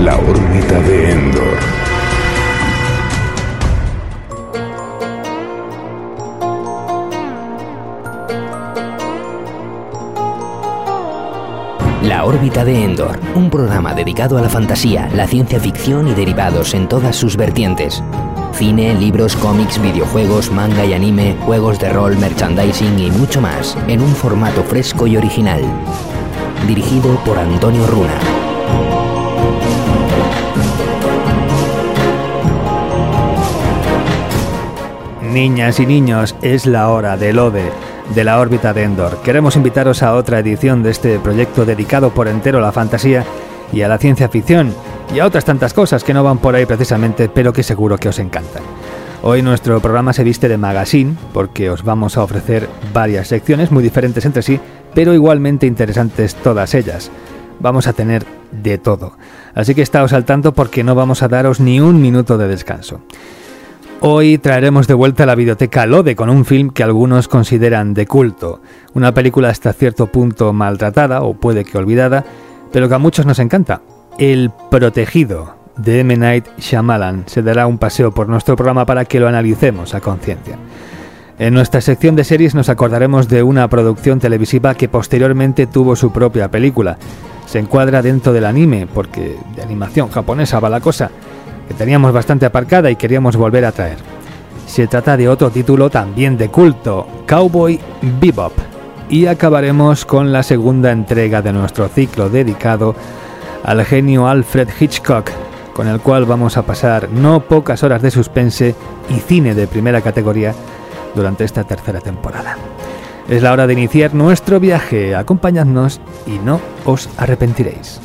La órbita de Endor. La órbita de Endor, un programa dedicado a la fantasía, la ciencia ficción y derivados en todas sus vertientes. Cine, libros, cómics, videojuegos, manga y anime, juegos de rol, merchandising y mucho más, en un formato fresco y original. Dirigido por Antonio Runa. Niñas y niños, es la hora del ODE, de la órbita de Endor. Queremos invitaros a otra edición de este proyecto dedicado por entero a la fantasía y a la ciencia ficción y a otras tantas cosas que no van por ahí precisamente, pero que seguro que os encantan. Hoy nuestro programa se viste de magazine porque os vamos a ofrecer varias secciones muy diferentes entre sí, pero igualmente interesantes todas ellas. Vamos a tener de todo, así que estáos al tanto porque no vamos a daros ni un minuto de descanso. Hoy traeremos de vuelta a la videoteca Lode con un film que algunos consideran de culto, una película hasta cierto punto maltratada o puede que olvidada, pero que a muchos nos encanta. El Protegido, de M. Night Shyamalan. Se dará un paseo por nuestro programa para que lo analicemos a conciencia. En nuestra sección de series nos acordaremos de una producción televisiva que posteriormente tuvo su propia película. Se encuadra dentro del anime, porque de animación japonesa va la cosa, que teníamos bastante aparcada y queríamos volver a traer. Se trata de otro título también de culto, Cowboy Bebop. Y acabaremos con la segunda entrega de nuestro ciclo dedicado al genio Alfred Hitchcock, con el cual vamos a pasar no pocas horas de suspense y cine de primera categoría durante esta tercera temporada. Es la hora de iniciar nuestro viaje. Acompañadnos y no os arrepentiréis.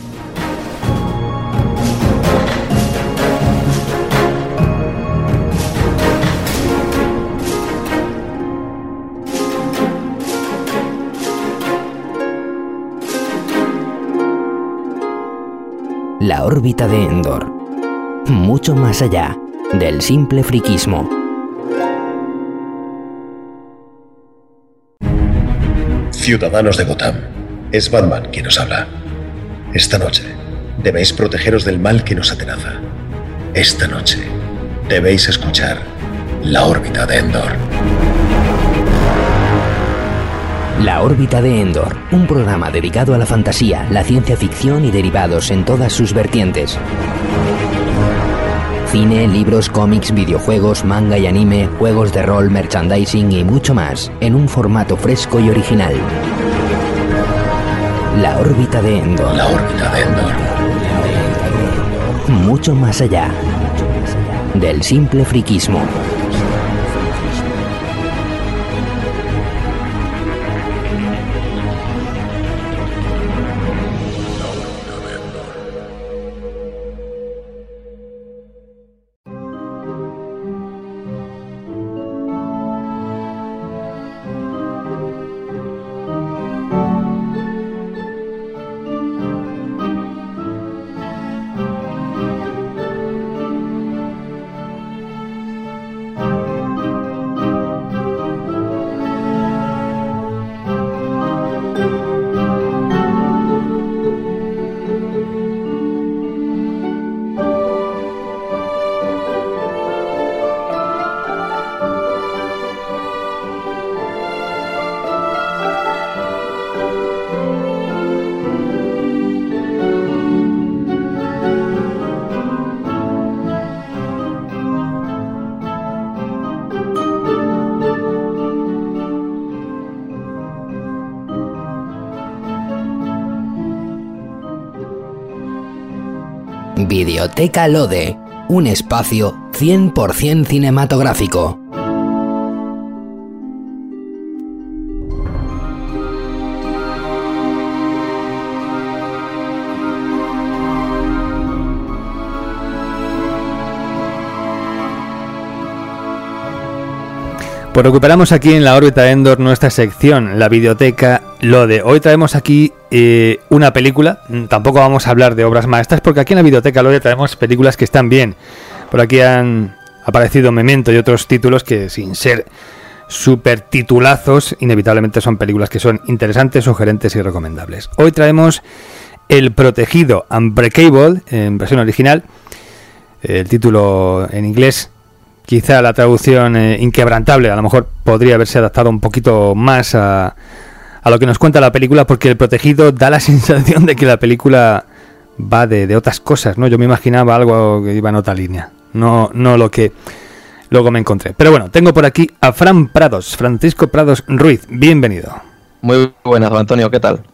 La órbita de Endor. Mucho más allá del simple friquismo. Ciudadanos de Gotham, es Batman quien os habla. Esta noche debéis protegeros del mal que nos atenaza. Esta noche debéis escuchar La órbita de Endor. La órbita de Endor, un programa dedicado a la fantasía, la ciencia ficción y derivados en todas sus vertientes. Cine, libros, cómics, videojuegos, manga y anime, juegos de rol, merchandising y mucho más, en un formato fresco y original. La órbita de Endor. La órbita de Endor. Mucho más allá del simple friquismo. Videoteca Lode, un espacio 100% cinematográfico. Pues recuperamos aquí en la órbita Endor nuestra sección, la videoteca Lode. Hoy traemos aquí una película. Tampoco vamos a hablar de obras maestras porque aquí en la videoteca Lode traemos películas que están bien. Por aquí han aparecido Memento y otros títulos que, sin ser super titulazos, inevitablemente son películas que son interesantes, sugerentes y recomendables. Hoy traemos El protegido, Unbreakable, en versión original. El título en inglés, quizá la traducción inquebrantable, a lo mejor podría haberse adaptado un poquito más a lo que nos cuenta la película, porque El protegido da la sensación de que la película va de otras cosas, ¿no? Yo me imaginaba algo que iba en otra línea, no lo que luego me encontré. Pero bueno, tengo por aquí a Francisco Prados Ruiz, bienvenido. Muy buenas, don Antonio, ¿qué tal?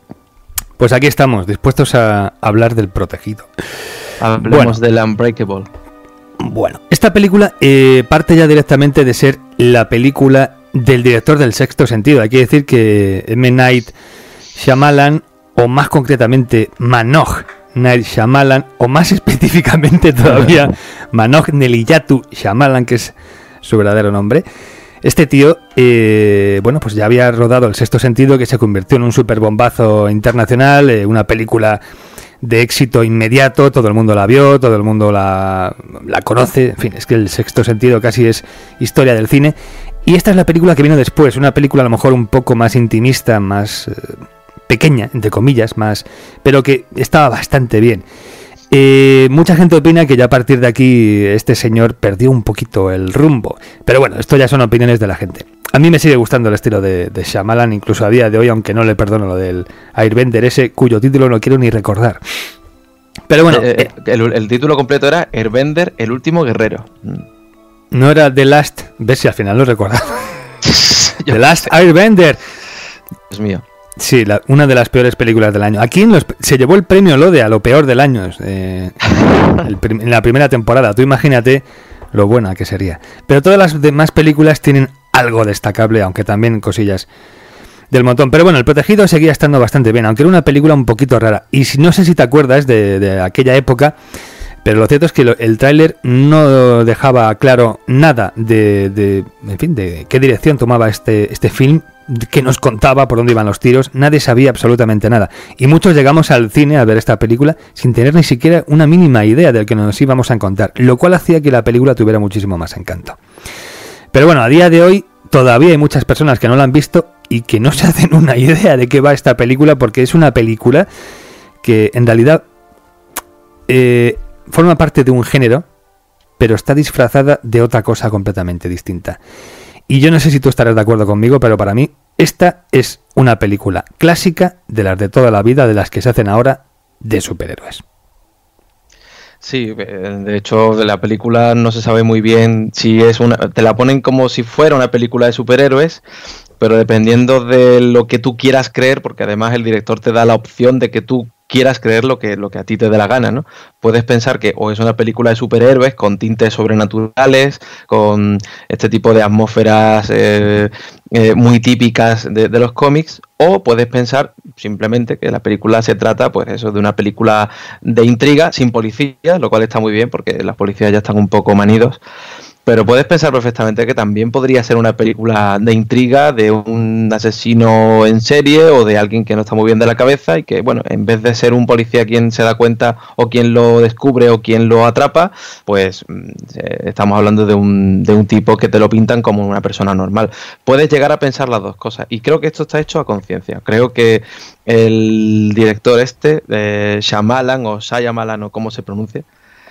Pues aquí estamos, dispuestos a hablar del protegido. Hablemos del Unbreakable. Bueno, esta película parte ya directamente de ser la película del director del Sexto Sentido. Hay que decir que M. Night Shyamalan, o más concretamente Manoj Night Shyamalan, o más específicamente todavía Manoj Neliyatu Shyamalan, que es su verdadero nombre. Este tío, bueno, pues ya había rodado El Sexto Sentido, que se convirtió en un superbombazo internacional, una película de éxito inmediato, todo el mundo la vio, todo el mundo la conoce, en fin, es que El Sexto Sentido casi es historia del cine. Y esta es la película que vino después, una película a lo mejor un poco más intimista, más pequeña, entre comillas, pero que estaba bastante bien. Mucha gente opina que ya a partir de aquí este señor perdió un poquito el rumbo, pero bueno, esto ya son opiniones de la gente. A mí me sigue gustando el estilo de Shyamalan, incluso a día de hoy, aunque no le perdono lo del Airbender ese, cuyo título no quiero ni recordar. Pero bueno... el título completo era Airbender, el último guerrero. No era The Last... ¿Ves si al final lo recordaba? The Last Airbender. Dios mío. Sí, una de las peores películas del año. Aquí se llevó el premio Lode a lo peor del año en la primera temporada. Tú imagínate lo buena que sería. Pero todas las demás películas tienen algo destacable, aunque también cosillas del montón. Pero bueno, El protegido seguía estando bastante bien, aunque era una película un poquito rara. Y no sé si te acuerdas de aquella época, pero lo cierto es que el tráiler no dejaba claro nada en fin, de qué dirección tomaba este film, que nos contaba por dónde iban los tiros. Nadie sabía absolutamente nada. Y muchos llegamos al cine a ver esta película sin tener ni siquiera una mínima idea de lo que nos íbamos a encontrar, lo cual hacía que la película tuviera muchísimo más encanto. Pero bueno, a día de hoy todavía hay muchas personas que no la han visto y que no se hacen una idea de qué va esta película, porque es una película que en realidad forma parte de un género, pero está disfrazada de otra cosa completamente distinta. Y yo no sé si tú estarás de acuerdo conmigo, pero para mí esta es una película clásica de las de toda la vida, de las que se hacen ahora de superhéroes. Sí, de hecho de la película no se sabe muy bien si es te la ponen como si fuera una película de superhéroes, pero dependiendo de lo que tú quieras creer, porque además el director te da la opción de que tú quieras creer lo que a ti te dé la gana, ¿no? Puedes pensar que o es una película de superhéroes con tintes sobrenaturales, con este tipo de atmósferas muy típicas de los cómics, o puedes pensar simplemente que la película se trata, pues eso, de una película de intriga sin policías, lo cual está muy bien porque las policías ya están un poco manidos. Pero puedes pensar perfectamente que también podría ser una película de intriga, de un asesino en serie o de alguien que no está muy bien de la cabeza y que, bueno, en vez de ser un policía quien se da cuenta o quien lo descubre o quien lo atrapa, pues estamos hablando de un tipo que te lo pintan como una persona normal. Puedes llegar a pensar las dos cosas y creo que esto está hecho a conciencia. Creo que el director Shyamalan o Shyamalan o cómo se pronuncia,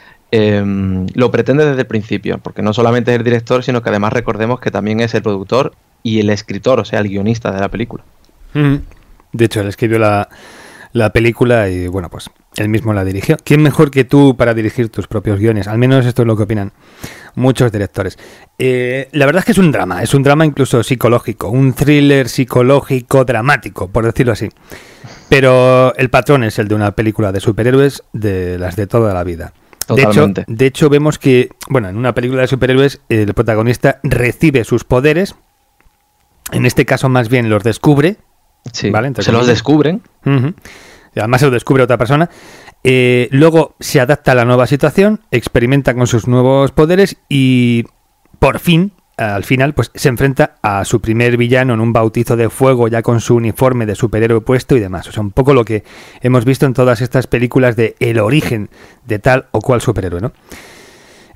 lo pretende desde el principio, porque no solamente es el director, sino que además recordemos que también es el productor y el escritor, o sea, el guionista de la película. De hecho, él escribió la película y, bueno, pues él mismo la dirigió. ¿Quién mejor que tú para dirigir tus propios guiones? Al menos esto es lo que opinan muchos directores. La verdad es que es un drama incluso psicológico, un thriller psicológico dramático, por decirlo así. Pero el patrón es el de una película de superhéroes de las de toda la vida. De hecho, vemos que, bueno, en una película de superhéroes el protagonista recibe sus poderes, en este caso más bien los descubre. Sí, ¿vale? Entonces, se los descubren. Uh-huh. Además se lo descubre otra persona. Luego se adapta a la nueva situación, experimenta con sus nuevos poderes y por fin, al final, pues se enfrenta a su primer villano en un bautizo de fuego, ya con su uniforme de superhéroe puesto y demás. O sea, un poco lo que hemos visto en todas estas películas de el origen de tal o cual superhéroe, ¿no?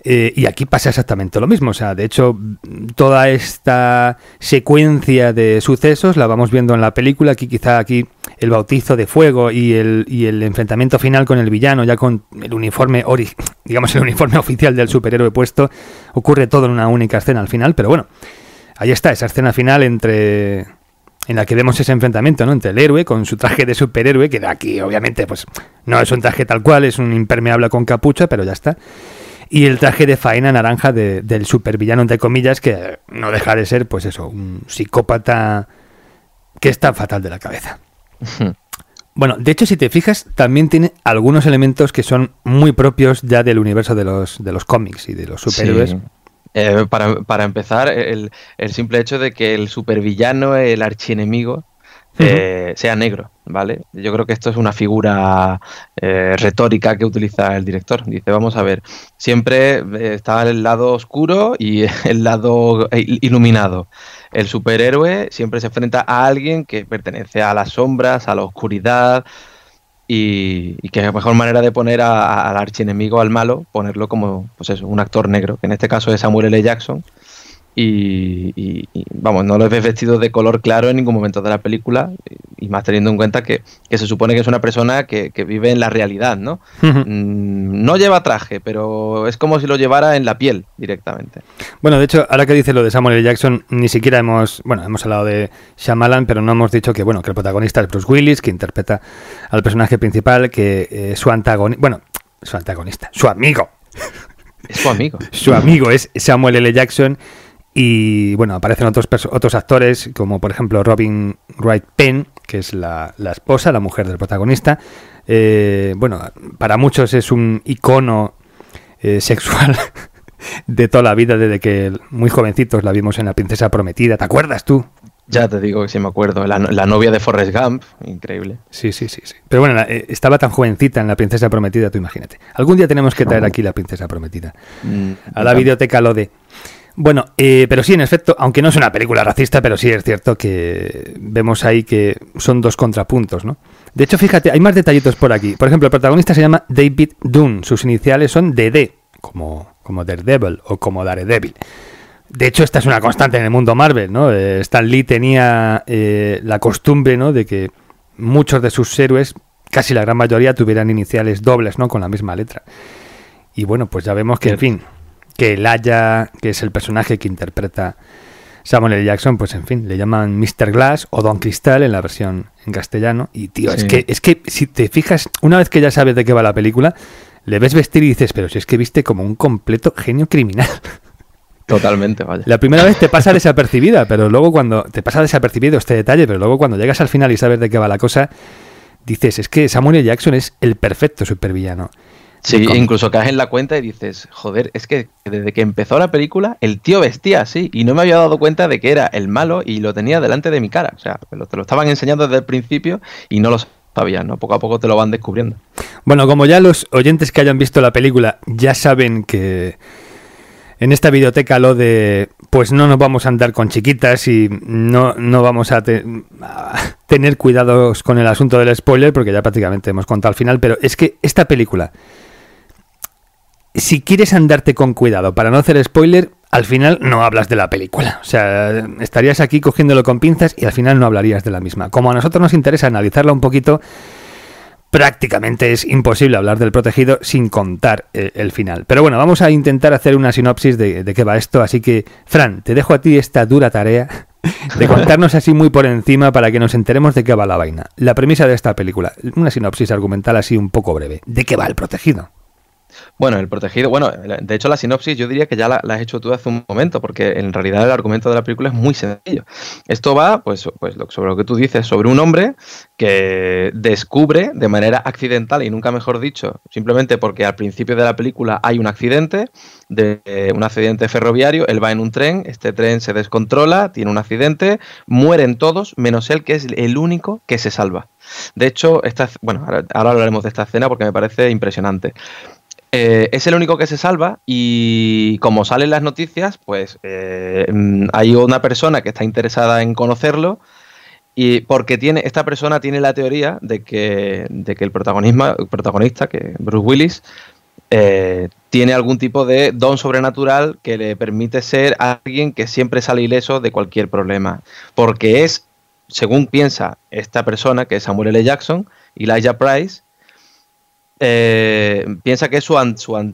Y aquí pasa exactamente lo mismo. O sea, de hecho, toda esta secuencia de sucesos la vamos viendo en la película. Aquí el bautizo de fuego y el enfrentamiento final con el villano, ya con el uniforme el uniforme oficial del superhéroe puesto, ocurre todo en una única escena al final. Pero bueno, ahí está, esa escena final en la que vemos ese enfrentamiento, ¿no?, entre el héroe con su traje de superhéroe, que de aquí obviamente pues no es un traje tal cual, es un impermeable con capucha, pero ya está. Y el traje de faena naranja del supervillano, entre comillas, que no deja de ser, pues eso, un psicópata que está fatal de la cabeza. Bueno, de hecho, si te fijas, también tiene algunos elementos que son muy propios ya del universo de los cómics y de los superhéroes. Sí. Para empezar, el simple hecho de que el supervillano, el archienemigo, sea negro, ¿vale? Yo creo que esto es una figura retórica que utiliza el director. Dice, vamos a ver, siempre está el lado oscuro y el lado iluminado. El superhéroe siempre se enfrenta a alguien que pertenece a las sombras, a la oscuridad, y que la mejor manera de poner al archienemigo, al malo, ponerlo como, pues eso, un actor negro, que en este caso es Samuel L. Jackson. Y vamos, no lo ves vestido de color claro en ningún momento de la película, y más teniendo en cuenta que se supone que es una persona que vive en la realidad, ¿no? No lleva traje, pero es como si lo llevara en la piel directamente. Bueno, de hecho, ahora que dice lo de Samuel L. Jackson, ni siquiera hemos hablado de Shyamalan, pero no hemos dicho que el protagonista es Bruce Willis, que interpreta al personaje principal, que su antagonista, su amigo. Es su amigo. Su amigo es Samuel L. Jackson. Y bueno, aparecen otros actores, como por ejemplo Robin Wright Penn, que es la esposa, la mujer del protagonista. Para muchos es un icono sexual de toda la vida, desde que muy jovencitos la vimos en La Princesa Prometida. ¿Te acuerdas tú? Ya te digo que sí me acuerdo. La novia de Forrest Gump, increíble. Sí. Pero bueno, estaba tan jovencita en La Princesa Prometida, tú imagínate. Algún día tenemos que traer aquí La Princesa Prometida a la videoteca Lode. Bueno, pero sí, en efecto, aunque no es una película racista, pero sí es cierto que vemos ahí que son dos contrapuntos, ¿no? De hecho, fíjate, hay más detallitos por aquí. Por ejemplo, el protagonista se llama David Dunn. Sus iniciales son DD, como Daredevil o como Daredevil. De hecho, esta es una constante en el mundo Marvel, ¿no? Stan Lee tenía la costumbre, ¿no?, de que muchos de sus héroes, casi la gran mayoría, tuvieran iniciales dobles, ¿no?, con la misma letra. Y bueno, pues ya vemos que, en fin, que el Aya, que es el personaje que interpreta Samuel L. Jackson, pues en fin, le llaman Mr. Glass o Don Cristal en la versión en castellano. Y tío, sí. es que si te fijas, una vez que ya sabes de qué va la película, le ves vestir y dices, pero si es que viste como un completo genio criminal. Totalmente, vaya. La primera vez te pasa desapercibida, pero luego cuando te pasa desapercibido este detalle, pero luego cuando llegas al final y sabes de qué va la cosa, dices, es que Samuel L. Jackson es el perfecto supervillano. Sí, incluso caes en la cuenta y dices, joder, es que desde que empezó la película el tío vestía así y no me había dado cuenta de que era el malo y lo tenía delante de mi cara. O sea, te lo estaban enseñando desde el principio y no lo sabías, ¿no? Poco a poco te lo van descubriendo. Bueno, como ya los oyentes que hayan visto la película ya saben que en esta videoteca pues no nos vamos a andar con chiquitas y no vamos a tener cuidados con el asunto del spoiler, porque ya prácticamente hemos contado al final, pero es que esta película, si quieres andarte con cuidado para no hacer spoiler, al final no hablas de la película. O sea, estarías aquí cogiéndolo con pinzas y al final no hablarías de la misma. Como a nosotros nos interesa analizarla un poquito, prácticamente es imposible hablar del Protegido sin contar el final. Pero bueno, vamos a intentar hacer una sinopsis de qué va esto. Así que, Fran, te dejo a ti esta dura tarea de contarnos así muy por encima para que nos enteremos de qué va la vaina. La premisa de esta película, una sinopsis argumental así un poco breve. ¿De qué va El Protegido? Bueno, El Protegido, de hecho la sinopsis yo diría que ya la has hecho tú hace un momento, porque en realidad el argumento de la película es muy sencillo. Esto va, pues sobre lo que tú dices, sobre un hombre que descubre de manera accidental, y nunca mejor dicho, simplemente porque al principio de la película hay un accidente ferroviario, él va en un tren, este tren se descontrola, tiene un accidente, mueren todos, menos él, que es el único que se salva. De hecho, ahora hablaremos de esta escena porque me parece impresionante. Es el único que se salva y como salen las noticias, pues hay una persona que está interesada en conocerlo, y porque esta persona tiene la teoría de que el protagonista, que Bruce Willis, tiene algún tipo de don sobrenatural que le permite ser alguien que siempre sale ileso de cualquier problema. Porque es, según piensa esta persona, que es Samuel L. Jackson, Elijah Price, piensa que es su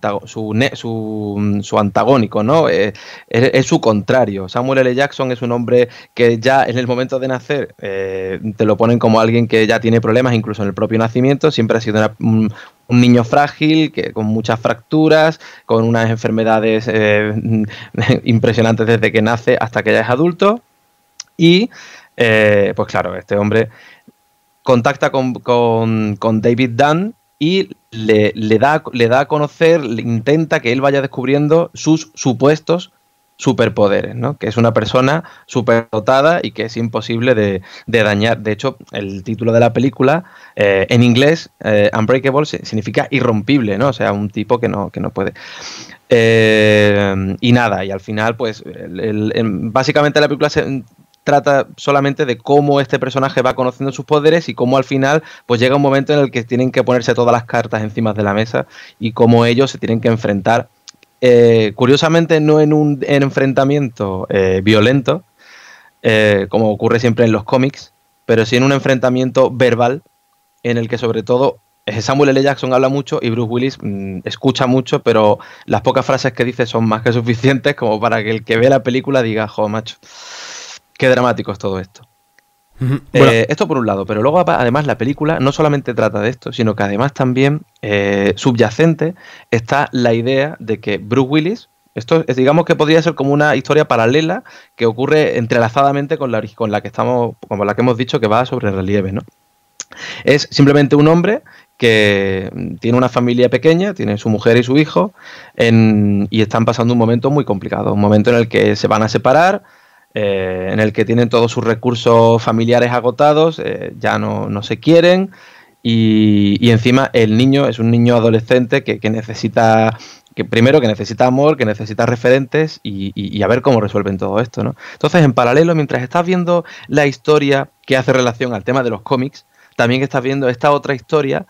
antagónico, ¿no? Es su contrario. Samuel L. Jackson es un hombre que ya en el momento de nacer te lo ponen como alguien que ya tiene problemas, incluso en el propio nacimiento. Siempre ha sido un niño frágil, con muchas fracturas, con unas enfermedades impresionantes desde que nace hasta que ya es adulto. Y, pues claro, este hombre contacta con David Dunn y le da a conocer, le intenta que él vaya descubriendo sus supuestos superpoderes, ¿no? Que es una persona superdotada y que es imposible de dañar. De hecho, el título de la película, en inglés, Unbreakable, significa irrompible, ¿no? O sea, un tipo que no puede. Y nada, y al final, pues, básicamente la película trata solamente de cómo este personaje va conociendo sus poderes y cómo al final pues llega un momento en el que tienen que ponerse todas las cartas encima de la mesa y cómo ellos se tienen que enfrentar, curiosamente no en un enfrentamiento violento, como ocurre siempre en los cómics, pero sí en un enfrentamiento verbal en el que sobre todo Samuel L. Jackson habla mucho y Bruce Willis escucha mucho, pero las pocas frases que dice son más que suficientes como para que el que ve la película diga, jo, macho, qué dramático es todo esto. Bueno. Esto por un lado, pero luego además la película no solamente trata de esto, sino que además también subyacente está la idea de que Bruce Willis, esto es, digamos que podría ser como una historia paralela que ocurre entrelazadamente con la que hemos dicho que va sobre relieve, ¿no? Es simplemente un hombre que tiene una familia pequeña, tiene su mujer y su hijo, y están pasando un momento muy complicado, un momento en el que se van a separar, en el que tienen todos sus recursos familiares agotados, ya no se quieren y encima el niño es un niño adolescente que necesita, que necesita amor, que necesita referentes y a ver cómo resuelven todo esto, ¿no? Entonces, en paralelo, mientras estás viendo la historia que hace relación al tema de los cómics, también estás viendo esta otra historia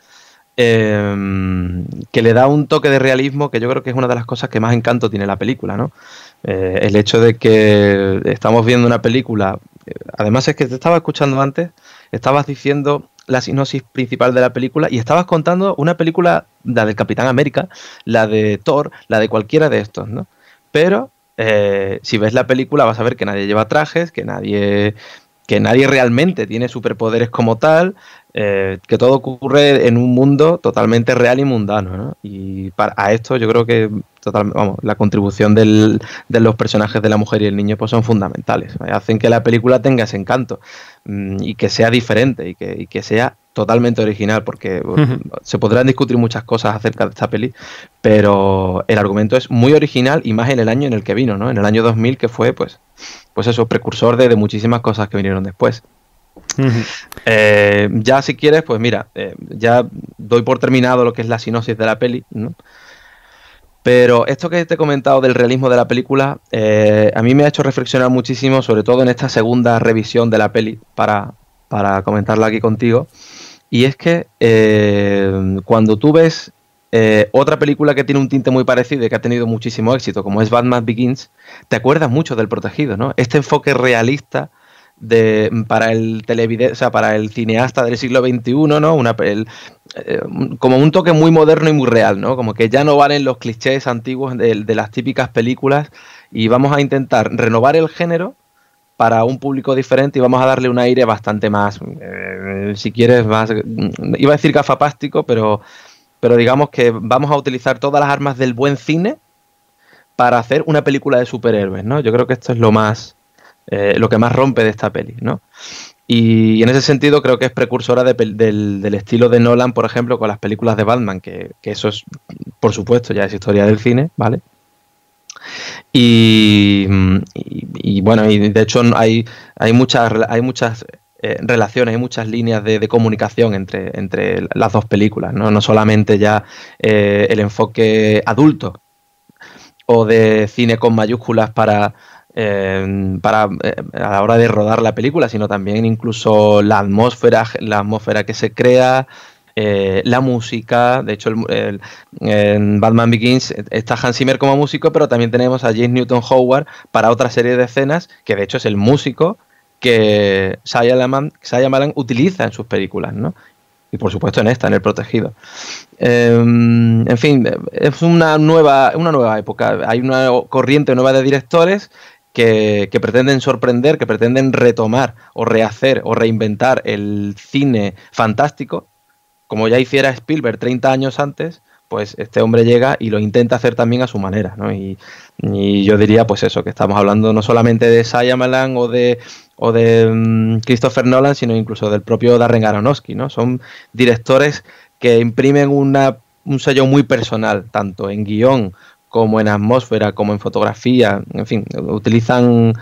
que le da un toque de realismo que yo creo que es una de las cosas que más encanto tiene la película, ¿no? El hecho de que estamos viendo una película, además es que te estaba escuchando antes, estabas diciendo la sinopsis principal de la película y estabas contando una película, la del Capitán América, la de Thor, la de cualquiera de estos, ¿no? Pero si ves la película vas a ver que nadie lleva trajes, que nadie realmente tiene superpoderes como tal, que todo ocurre en un mundo totalmente real y mundano, ¿no? Y a esto yo creo que la contribución de los personajes de la mujer y el niño pues son fundamentales. Hacen que la película tenga ese encanto y que sea diferente y que sea totalmente original, porque se podrán discutir muchas cosas acerca de esta peli, pero el argumento es muy original y más en el año en el que vino, ¿no? En el año 2000, que fue pues eso, precursor de muchísimas cosas que vinieron después. Ya si quieres, pues mira, ya doy por terminado lo que es la sinopsis de la peli, ¿no? Pero esto que te he comentado del realismo de la película, a mí me ha hecho reflexionar muchísimo, sobre todo en esta segunda revisión de la peli, para comentarla aquí contigo. Y es que cuando tú ves otra película que tiene un tinte muy parecido y que ha tenido muchísimo éxito, como es Batman Begins, te acuerdas mucho del Protegido, ¿no? Este enfoque realista para el televidente, o sea, para el cineasta del siglo XXI, ¿no? Como un toque muy moderno y muy real, ¿no? Como que ya no valen los clichés antiguos de las típicas películas y vamos a intentar renovar el género para un público diferente y vamos a darle un aire bastante más, si quieres, más, iba a decir gafapástico, pero digamos que vamos a utilizar todas las armas del buen cine para hacer una película de superhéroes, ¿no? Yo creo que esto es lo que más rompe de esta peli, ¿no? Y en ese sentido creo que es precursora del estilo de Nolan, por ejemplo, con las películas de Batman, que eso es, por supuesto, ya es historia del cine, ¿vale? Y bueno, y de hecho hay muchas relaciones, hay muchas líneas de comunicación entre las dos películas, ¿no? No solamente ya el enfoque adulto o de cine con mayúsculas a la hora de rodar la película, sino también incluso la atmósfera que se crea, la música. De hecho, en Batman Begins está Hans Zimmer como músico, pero también tenemos a James Newton Howard para otra serie de escenas, que de hecho es el músico que Shyamalan utiliza en sus películas, ¿no? Y por supuesto en esta, en El Protegido. En fin, es una nueva época. Hay una corriente nueva de directores que pretenden sorprender, que pretenden retomar o rehacer o reinventar el cine fantástico, como ya hiciera Spielberg 30 años antes. Pues este hombre llega y lo intenta hacer también a su manera, ¿no? Y yo diría, pues eso, que estamos hablando no solamente de Shyamalan o de Christopher Nolan, sino incluso del propio Darren Aronofsky, ¿no? Son directores que imprimen un sello muy personal, tanto en guión como en atmósfera, como en fotografía. En fin, utilizan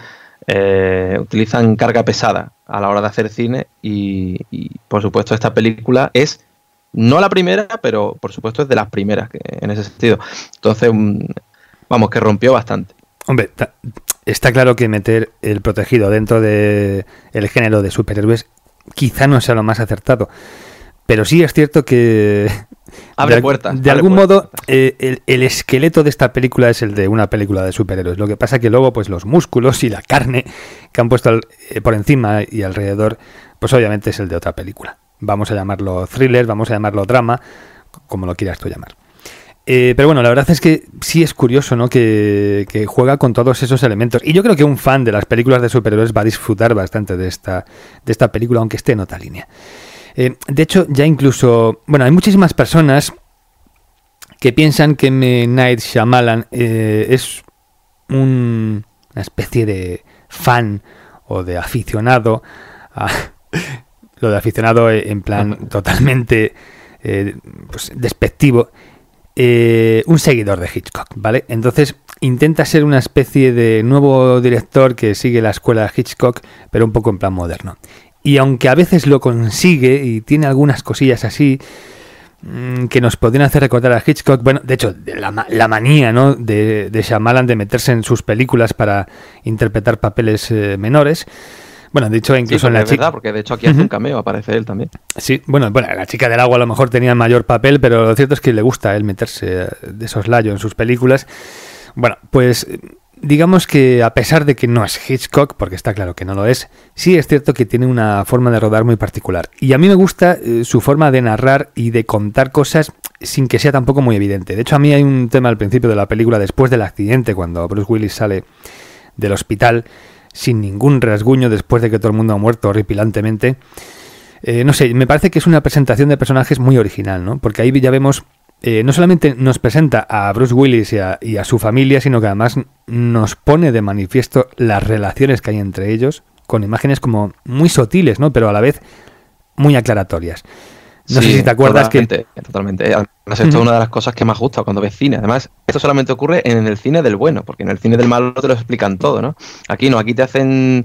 carga pesada a la hora de hacer cine y por supuesto esta película es no la primera, pero por supuesto es de las primeras en ese sentido. Entonces, vamos, que rompió bastante. Hombre, está claro que meter El Protegido dentro del género de superhéroes quizá no sea lo más acertado, pero sí es cierto que abre puertas. De algún modo, el esqueleto de esta película es el de una película de superhéroes. Lo que pasa que luego, pues los músculos y la carne que han puesto por encima y alrededor, pues obviamente es el de otra película. Vamos a llamarlo thriller, vamos a llamarlo drama, como lo quieras tú llamar. Pero bueno, la verdad es que sí es curioso, ¿no? Que juega con todos esos elementos. Y yo creo que un fan de las películas de superhéroes va a disfrutar bastante de esta película, aunque esté en otra línea. De hecho, ya incluso... Bueno, hay muchísimas personas que piensan que M. Night Shyamalan es una especie de fan o de aficionado lo de aficionado en plan totalmente pues despectivo, un seguidor de Hitchcock, ¿vale? Entonces intenta ser una especie de nuevo director que sigue la escuela de Hitchcock, pero un poco en plan moderno. Y aunque a veces lo consigue y tiene algunas cosillas así que nos podrían hacer recordar a Hitchcock, bueno, de hecho, la manía, ¿no? de Shyamalan de meterse en sus películas para interpretar papeles menores. Bueno, de hecho, incluso en la chica... verdad, porque de hecho aquí hace un cameo, aparece él también. Sí, bueno, la chica del agua a lo mejor tenía mayor papel, pero lo cierto es que le gusta a él meterse de soslayo en sus películas. Bueno, pues digamos que a pesar de que no es Hitchcock, porque está claro que no lo es, sí es cierto que tiene una forma de rodar muy particular. Y a mí me gusta su forma de narrar y de contar cosas sin que sea tampoco muy evidente. De hecho, a mí hay un tema al principio de la película, después del accidente, cuando Bruce Willis sale del hospital sin ningún rasguño después de que todo el mundo ha muerto horripilantemente. No sé, me parece que es una presentación de personajes muy original, ¿no? Porque ahí ya vemos, no solamente nos presenta a Bruce Willis y a su familia, sino que además nos pone de manifiesto las relaciones que hay entre ellos, con imágenes como muy sutiles, ¿no? Pero a la vez muy aclaratorias. No sé si te acuerdas totalmente. Además, esto es una de las cosas que más gusta cuando ves cine. Además, esto solamente ocurre en el cine del bueno, porque en el cine del malo te lo explican todo, ¿no? Aquí no, aquí te hacen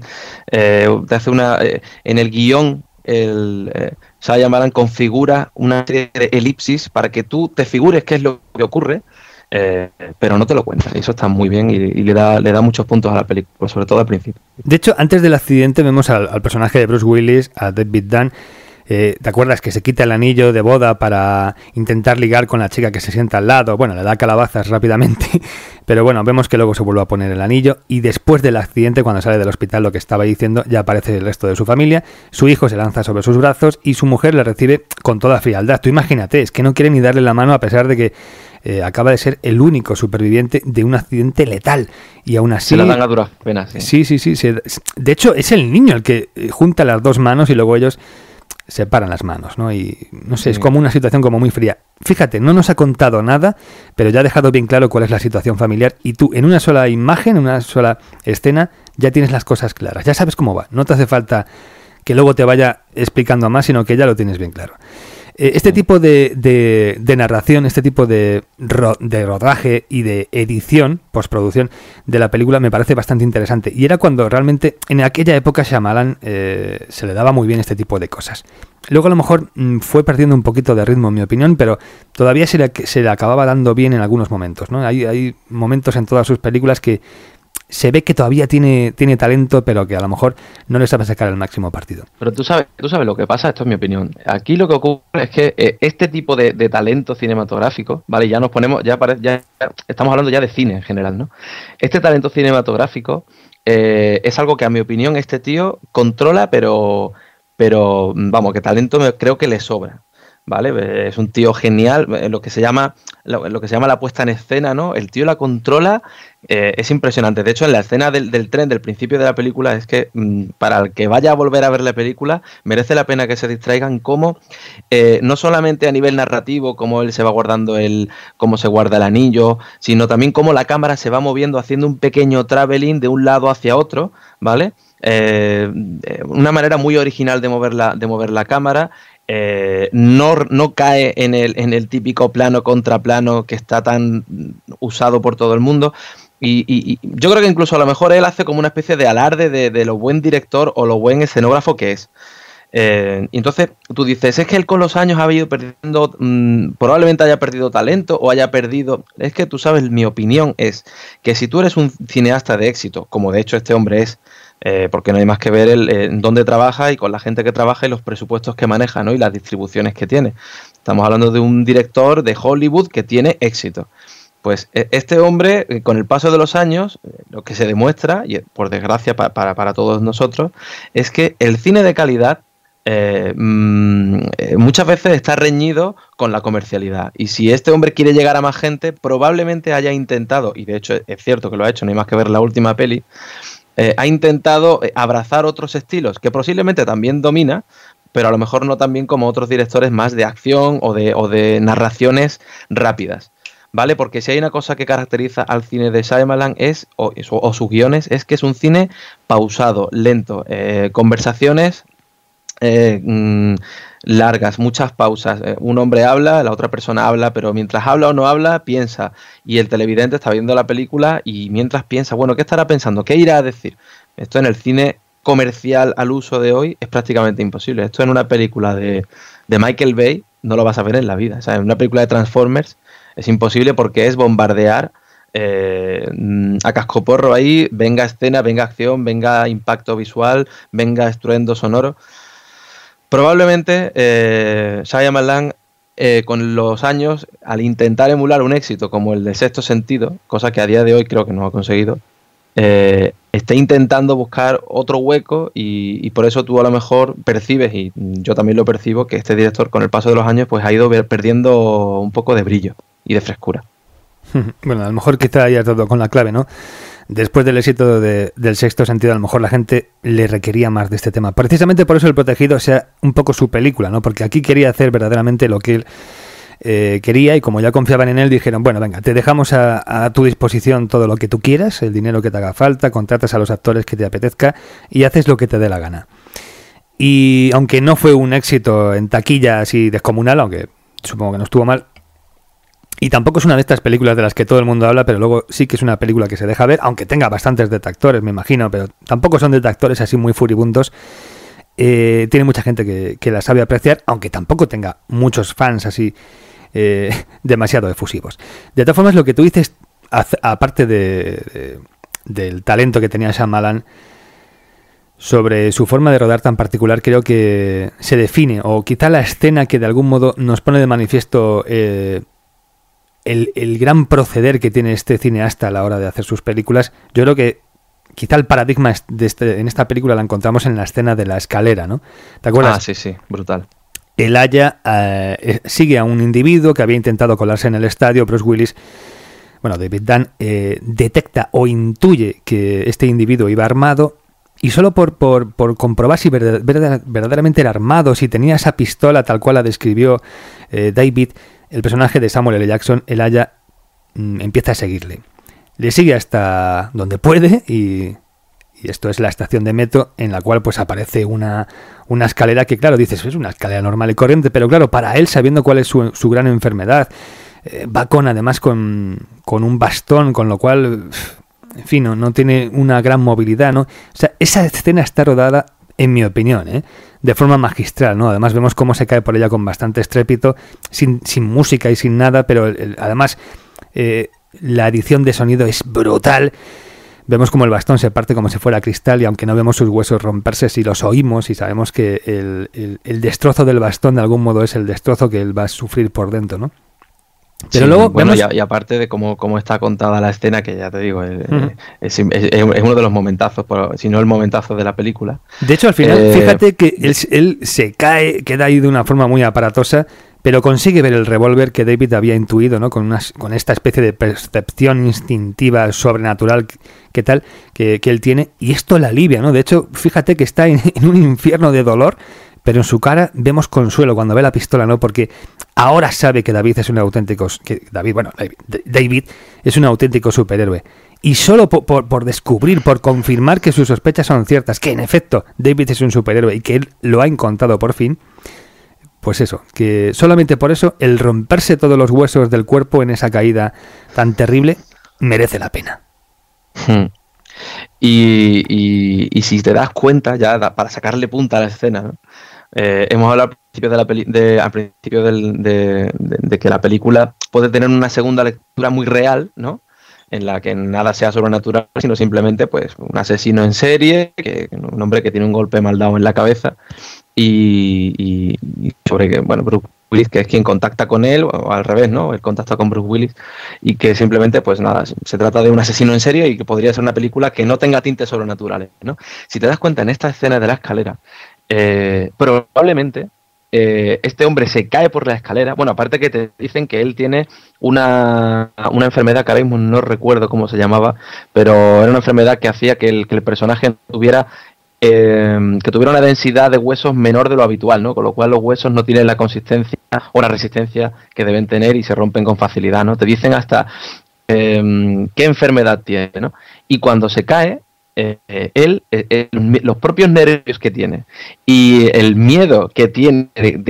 en el guión, Shyamalan configura una serie de elipsis para que tú te figures qué es lo que ocurre, pero no te lo cuentas. Y eso está muy bien y le da muchos puntos a la película, sobre todo al principio. De hecho, antes del accidente vemos al personaje de Bruce Willis, a David Dunn. ¿Te acuerdas que se quita el anillo de boda para intentar ligar con la chica que se sienta al lado? Bueno, le da calabazas rápidamente, pero bueno, vemos que luego se vuelve a poner el anillo y después del accidente, cuando sale del hospital, lo que estaba diciendo, ya aparece el resto de su familia, su hijo se lanza sobre sus brazos y su mujer le recibe con toda frialdad. Tú imagínate, es que no quiere ni darle la mano a pesar de que acaba de ser el único superviviente de un accidente letal y aún así... Se la dan a duras penas. Sí. De hecho, es el niño el que junta las dos manos y luego ellos separan las manos, ¿no? Y no sé, es como una situación como muy fría. Fíjate, no nos ha contado nada, pero ya ha dejado bien claro cuál es la situación familiar y tú en una sola imagen, en una sola escena, ya tienes las cosas claras, ya sabes cómo va. No te hace falta que luego te vaya explicando más, sino que ya lo tienes bien claro. Este tipo de narración, este tipo de rodaje y de edición, postproducción de la película me parece bastante interesante. Y era cuando realmente en aquella época Shyamalan se le daba muy bien este tipo de cosas. Luego a lo mejor fue perdiendo un poquito de ritmo en mi opinión, pero todavía se le acababa dando bien en algunos momentos, ¿no? Hay momentos en todas sus películas que se ve que todavía tiene talento, pero que a lo mejor no le sabe sacar el máximo partido. Pero tú sabes lo que pasa, esto es mi opinión. Aquí lo que ocurre es que este tipo de talento cinematográfico, ¿vale? Ya nos ponemos, ya estamos hablando ya de cine en general, ¿no? Este talento cinematográfico es algo que a mi opinión este tío controla, pero vamos, que talento creo que le sobra. ¿Vale? Es un tío genial, lo que se llama la puesta en escena, ¿no? El tío la controla, es impresionante. De hecho, en la escena del tren, del principio de la película, es que para el que vaya a volver a ver la película, merece la pena que se distraigan cómo, no solamente a nivel narrativo, cómo él se va guardando cómo se guarda el anillo, sino también cómo la cámara se va moviendo, haciendo un pequeño traveling de un lado hacia otro, ¿vale? Una manera muy original de mover la cámara. No cae en el típico plano contraplano que está tan usado por todo el mundo y yo creo que incluso a lo mejor él hace como una especie de alarde de lo buen director o lo buen escenógrafo que es. Entonces tú dices, es que él con los años ha ido perdiendo, probablemente haya perdido talento o haya perdido, es que tú sabes, mi opinión es que si tú eres un cineasta de éxito, como de hecho este hombre es, porque no hay más que ver en dónde trabaja y con la gente que trabaja y los presupuestos que maneja, ¿no? Y las distribuciones que tiene. Estamos hablando de un director de Hollywood que tiene éxito. Pues este hombre, con el paso de los años, lo que se demuestra, y por desgracia para todos nosotros, es que el cine de calidad muchas veces está reñido con la comercialidad. Y si este hombre quiere llegar a más gente, probablemente haya intentado, y de hecho es cierto que lo ha hecho, no hay más que ver la última peli, ha intentado abrazar otros estilos que posiblemente también domina, pero a lo mejor no tan bien como otros directores más de acción o de narraciones rápidas, ¿vale? Porque si hay una cosa que caracteriza al cine de Shyamalan o sus guiones, es que es un cine pausado, lento, conversaciones largas, muchas pausas. Un hombre habla, la otra persona habla, pero mientras habla o no habla, piensa. Y el televidente está viendo la película y mientras piensa, bueno, ¿qué estará pensando? ¿Qué irá a decir? Esto en el cine comercial al uso de hoy es prácticamente imposible. Esto en una película de Michael Bay no lo vas a ver en la vida. O sea, en una película de Transformers es imposible porque es bombardear a cascoporro ahí, venga escena, venga acción, venga impacto visual, venga estruendo sonoro. Probablemente Shyamalan con los años, al intentar emular un éxito como el de Sexto Sentido, cosa que a día de hoy creo que no ha conseguido, está intentando buscar otro hueco y por eso tú a lo mejor percibes, y yo también lo percibo, que este director con el paso de los años pues ha ido perdiendo un poco de brillo y de frescura. Bueno, a lo mejor quizá haya todo con la clave, ¿no? Después del éxito del Sexto Sentido, a lo mejor la gente le requería más de este tema. Precisamente por eso El Protegido sea un poco su película, ¿no? Porque aquí quería hacer verdaderamente lo que él quería y como ya confiaban en él, dijeron, bueno, venga, te dejamos a tu disposición todo lo que tú quieras, el dinero que te haga falta, contratas a los actores que te apetezca y haces lo que te dé la gana. Y aunque no fue un éxito en taquilla así descomunal, aunque supongo que no estuvo mal, y tampoco es una de estas películas de las que todo el mundo habla, pero luego sí que es una película que se deja ver, aunque tenga bastantes detractores, me imagino, pero tampoco son detractores así muy furibundos. Tiene mucha gente que la sabe apreciar, aunque tampoco tenga muchos fans así demasiado efusivos. De todas formas, lo que tú dices, aparte del talento que tenía Shyamalan, sobre su forma de rodar tan particular, creo que se define, o quizá la escena que de algún modo nos pone de manifiesto el gran proceder que tiene este cineasta a la hora de hacer sus películas. Yo creo que quizá el paradigma en esta película la encontramos en la escena de la escalera, ¿no? ¿Te acuerdas? Ah, sí, sí, brutal. El Aya sigue a un individuo que había intentado colarse en el estadio. Bruce Willis, bueno, David Dunn, detecta o intuye que este individuo iba armado y solo por comprobar si verdaderamente era armado, si tenía esa pistola tal cual la describió David, el personaje de Samuel L. Jackson, el Aya, empieza a seguirle. Le sigue hasta donde puede y esto es la estación de metro en la cual pues aparece una escalera que, claro, dices, es una escalera normal y corriente, pero claro, para él, sabiendo cuál es su gran enfermedad, va además con un bastón, con lo cual, en fin, no tiene una gran movilidad, ¿no? O sea, esa escena está rodada, en mi opinión, de forma magistral, ¿no? Además vemos cómo se cae por ella con bastante estrépito, sin música y sin nada, pero además la edición de sonido es brutal. vemos como el bastón se parte como si fuera cristal, y aunque no vemos sus huesos romperse, si los oímos y sabemos que el destrozo del bastón de algún modo es el destrozo que él va a sufrir por dentro, ¿no? Pero sí, luego bueno, vemos... y aparte de cómo está contada la escena, que ya te digo, es uno de los momentazos, si no el momentazo de la película. De hecho, al final, fíjate que él se cae, queda ahí de una forma muy aparatosa, pero consigue ver el revólver que David había intuido, ¿no? Con esta especie de percepción instintiva sobrenatural que él tiene, y esto le alivia, ¿no? De hecho, fíjate que está en un infierno de dolor, pero en su cara vemos consuelo cuando ve la pistola, ¿no? Porque ahora sabe que David es un auténtico... David es un auténtico superhéroe. Y solo por descubrir, por confirmar que sus sospechas son ciertas, que en efecto David es un superhéroe y que él lo ha encontrado por fin, pues eso, que solamente por eso el romperse todos los huesos del cuerpo en esa caída tan terrible merece la pena. Y si te das cuenta, ya para sacarle punta a la escena, ¿no? Hemos hablado al principio de que la película puede tener una segunda lectura muy real, ¿no? En la que nada sea sobrenatural, sino simplemente pues un asesino en serie, un hombre que tiene un golpe mal dado en la cabeza, y sobre que, bueno, Bruce Willis, que es quien contacta con él, o al revés, ¿no? Él contacta con Bruce Willis, y que simplemente, pues nada, se trata de un asesino en serie y que podría ser una película que no tenga tintes sobrenaturales, ¿no? Si te das cuenta, en esta escena de la escalera, probablemente este hombre se cae por la escalera. Bueno, aparte que te dicen que él tiene una enfermedad que ahora mismo no recuerdo cómo se llamaba, pero era una enfermedad que hacía que el personaje tuviera una densidad de huesos menor de lo habitual, ¿no? Con lo cual los huesos no tienen la consistencia o la resistencia que deben tener y se rompen con facilidad, ¿no? Te dicen hasta qué enfermedad tiene, ¿no? Y cuando se cae, los propios nervios que tiene y el miedo que tiene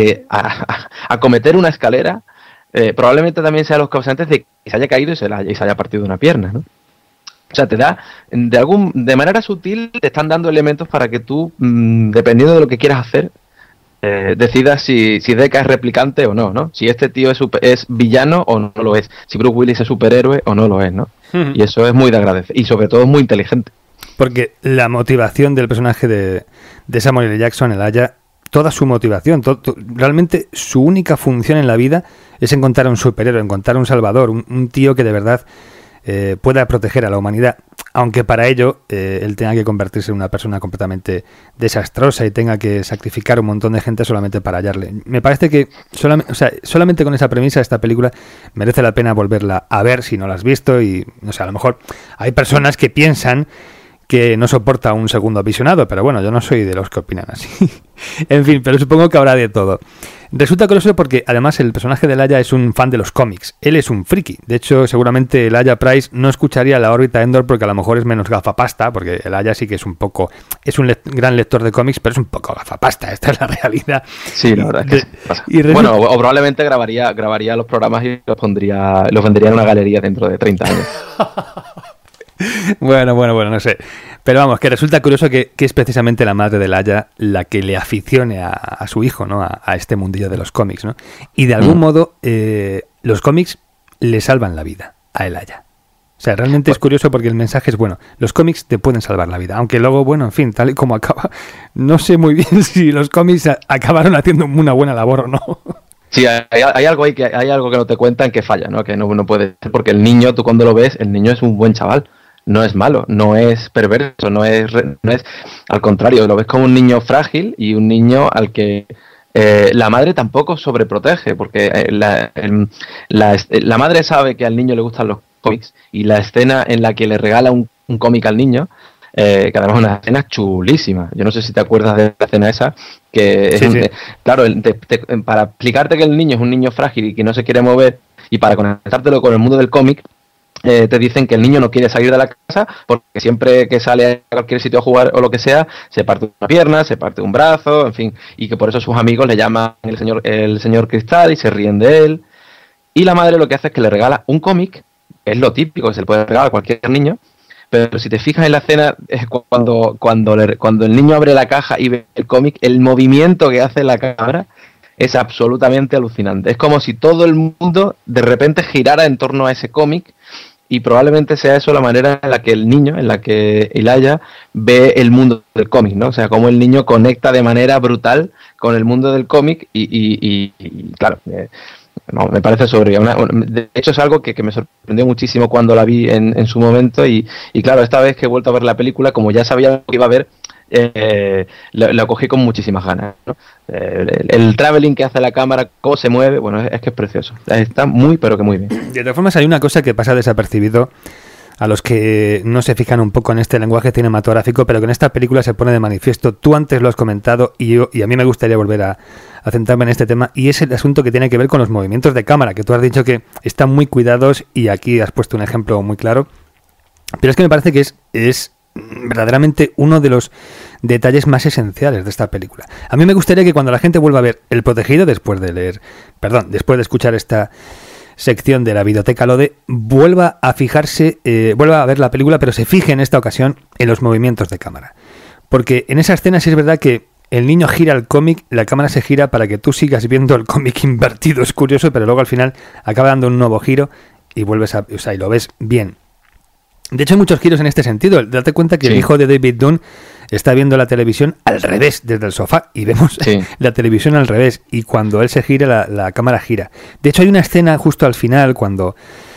a cometer una escalera, probablemente también sean los causantes de que se haya caído y se haya partido una pierna, ¿no? O sea, te da, de manera sutil, te están dando elementos para que tú, dependiendo de lo que quieras hacer, decidas si Deca es replicante o no, ¿no? Si este tío es villano o no lo es, si Bruce Willis es superhéroe o no lo es, ¿no? Y eso es muy de agradecer, y sobre todo es muy inteligente. Porque la motivación del personaje de Samuel L. Jackson, el Aya, toda su motivación, realmente su única función en la vida es encontrar un superhéroe, encontrar un salvador, un tío que de verdad pueda proteger a la humanidad, aunque para ello él tenga que convertirse en una persona completamente desastrosa y tenga que sacrificar un montón de gente solamente para hallarle. Me parece que solamente con esa premisa esta película merece la pena volverla a ver si no la has visto, y no sé, a lo mejor hay personas que piensan que no soporta un segundo visionado, pero bueno, yo no soy de los que opinan así. En fin, pero supongo que habrá de todo. Resulta curioso porque además el personaje de Aya es un fan de los cómics. Él es un friki. De hecho, seguramente el Aya Price no escucharía La órbita de Endor porque a lo mejor es menos gafapasta, porque el Aya sí que es un gran lector de cómics, pero es un poco gafapasta. Esta es la realidad. Sí, la verdad es que pasa. Bueno, o probablemente grabaría los programas y los vendería en una galería dentro de 30 años. Bueno, no sé. Pero vamos, que resulta curioso que es precisamente la madre de Aya la que le aficione a su hijo, ¿no? A este mundillo de los cómics, ¿no? Y de algún modo los cómics le salvan la vida a Aya. O sea, realmente es curioso porque el mensaje es, bueno, los cómics te pueden salvar la vida. Aunque luego, bueno, en fin, tal y como acaba, no sé muy bien si los cómics acabaron haciendo una buena labor o no. Sí, hay algo ahí hay algo que no te cuentan que falla, ¿no? Que no puede ser, porque el niño, tú cuando lo ves, el niño es un buen chaval. No es malo, no es perverso, no es al contrario, lo ves como un niño frágil y un niño al que la madre tampoco sobreprotege, porque la madre sabe que al niño le gustan los cómics, y la escena en la que le regala un cómic al niño, que además es una escena chulísima. Yo no sé si te acuerdas de la escena esa, que es sí. Claro, para explicarte que el niño es un niño frágil y que no se quiere mover, y para conectártelo con el mundo del cómic, te dicen que el niño no quiere salir de la casa porque siempre que sale a cualquier sitio a jugar o lo que sea, se parte una pierna, se parte un brazo, en fin, y que por eso sus amigos le llaman el señor Cristal y se ríen de él. Y la madre lo que hace es que le regala un cómic, es lo típico que se le puede regalar a cualquier niño, pero si te fijas en la escena, es cuando el niño abre la caja y ve el cómic, el movimiento que hace la cámara es absolutamente alucinante. Es como si todo el mundo de repente girara en torno a ese cómic y probablemente sea eso la manera en la que el niño, en la que Elijah ve el mundo del cómic, ¿no? O sea, cómo el niño conecta de manera brutal con el mundo del cómic y claro, no, me parece soberbia. De hecho, es algo que me sorprendió muchísimo cuando la vi en su momento y claro, esta vez que he vuelto a ver la película, como ya sabía lo que iba a ver, lo cogí con muchísimas ganas, ¿no? El traveling que hace la cámara, cómo se mueve, bueno, es que es precioso. Está muy, pero que muy bien. De todas formas, hay una cosa que pasa desapercibido a los que no se fijan un poco en este lenguaje cinematográfico, pero que en esta película se pone de manifiesto. Tú antes lo has comentado y a mí me gustaría volver a centrarme en este tema, y es el asunto que tiene que ver con los movimientos de cámara, que tú has dicho que están muy cuidados y aquí has puesto un ejemplo muy claro. Pero es que me parece que es verdaderamente uno de los detalles más esenciales de esta película. A mí me gustaría que cuando la gente vuelva a ver El Protegido, después de escuchar esta sección de la Videoteca Lode, vuelva a fijarse, vuelva a ver la película, pero se fije en esta ocasión en los movimientos de cámara. Porque en esa escena sí es verdad que el niño gira el cómic, la cámara se gira para que tú sigas viendo el cómic invertido, es curioso, pero luego al final acaba dando un nuevo giro y y lo ves bien. De hecho, hay muchos giros en este sentido. Date cuenta que el hijo de David Dunn está viendo la televisión al revés desde el sofá y vemos la televisión al revés, y cuando él se gira, la cámara gira. De hecho, hay una escena justo al final cuando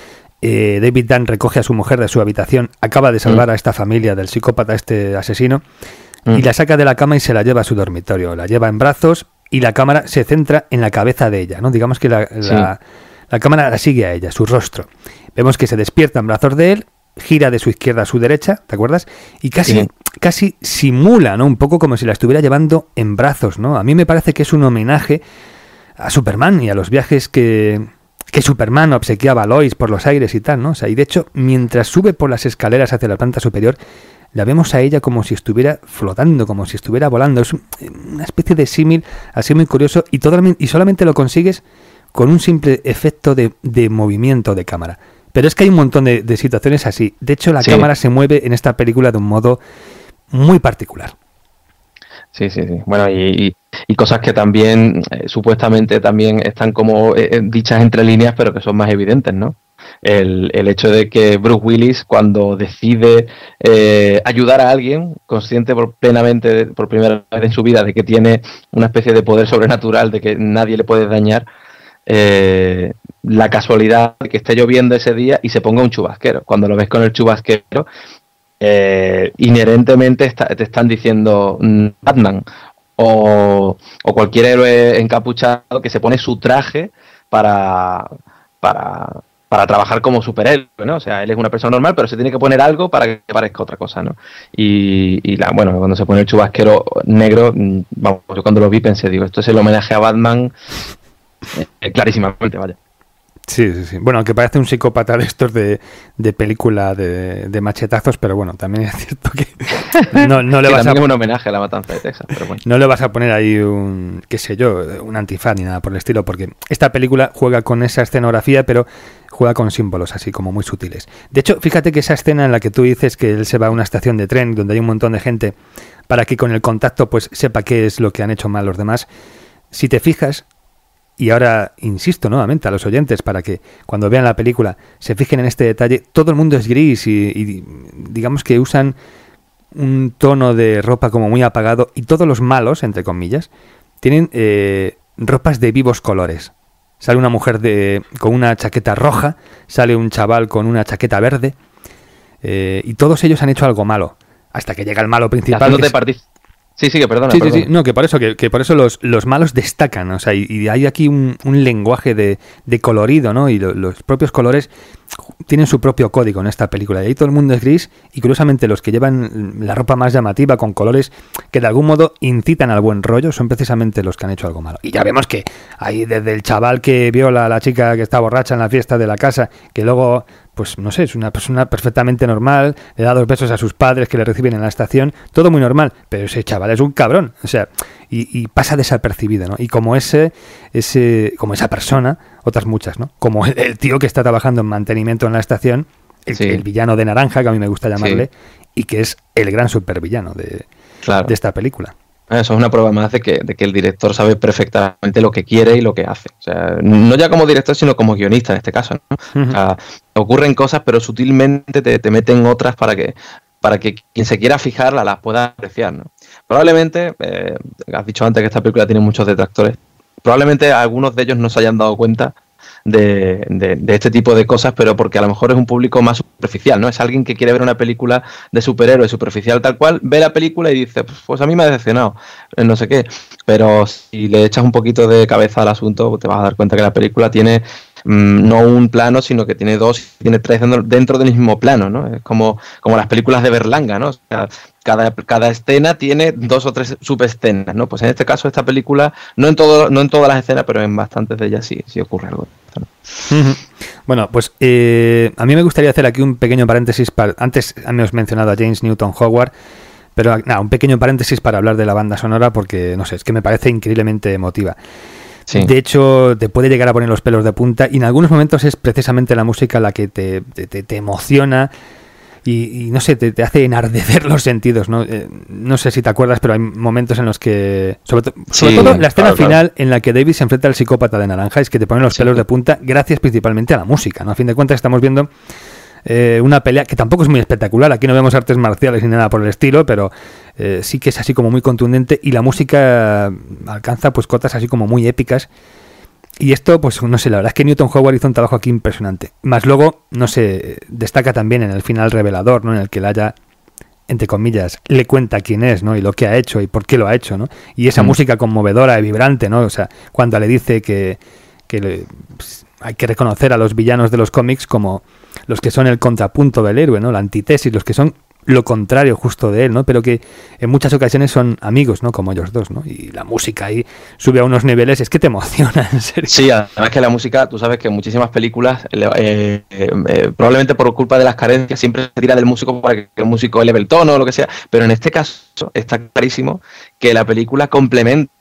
David Dunn recoge a su mujer de su habitación, acaba de salvar a esta familia del psicópata, este asesino, y la saca de la cama y se la lleva a su dormitorio. La lleva en brazos y la cámara se centra en la cabeza de ella, ¿no? Digamos que la cámara la sigue a ella, su rostro. Vemos que se despierta en brazos de él, gira de su izquierda a su derecha, ¿te acuerdas? Y casi simula, ¿no? Un poco como si la estuviera llevando en brazos, ¿no? A mí me parece que es un homenaje a Superman y a los viajes que Superman obsequiaba a Lois por los aires y tal, ¿no? O sea, y de hecho, mientras sube por las escaleras hacia la planta superior, la vemos a ella como si estuviera flotando, como si estuviera volando. Es una especie de símil así muy curioso, y solamente lo consigues con un simple efecto de movimiento de cámara. Pero es que hay un montón de situaciones así. De hecho, la cámara se mueve en esta película de un modo muy particular. Sí. Bueno, y cosas que también, supuestamente, también están como dichas entre líneas, pero que son más evidentes, ¿no? El hecho de que Bruce Willis, cuando decide ayudar a alguien, consciente plenamente, por primera vez en su vida, de que tiene una especie de poder sobrenatural, de que nadie le puede dañar, la casualidad de que esté lloviendo ese día y se ponga un chubasquero. Cuando lo ves con el chubasquero, inherentemente te están diciendo Batman o cualquier héroe encapuchado que se pone su traje para trabajar como superhéroe, ¿no? O sea, él es una persona normal, pero se tiene que poner algo para que parezca otra cosa, ¿no? Bueno, cuando se pone el chubasquero negro, vamos, yo cuando lo vi pensé, digo, esto es el homenaje a Batman clarísimamente, vaya. Sí. Bueno, aunque parece un psicópata de estos de película de machetazos, pero bueno, también es cierto que no le vas a... un homenaje a la matanza de Texas, pero bueno. No le vas a poner ahí un antifaz ni nada por el estilo, porque esta película juega con esa escenografía, pero juega con símbolos así como muy sutiles. De hecho, fíjate que esa escena en la que tú dices que él se va a una estación de tren donde hay un montón de gente para que con el contacto pues sepa qué es lo que han hecho mal los demás, si te fijas... Y ahora insisto nuevamente a los oyentes para que cuando vean la película se fijen en este detalle. Todo el mundo es gris y digamos que usan un tono de ropa como muy apagado, y todos los malos, entre comillas, tienen ropas de vivos colores. Sale una mujer con una chaqueta roja, sale un chaval con una chaqueta verde, y todos ellos han hecho algo malo, hasta que llega el malo principal. Sí, que perdona. Sí. No, que por eso los malos destacan, o sea, y hay aquí un lenguaje de colorido, ¿no? Y los propios colores tienen su propio código en esta película. Y ahí todo el mundo es gris, y curiosamente los que llevan la ropa más llamativa, con colores que de algún modo incitan al buen rollo, son precisamente los que han hecho algo malo. Y ya vemos que hay desde el chaval que viola a la chica que está borracha en la fiesta de la casa, que luego... pues no sé, es una persona perfectamente normal, le da 2 besos a sus padres que le reciben en la estación, todo muy normal, pero ese chaval es un cabrón, o sea, y pasa desapercibido, ¿no? Y como como esa persona, otras muchas, ¿no? Como el tío que está trabajando en mantenimiento en la estación, el villano de naranja, que a mí me gusta llamarle, y que es el gran supervillano de esta película. Eso es una prueba más de que el director sabe perfectamente lo que quiere y lo que hace. O sea, no ya como director, sino como guionista en este caso, ¿no? O sea, ocurren cosas, pero sutilmente te meten otras para que quien se quiera fijar las pueda apreciar, ¿no? Probablemente, has dicho antes que esta película tiene muchos detractores, probablemente algunos de ellos no se hayan dado cuenta de este tipo de cosas, pero porque a lo mejor es un público más superficial, ¿no? Es alguien que quiere ver una película de superhéroes superficial tal cual, ve la película y dice, pues a mí me ha decepcionado, no sé qué, pero si le echas un poquito de cabeza al asunto, te vas a dar cuenta que la película tiene no un plano, sino que tiene dos, tiene tres dentro del mismo plano, ¿no? Es como las películas de Berlanga, ¿no? O sea, cada escena tiene 2 o 3 subescenas, ¿no? Pues en este caso esta película, no en todas las escenas, pero en bastantes de ellas sí ocurre algo, ¿no? Bueno, pues a mí me gustaría hacer aquí un pequeño paréntesis. Antes hemos mencionado a James Newton Howard, pero nada, un pequeño paréntesis para hablar de la banda sonora porque, no sé, es que me parece increíblemente emotiva. Sí. De hecho, te puede llegar a poner los pelos de punta y en algunos momentos es precisamente la música la que te emociona y no sé, te hace enardecer los sentidos, ¿no? No sé si te acuerdas, pero hay momentos en los que... Sobre todo la escena final en la que David se enfrenta al psicópata de naranja es que te ponen los pelos de punta gracias principalmente a la música, ¿no? A fin de cuentas estamos viendo una pelea que tampoco es muy espectacular, aquí no vemos artes marciales ni nada por el estilo, pero sí que es así como muy contundente y la música alcanza pues cotas así como muy épicas y esto pues no sé, la verdad es que Newton Howard hizo un trabajo aquí impresionante, más luego no sé, destaca también en el final revelador, ¿no? En el que Laia, entre comillas, le cuenta quién es, ¿no? Y lo que ha hecho y por qué lo ha hecho, ¿no? Y esa música conmovedora y vibrante, ¿no? O sea, cuando le dice que hay que reconocer a los villanos de los cómics como los que son el contrapunto del héroe, ¿no? La antítesis, los que son lo contrario justo de él, ¿no? Pero que en muchas ocasiones son amigos, ¿no? Como ellos dos, ¿no? Y la música ahí sube a unos niveles, es que te emociona, en serio. Sí, además que la música, tú sabes que en muchísimas películas, probablemente por culpa de las carencias, siempre se tira del músico para que el músico eleve el tono o lo que sea, pero en este caso está clarísimo que la película complementa,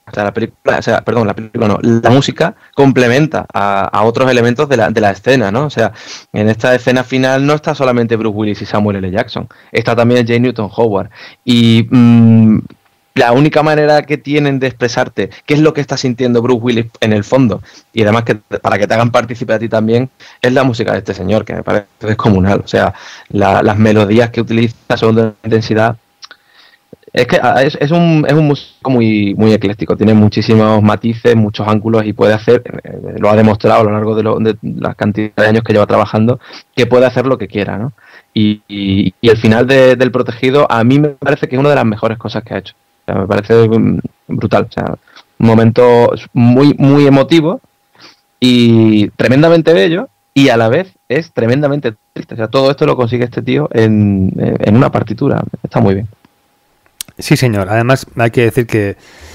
la música complementa a otros elementos de la escena, ¿no? O sea, en esta escena final no está solamente Bruce Willis y Samuel L. Jackson, está también James Newton Howard. Y la única manera que tienen de expresarte qué es lo que está sintiendo Bruce Willis en el fondo, y además que para que te hagan participar a ti también, es la música de este señor, que me parece descomunal. O sea, las melodías que utiliza son de intensidad. Es que es un músico muy, muy ecléctico, tiene muchísimos matices, muchos ángulos y puede hacer, lo ha demostrado a lo largo de la cantidad de años que lleva trabajando, que puede hacer lo que quiera, ¿no? Y el final del Protegido a mí me parece que es una de las mejores cosas que ha hecho. O sea, me parece brutal, o sea, un momento muy, muy emotivo y tremendamente bello y a la vez es tremendamente triste. O sea, todo esto lo consigue este tío en una partitura, está muy bien. Sí, señor. Además, hay que decir que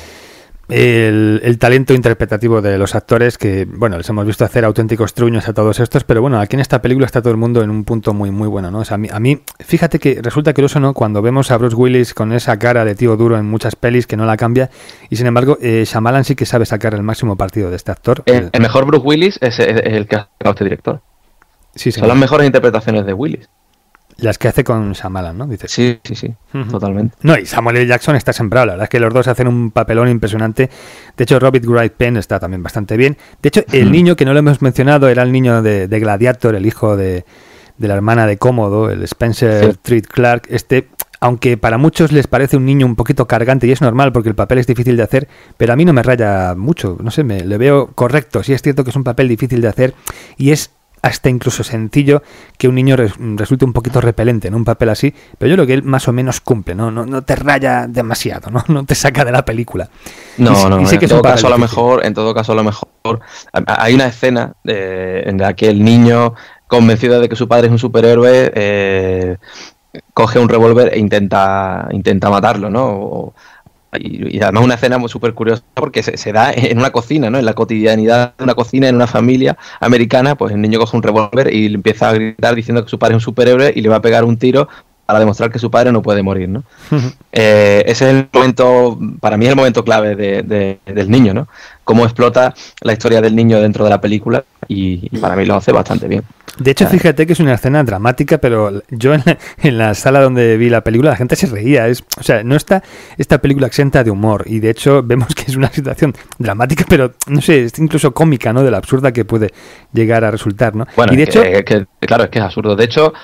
el talento interpretativo de los actores, que, bueno, les hemos visto hacer auténticos truños a todos estos, pero bueno, aquí en esta película está todo el mundo en un punto muy, muy bueno, ¿no? O sea, a mí, fíjate que resulta curioso, ¿no? Cuando vemos a Bruce Willis con esa cara de tío duro en muchas pelis que no la cambia, y sin embargo, Shyamalan sí que sabe sacar el máximo partido de este actor. El mejor Bruce Willis es el que ha sacado este director. Sí, son las mejores interpretaciones de Willis. Las que hace con Shyamalan, ¿no? Dices. Sí, totalmente. No, y Samuel L. Jackson está sembrado, la verdad es que los dos hacen un papelón impresionante. De hecho, Robert Wright Penn está también bastante bien. De hecho, el niño que no lo hemos mencionado era el niño de Gladiator, el hijo de la hermana de Cómodo, el Spencer Treat Clark. Aunque para muchos les parece un niño un poquito cargante, y es normal porque el papel es difícil de hacer, pero a mí no me raya mucho, no sé, le veo correcto. Sí es cierto que es un papel difícil de hacer y es hasta incluso sencillo que un niño resulte un poquito repelente en un papel así, pero yo creo que él más o menos cumple, no te raya demasiado, no te saca de la película. En todo caso a lo mejor hay una escena en la que el niño, convencido de que su padre es un superhéroe, coge un revólver e intenta matarlo, ¿no? Y además una escena muy súper curiosa porque se da en una cocina, ¿no? En la cotidianidad de una cocina, en una familia americana, pues el niño coge un revólver y le empieza a gritar diciendo que su padre es un superhéroe y le va a pegar un tiro para demostrar que su padre no puede morir, ¿no? Ese es el momento, para mí es el momento clave del niño, ¿no? Cómo explota la historia del niño dentro de la película y para mí lo hace bastante bien. De hecho, fíjate que es una escena dramática, pero yo en la sala donde vi la película la gente se reía. O sea, no está esta película exenta de humor y de hecho vemos que es una situación dramática, pero no sé, es incluso cómica, ¿no? De la absurda que puede llegar a resultar, ¿no? Bueno, y de hecho, claro, es que es absurdo. De hecho,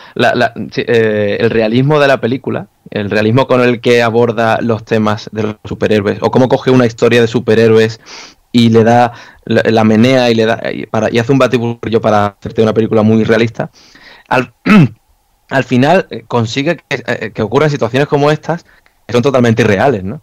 el realismo de la película, el realismo con el que aborda los temas de los superhéroes, o cómo coge una historia de superhéroes y le da la menea y hace un batiburrillo para hacerte una película muy realista, al final consigue que ocurran situaciones como estas que son totalmente irreales, ¿no?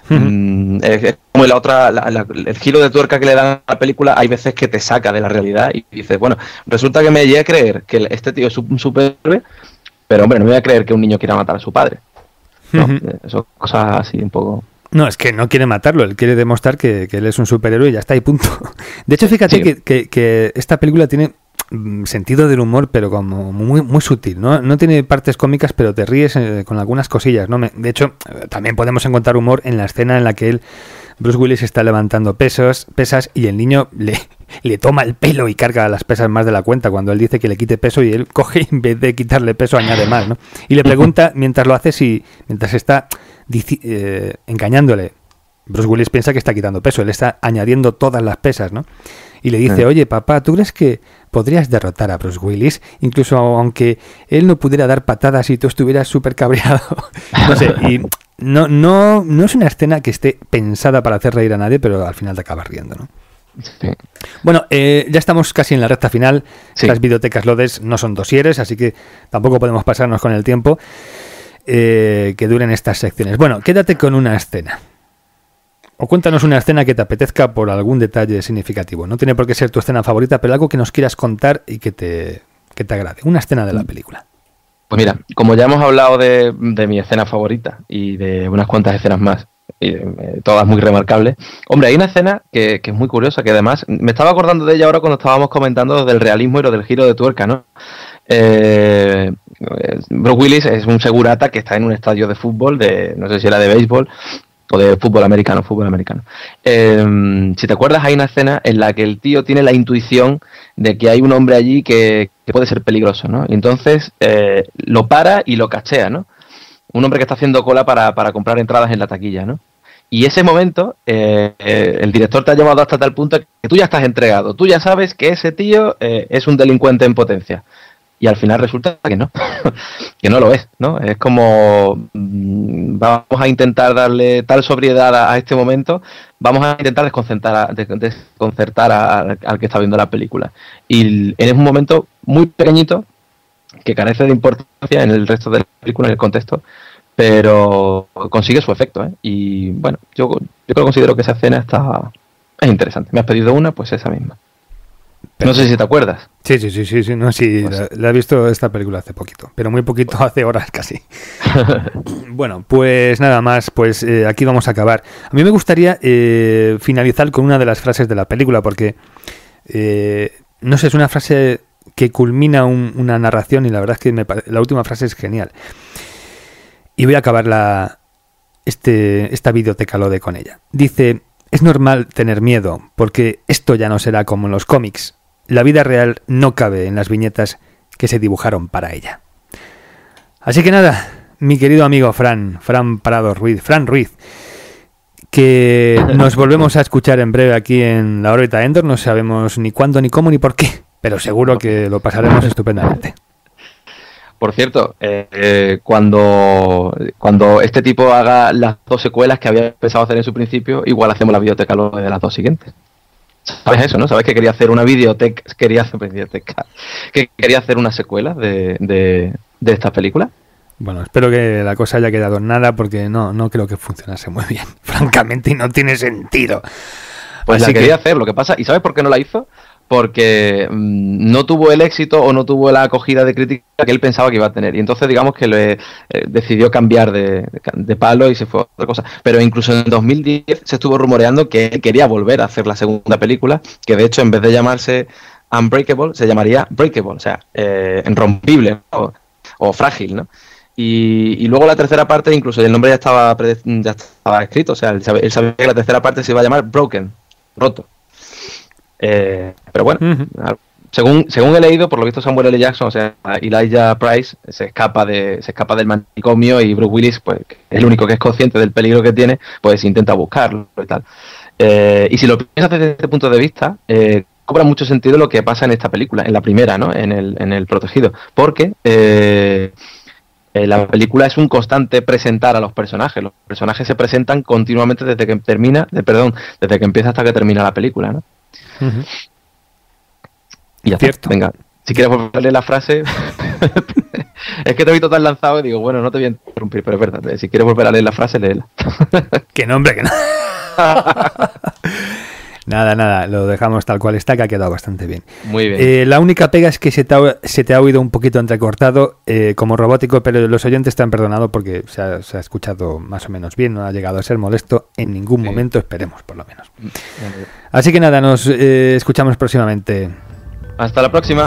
Es como el giro de tuerca que le dan a la película, hay veces que te saca de la realidad y dices, bueno, resulta que me llegué a creer que este tío es un superhéroe, pero hombre, no me voy a creer que un niño quiera matar a su padre. No, son cosas así un poco... No, es que no quiere matarlo, él quiere demostrar que él es un superhéroe y ya está, y punto. De hecho, fíjate Sí. que esta película tiene sentido del humor, pero como muy, muy sutil, ¿no? No tiene partes cómicas, pero te ríes con algunas cosillas, ¿no? De hecho, también podemos encontrar humor en la escena en la que Bruce Willis está levantando pesas y el niño le toma el pelo y carga las pesas más de la cuenta cuando él dice que le quite peso y él coge y en vez de quitarle peso añade más, ¿no? Y le pregunta mientras lo hace mientras está engañándole. Bruce Willis piensa que está quitando peso, él está añadiendo todas las pesas, ¿no? Y le dice, oye papá, ¿tú crees que podrías derrotar a Bruce Willis? Incluso aunque él no pudiera dar patadas y tú estuvieras súper cabreado. No sé, y no es una escena que esté pensada para hacer reír a nadie, pero al final te acabas riendo, ¿no? Sí. Bueno, ya estamos casi en la recta final. Sí. Las videotecas LODES no son dosieres, así que tampoco podemos pasarnos con el tiempo que duren estas secciones. Bueno, quédate con una escena. O cuéntanos una escena que te apetezca por algún detalle significativo. No tiene por qué ser tu escena favorita, pero algo que nos quieras contar y que te agrade. Una escena de la película. Pues mira, como ya hemos hablado de mi escena favorita y de unas cuantas escenas más, y todas muy remarcables, hombre, hay una escena que es muy curiosa, que además me estaba acordando de ella ahora cuando estábamos comentando lo del realismo y lo del giro de tuerca, ¿no? Bruce Willis es un segurata que está en un estadio de fútbol, no sé si era de béisbol o de fútbol americano. Si te acuerdas, hay una escena en la que el tío tiene la intuición de que hay un hombre allí que puede ser peligroso, ¿no? Y entonces lo para y lo cachea, ¿no? Un hombre que está haciendo cola para comprar entradas en la taquilla, ¿no? Y ese momento, el director te ha llevado hasta tal punto que tú ya estás entregado, tú ya sabes que ese tío es un delincuente en potencia. Y al final resulta que no, que no lo es, ¿no? Es como, vamos a intentar darle tal sobriedad a este momento, vamos a intentar desconcertar al que está viendo la película. Y es un momento muy pequeñito, que carece de importancia en el resto de la película, en el contexto, pero consigue su efecto, ¿eh? Y bueno, yo considero que esa escena es interesante. Me has pedido una, pues esa misma. No sé si te acuerdas. Sí, no, sí, Pues la he visto esta película hace poquito, pero muy poquito, hace horas casi. Bueno, pues nada más, pues aquí vamos a acabar. A mí me gustaría finalizar con una de las frases de la película, porque no sé, es una frase que culmina una narración y la verdad es que la última frase es genial. Y voy a acabar esta videoteca LODE con ella. Dice: es normal tener miedo, porque esto ya no será como en los cómics. La vida real no cabe en las viñetas que se dibujaron para ella. Así que nada, mi querido amigo Fran Ruiz, que nos volvemos a escuchar en breve aquí en la órbita Endor. No sabemos ni cuándo, ni cómo, ni por qué, pero seguro que lo pasaremos estupendamente. Por cierto, cuando este tipo haga las 2 secuelas que había pensado hacer en su principio, igual hacemos la videoteca de las 2 siguientes. ¿Sabes eso, no? ¿Sabes que quería hacer una videoteca? Que quería hacer una secuela de esta película. Bueno, espero que la cosa haya quedado en nada, porque no creo que funcionase muy bien, francamente, y no tiene sentido. Pues la quería hacer, lo que pasa, ¿y sabes por qué no la hizo? Porque no tuvo el éxito o no tuvo la acogida de crítica que él pensaba que iba a tener. Y entonces digamos que decidió cambiar de palo y se fue a otra cosa. Pero incluso en 2010 se estuvo rumoreando que él quería volver a hacer la segunda película, que de hecho en vez de llamarse Unbreakable se llamaría Breakable, o sea, irrompible, ¿no? o frágil, ¿no? Y luego la tercera parte, incluso el nombre ya estaba escrito, o sea, él sabía que la tercera parte se iba a llamar Broken, roto. Pero bueno, según he leído, por lo visto Samuel L. Jackson, o sea, Elijah Price, se escapa del manicomio y Bruce Willis, pues, que es el único que es consciente del peligro que tiene, pues intenta buscarlo y tal. Y si lo piensas desde este punto de vista, cobra mucho sentido lo que pasa en esta película, en la primera, ¿no? En el Protegido, porque la película es un constante presentar a los personajes. Los personajes se presentan continuamente desde que empieza hasta que termina la película, ¿no? Uh-huh. Y ya Cierto. está. Venga, si quieres volver a leer la frase. Es que te he visto tan lanzado y digo, bueno, no te voy a interrumpir, pero es verdad. Si quieres volver a leer la frase, léela. Que no, hombre, que no. Nada, lo dejamos tal cual está, que ha quedado bastante bien. Muy bien. La única pega es que se te ha oído un poquito entrecortado, como robótico, pero los oyentes te han perdonado porque se ha escuchado más o menos bien, no ha llegado a ser molesto en ningún momento, esperemos por lo menos. Así que nada, nos escuchamos próximamente. Hasta la próxima.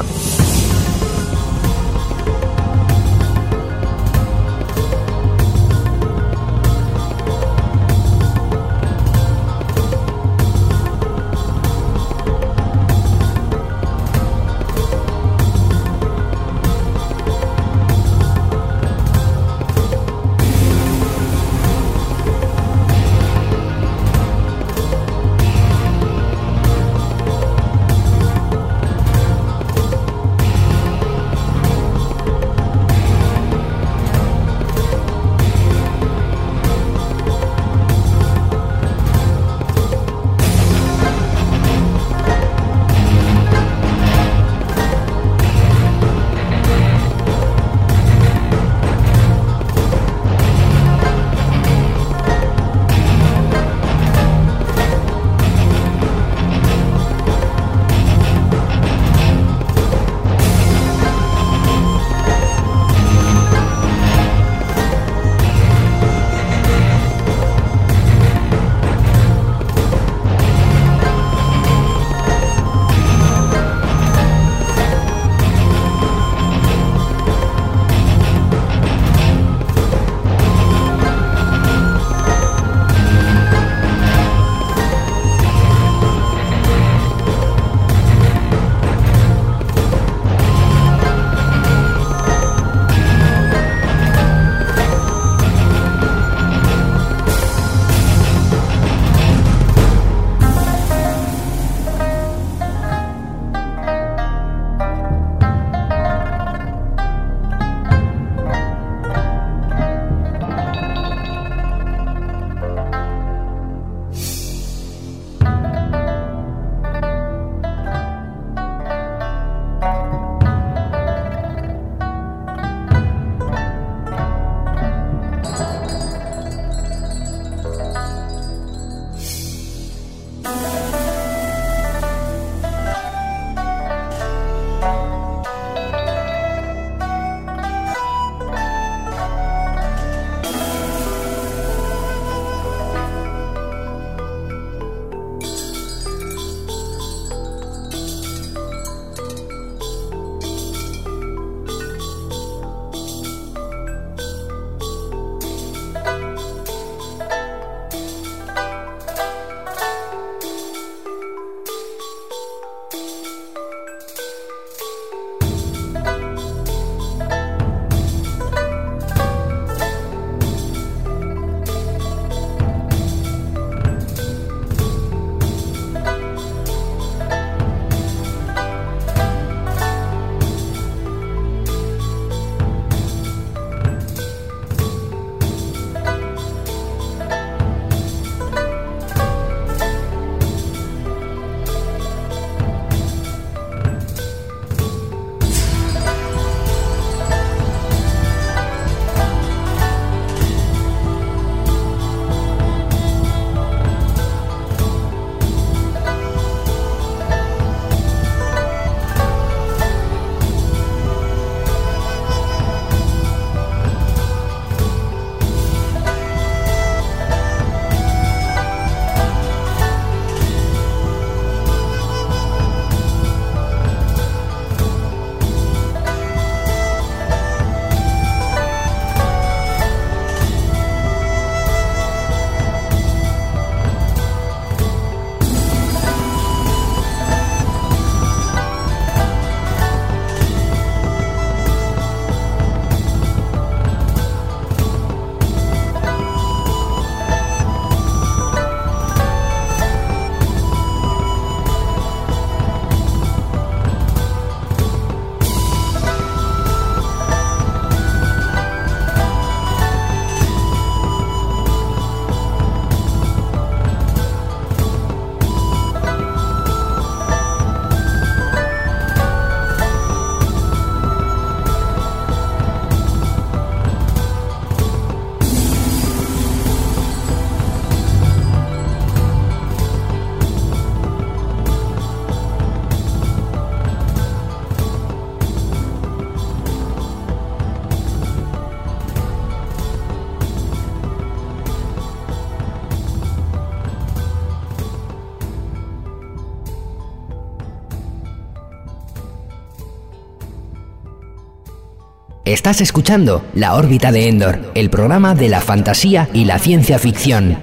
Estás escuchando La órbita de Endor, el programa de la fantasía y la ciencia ficción.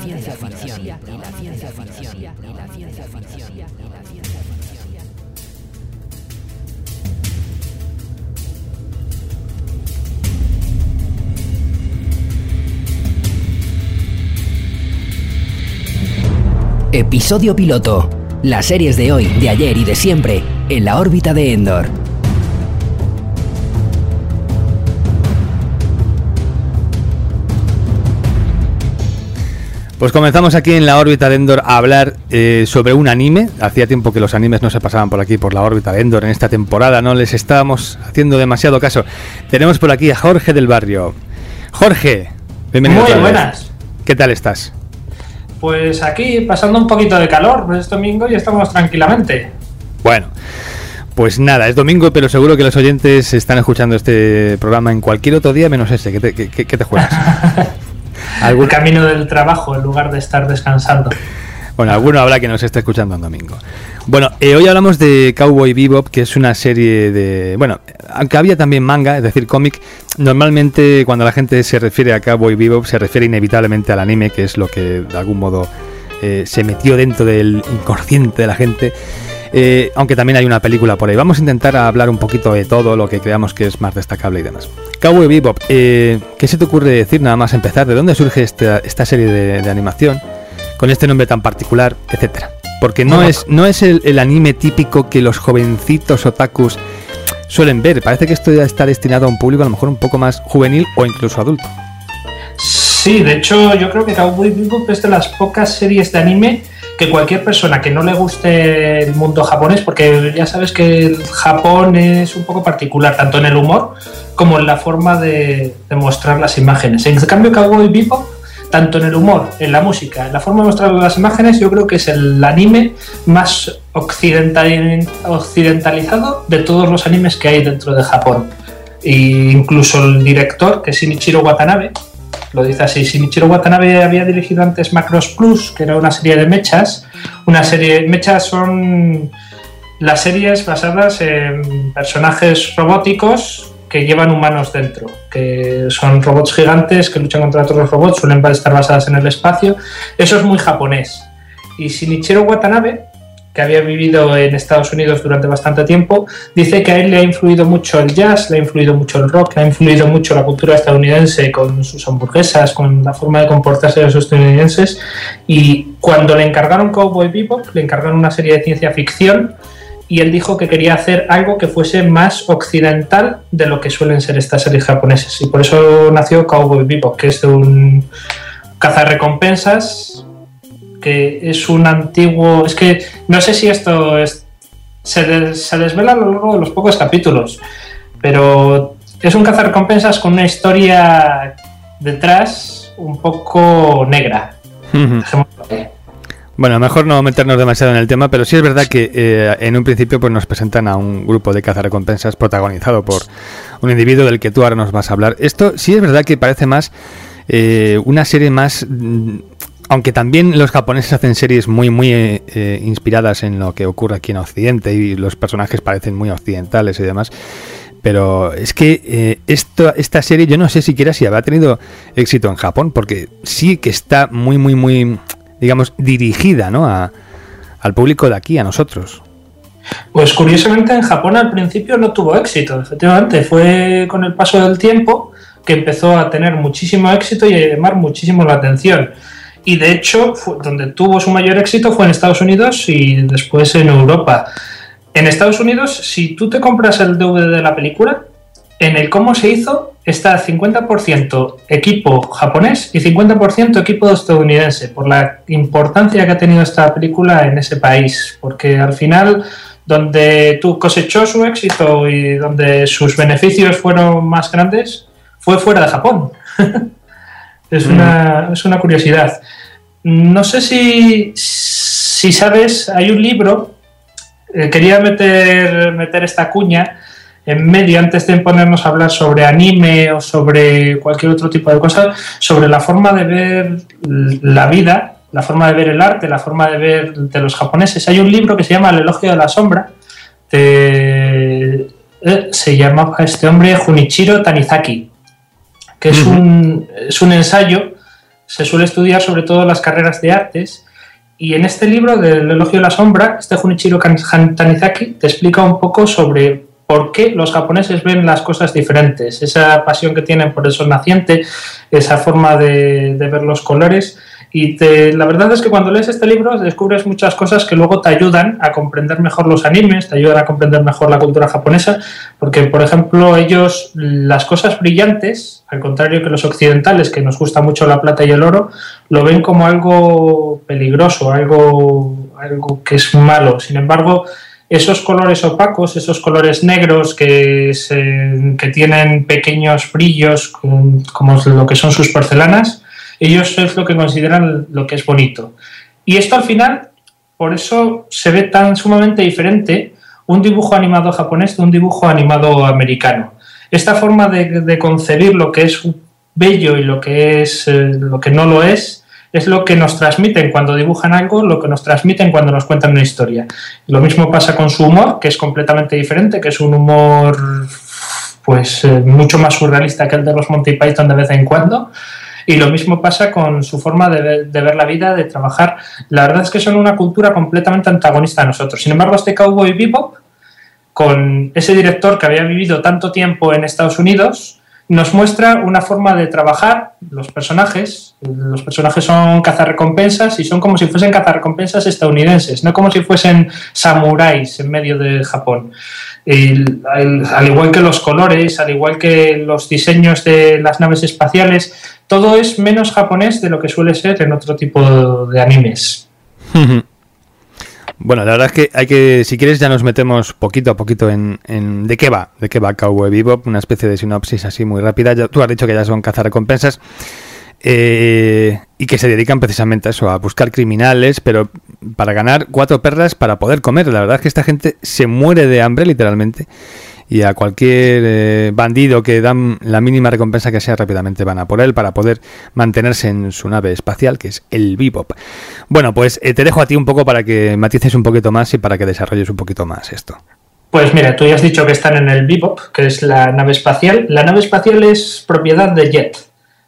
Episodio piloto. Las series de hoy, de ayer y de siempre en La órbita de Endor. Pues comenzamos aquí en La órbita de Endor a hablar sobre un anime. Hacía tiempo que los animes no se pasaban por aquí, por La órbita de Endor. En esta temporada no les estábamos haciendo demasiado caso. Tenemos por aquí a Jorge del Barrio. Jorge, bienvenido. Muy buenas. ¿Qué tal estás? Pues aquí pasando un poquito de calor, pues es domingo y estamos tranquilamente. Bueno, pues nada, es domingo, pero seguro que los oyentes están escuchando este programa en cualquier otro día menos ese. ¿Qué te juegas? El camino del trabajo en lugar de estar descansando. Bueno, alguno habrá que nos esté escuchando en domingo. Bueno, hoy hablamos de Cowboy Bebop, que es una serie de... Bueno, aunque había también manga, es decir, cómic, normalmente cuando la gente se refiere a Cowboy Bebop se refiere inevitablemente al anime, que es lo que de algún modo se metió dentro del inconsciente de la gente. Aunque también hay una película por ahí. Vamos a intentar hablar un poquito de todo lo que creamos que es más destacable y demás. Cowboy Bebop, ¿qué se te ocurre decir nada más empezar? ¿De dónde surge esta serie de animación con este nombre tan particular, etcétera? Porque no es el anime típico que los jovencitos otakus suelen ver. Parece que esto ya está destinado a un público a lo mejor un poco más juvenil o incluso adulto. Sí, de hecho yo creo que Cowboy Bebop es de las pocas series de anime que cualquier persona que no le guste el mundo japonés, porque ya sabes que el Japón es un poco particular, tanto en el humor como en la forma de mostrar las imágenes. En cambio, Cowboy Bebop, tanto en el humor, en la música, en la forma de mostrar las imágenes, yo creo que es el anime más occidentalizado de todos los animes que hay dentro de Japón. E incluso el director, que es Shinichiro Watanabe, lo dice así. Shinichiro Watanabe había dirigido antes Macross Plus, que era una serie de mechas. Mechas son las series basadas en personajes robóticos que llevan humanos dentro, que son robots gigantes que luchan contra otros robots, suelen estar basadas en el espacio. Eso es muy japonés. Y Shinichiro Watanabe, que había vivido en Estados Unidos durante bastante tiempo, dice que a él le ha influido mucho el jazz, le ha influido mucho el rock, le ha influido mucho la cultura estadounidense con sus hamburguesas, con la forma de comportarse de los estadounidenses, y cuando le encargaron Cowboy Bebop, le encargaron una serie de ciencia ficción, y él dijo que quería hacer algo que fuese más occidental de lo que suelen ser estas series japonesas, y por eso nació Cowboy Bebop, que es de un cazarrecompensas, que es un antiguo... Es que no sé si esto se desvela a lo largo de los pocos capítulos, pero es un cazarrecompensas con una historia detrás un poco negra. Bueno, mejor no meternos demasiado en el tema, pero sí es verdad que en un principio pues nos presentan a un grupo de cazarrecompensas protagonizado por un individuo del que tú ahora nos vas a hablar. Esto sí es verdad que parece más una serie más... Aunque también los japoneses hacen series muy inspiradas en lo que ocurre aquí en Occidente y los personajes parecen muy occidentales y demás, pero es que esta serie yo no sé siquiera si habrá tenido éxito en Japón, porque sí que está muy digamos dirigida, ¿no? al público de aquí, a nosotros. Pues curiosamente en Japón al principio no tuvo éxito, efectivamente fue con el paso del tiempo que empezó a tener muchísimo éxito y a llamar muchísimo la atención. Y de hecho, donde tuvo su mayor éxito fue en Estados Unidos y después en Europa. En Estados Unidos, si tú te compras el DVD de la película, en el cómo se hizo está 50% equipo japonés y 50% equipo estadounidense, por la importancia que ha tenido esta película en ese país. Porque al final, donde tú cosechó su éxito y donde sus beneficios fueron más grandes, fue fuera de Japón. Es una curiosidad. No sé si sabes, hay un libro, quería meter esta cuña en medio antes de ponernos a hablar sobre anime o sobre cualquier otro tipo de cosa, sobre la forma de ver la vida, la forma de ver el arte, la forma de ver de los japoneses. Hay un libro que se llama El elogio de la sombra, el se llamaba este hombre Junichiro Tanizaki, que es un ensayo. Se suele estudiar sobre todo las carreras de artes, y en este libro del Elogio de la Sombra, este Junichiro Tanizaki te explica un poco sobre por qué los japoneses ven las cosas diferentes, esa pasión que tienen por el sol naciente, esa forma de ver los colores. Y la verdad es que cuando lees este libro descubres muchas cosas que luego te ayudan a comprender mejor los animes, te ayudan a comprender mejor la cultura japonesa, porque, por ejemplo, ellos las cosas brillantes, al contrario que los occidentales, que nos gusta mucho la plata y el oro, lo ven como algo peligroso, algo que es malo. Sin embargo, esos colores opacos, esos colores negros que tienen pequeños brillos, como lo que son sus porcelanas, ellos es lo que consideran lo que es bonito. Y esto al final, por eso se ve tan sumamente diferente un dibujo animado japonés de un dibujo animado americano. Esta forma de concebir lo que es bello y lo que no lo es lo que nos transmiten cuando dibujan algo, lo que nos transmiten cuando nos cuentan una historia. Lo mismo pasa con su humor, que es completamente diferente, que es un humor pues mucho más surrealista que el de los Monty Python de vez en cuando. Y lo mismo pasa con su forma de ver la vida, de trabajar. La verdad es que son una cultura completamente antagonista a nosotros. Sin embargo, este Cowboy Bebop, con ese director que había vivido tanto tiempo en Estados Unidos, nos muestra una forma de trabajar. Los personajes son cazarrecompensas, y son como si fuesen cazarrecompensas estadounidenses, no como si fuesen samuráis en medio de Japón. Al igual que los colores, al igual que los diseños de las naves espaciales, todo es menos japonés de lo que suele ser en otro tipo de animes. Bueno, la verdad es que si quieres ya nos metemos poquito a poquito en de qué va Cowboy Bebop, una especie de sinopsis así muy rápida. Tú has dicho que ya son cazarrecompensas y que se dedican precisamente a eso, a buscar criminales, pero para ganar 4 perlas para poder comer. La verdad es que esta gente se muere de hambre literalmente, y a cualquier bandido que dan la mínima recompensa que sea, rápidamente van a por él para poder mantenerse en su nave espacial, que es el Bebop. Bueno, pues te dejo a ti un poco para que matices un poquito más y para que desarrolles un poquito más esto. Pues mira, tú ya has dicho que están en el Bebop, que es la nave espacial. La nave espacial es propiedad de Jet.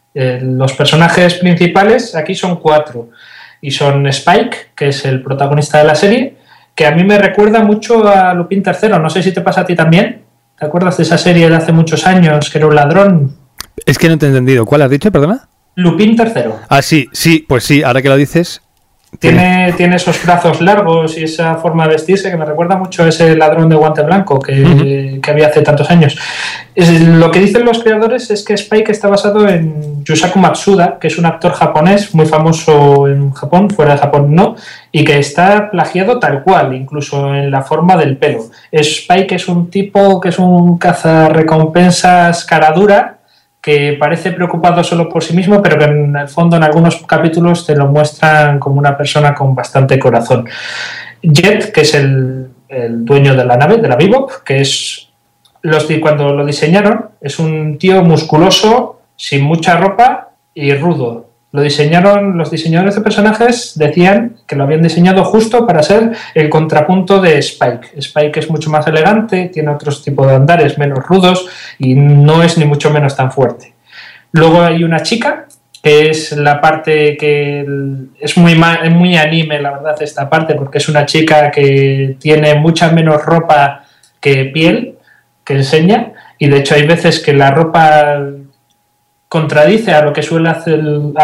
Los personajes principales aquí son 4, y son Spike, que es el protagonista de la serie, que a mí me recuerda mucho a Lupin III. No sé si te pasa a ti también. ¿Te acuerdas de esa serie de hace muchos años, que era un ladrón? Es que no te he entendido. ¿Cuál has dicho, perdona? Lupin III. Ah, sí, pues sí, ahora que lo dices. Tiene esos brazos largos y esa forma de vestirse que me recuerda mucho a ese ladrón de guante blanco que había hace tantos años. Lo que dicen los creadores es que Spike está basado en Yusaku Matsuda, que es un actor japonés muy famoso en Japón, fuera de Japón no, y que está plagiado tal cual, incluso en la forma del pelo. Spike es un tipo que es un cazarrecompensas cara dura, que parece preocupado solo por sí mismo, pero que en el fondo en algunos capítulos te lo muestran como una persona con bastante corazón. Jet, que es el dueño de la nave, de la Bebop, que es cuando lo diseñaron, es un tío musculoso, sin mucha ropa y rudo. Lo diseñaron, los diseñadores de personajes decían que lo habían diseñado justo para ser el contrapunto de Spike. Spike es mucho más elegante, tiene otros tipos de andares menos rudos y no es ni mucho menos tan fuerte. Luego hay una chica, que es la parte que es muy anime, la verdad, esta parte, porque es una chica que tiene mucha menos ropa que piel, que enseña, y de hecho hay veces que la ropa contradice a lo que suele hacer,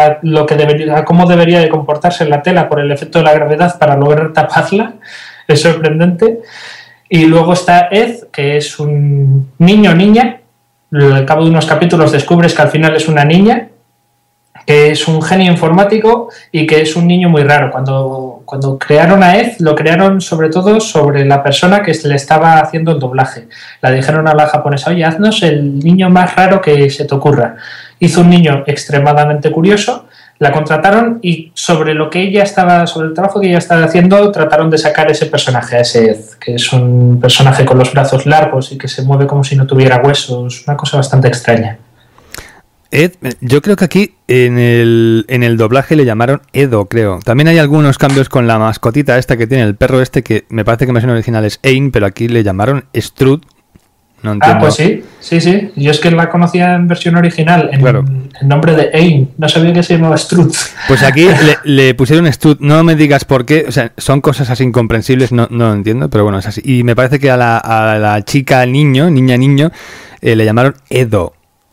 a cómo debería de comportarse la tela por el efecto de la gravedad para lograr taparla. Es sorprendente. Y luego está Ed, que es un niño o niña. Al cabo de unos capítulos descubres que al final es una niña, que es un genio informático y que es un niño muy raro. Cuando crearon a Ed, lo crearon sobre todo sobre la persona que le estaba haciendo el doblaje. La dijeron a la japonesa: oye, haznos el niño más raro que se te ocurra. Hizo un niño extremadamente curioso, la contrataron y sobre el trabajo que ella estaba haciendo, trataron de sacar ese personaje, a ese Ed, que es un personaje con los brazos largos y que se mueve como si no tuviera huesos, una cosa bastante extraña. Ed, yo creo que aquí en el doblaje le llamaron Edo, creo. También hay algunos cambios con la mascotita esta que tiene el perro este, que me parece que en versión original es Ain, pero aquí le llamaron Strud. no entiendo. Pues sí. Yo es que la conocía en versión original, en nombre de Aim. No sabía que se llamaba Strut. Pues aquí le pusieron Strut. No me digas por qué. O sea, son cosas así incomprensibles, no lo entiendo, pero bueno, es así. Y me parece que a la chica niño, le llamaron Edo.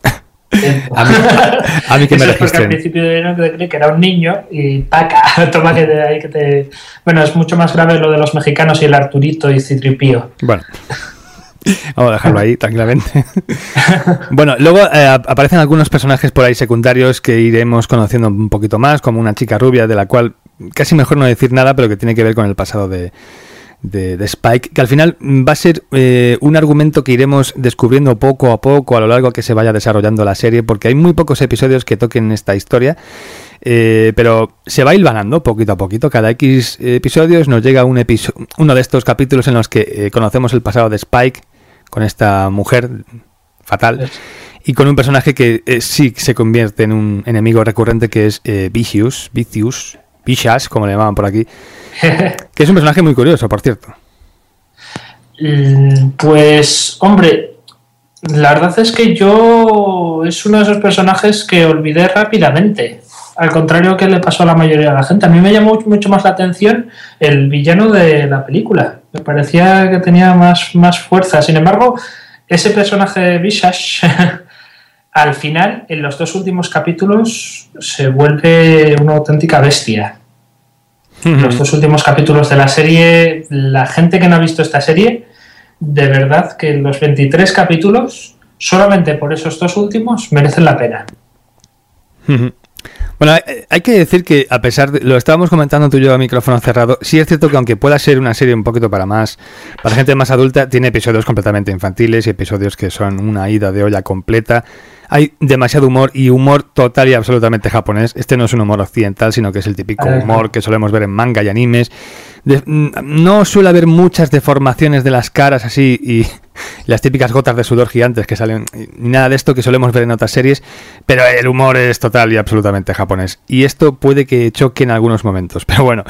A mí que me registren. Porque al principio creí que era un niño y ¡paca! Toma que de ahí que te... Bueno, es mucho más grave lo de los mexicanos y el Arturito y Citripío. Bueno, vamos a dejarlo ahí tranquilamente. Bueno, luego aparecen algunos personajes por ahí secundarios que iremos conociendo un poquito más, como una chica rubia de la cual casi mejor no decir nada, pero que tiene que ver con el pasado de Spike, que al final va a ser un argumento que iremos descubriendo poco a poco a lo largo que se vaya desarrollando la serie, porque hay muy pocos episodios que toquen esta historia, pero se va hilvanando poquito a poquito. Cada X episodios nos llega uno de estos capítulos en los que conocemos el pasado de Spike con esta mujer fatal y con un personaje que sí se convierte en un enemigo recurrente, que es Vicious, como le llamaban por aquí, que es un personaje muy curioso, por cierto. Pues, hombre, la verdad es que yo es uno de esos personajes que olvidé rápidamente, al contrario que le pasó a la mayoría de la gente. A mí me llamó mucho más la atención el villano de la película. Me parecía que tenía más fuerza. Sin embargo, ese personaje de Visage al final, en los 2 últimos capítulos, se vuelve una auténtica bestia. Los 2 últimos capítulos de la serie, la gente que no ha visto esta serie, de verdad que los 23 capítulos, solamente por esos 2 últimos, merecen la pena. Bueno, hay que decir que, a pesar de... Lo estábamos comentando tú y yo a micrófono cerrado, sí es cierto que aunque pueda ser una serie un poquito para gente más adulta, tiene episodios completamente infantiles y episodios que son una ida de olla completa. Hay demasiado humor, y humor total y absolutamente japonés. Este no es un humor occidental, sino que es el típico humor que solemos ver en manga y animes. No suele haber muchas deformaciones de las caras así y las típicas gotas de sudor gigantes que salen, ni nada de esto que solemos ver en otras series, pero el humor es total y absolutamente japonés. Y esto puede que choque en algunos momentos, pero bueno,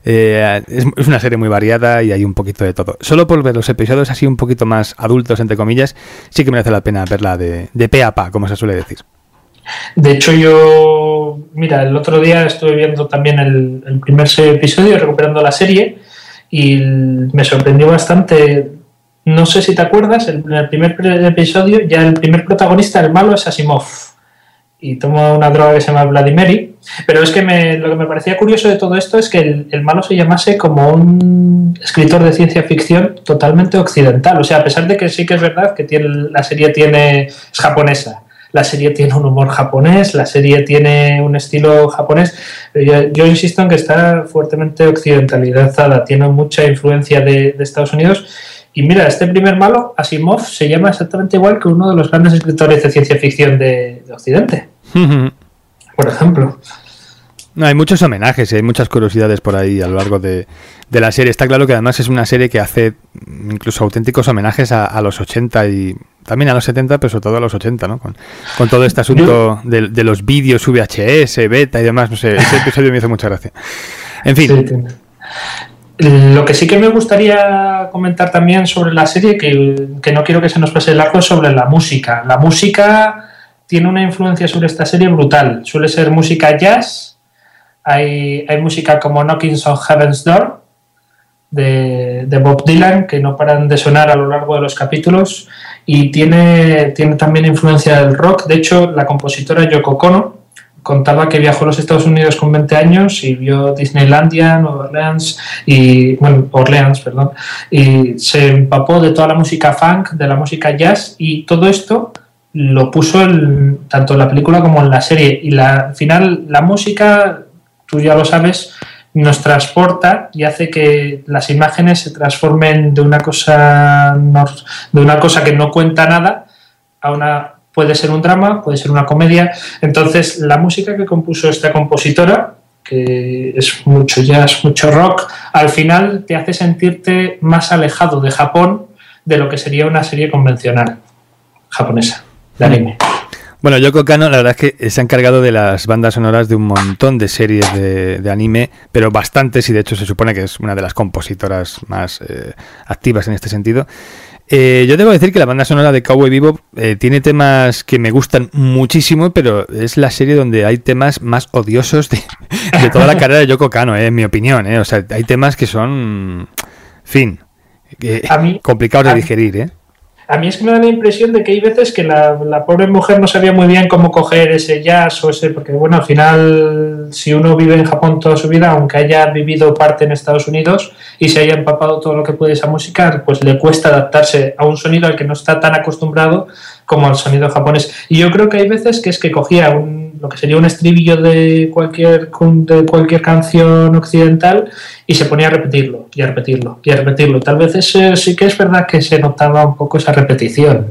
es una serie muy variada y hay un poquito de todo. Solo por ver los episodios así un poquito más adultos, entre comillas, sí que merece la pena verla de pe a pa, como se suele decir. De hecho, yo, mira, el otro día estuve viendo también el primer episodio, recuperando la serie, y me sorprendió bastante. No sé si te acuerdas, en el primer episodio, ya el primer protagonista, el malo, es Asimov, y toma una droga que se llama Vladimiri. Pero es que lo que me parecía curioso de todo esto es que el malo se llamase como un escritor de ciencia ficción totalmente occidental. O sea, a pesar de que sí que es verdad que la serie es japonesa. La serie tiene un humor japonés, la serie tiene un estilo japonés, pero yo insisto en que está fuertemente occidentalizada, tiene mucha influencia de Estados Unidos. Y mira, este primer malo, Asimov, se llama exactamente igual que uno de los grandes escritores de ciencia ficción de Occidente, por ejemplo. No, hay muchos homenajes y hay muchas curiosidades por ahí a lo largo de la serie. Está claro que además es una serie que hace incluso auténticos homenajes a los 80 y también a los 70, pero sobre todo a los 80, ¿no? Con todo este asunto de los vídeos VHS, beta y demás. No sé, ese episodio me hizo mucha gracia. En fin. Sí, lo que sí que me gustaría comentar también sobre la serie, que no quiero que se nos pase el arco, es sobre la música. La música tiene una influencia sobre esta serie brutal. Suele ser música jazz. Hay música como Knocking on Heaven's Door de Bob Dylan, que no paran de sonar a lo largo de los capítulos, y tiene también influencia del rock. De hecho, la compositora Yoko Ono contaba que viajó a los Estados Unidos con 20 años y vio Disneylandia, Orleans, y se empapó de toda la música funk, de la música jazz, y todo esto lo puso tanto en la película como en la serie. Y al final la música, tú ya lo sabes, nos transporta y hace que las imágenes se transformen de una cosa que no cuenta nada a puede ser un drama, puede ser una comedia. Entonces, la música que compuso esta compositora, que es mucho jazz, mucho rock, al final te hace sentirte más alejado de Japón de lo que sería una serie convencional japonesa de anime. Bueno, Yoko Kanno, la verdad es que se ha encargado de las bandas sonoras de un montón de series de anime, pero bastantes, y de hecho se supone que es una de las compositoras más activas en este sentido. Yo debo decir que la banda sonora de Cowboy Bebop tiene temas que me gustan muchísimo, pero es la serie donde hay temas más odiosos de toda la carrera de Yoko Kanno, en mi opinión. O sea, hay temas que son, complicados de digerir. A mí es que me da la impresión de que hay veces que la pobre mujer no sabía muy bien cómo coger ese jazz o ese, porque bueno, al final, si uno vive en Japón toda su vida, aunque haya vivido parte en Estados Unidos y se haya empapado todo lo que puede esa música, pues le cuesta adaptarse a un sonido al que no está tan acostumbrado como al sonido japonés. Y yo creo que hay veces que es que cogía lo que sería un estribillo de cualquier canción occidental y se ponía a repetirlo, y a repetirlo, y a repetirlo. Tal vez sí que es verdad que se notaba un poco esa repetición.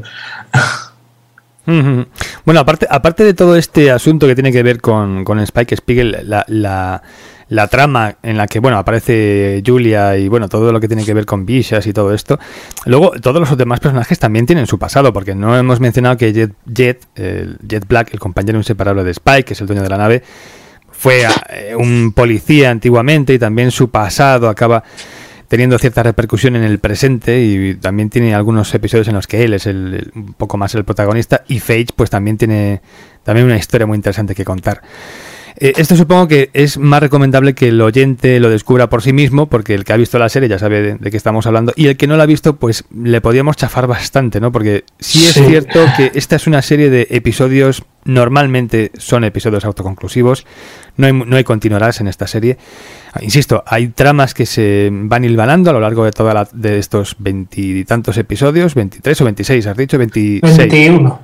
Bueno, aparte de todo este asunto que tiene que ver con Spike Spiegel, la trama en la que, bueno, aparece Julia y, bueno, todo lo que tiene que ver con Vicious y todo esto. Luego, todos los demás personajes también tienen su pasado, porque no hemos mencionado que Jet Black, el compañero inseparable de Spike, que es el dueño de la nave, fue un policía antiguamente, y también su pasado acaba teniendo cierta repercusión en el presente, y también tiene algunos episodios en los que él es un poco más el protagonista, y Phage pues también tiene una historia muy interesante que contar. Esto supongo que es más recomendable que el oyente lo descubra por sí mismo, porque el que ha visto la serie ya sabe de qué estamos hablando, y el que no la ha visto, pues le podríamos chafar bastante, ¿no? Porque sí es cierto que esta es una serie de episodios, normalmente son episodios autoconclusivos, no hay continuarás en esta serie. Insisto, hay tramas que se van hilvanando a lo largo de estos 20 y tantos episodios, 23 o 26, has dicho, 26. 21.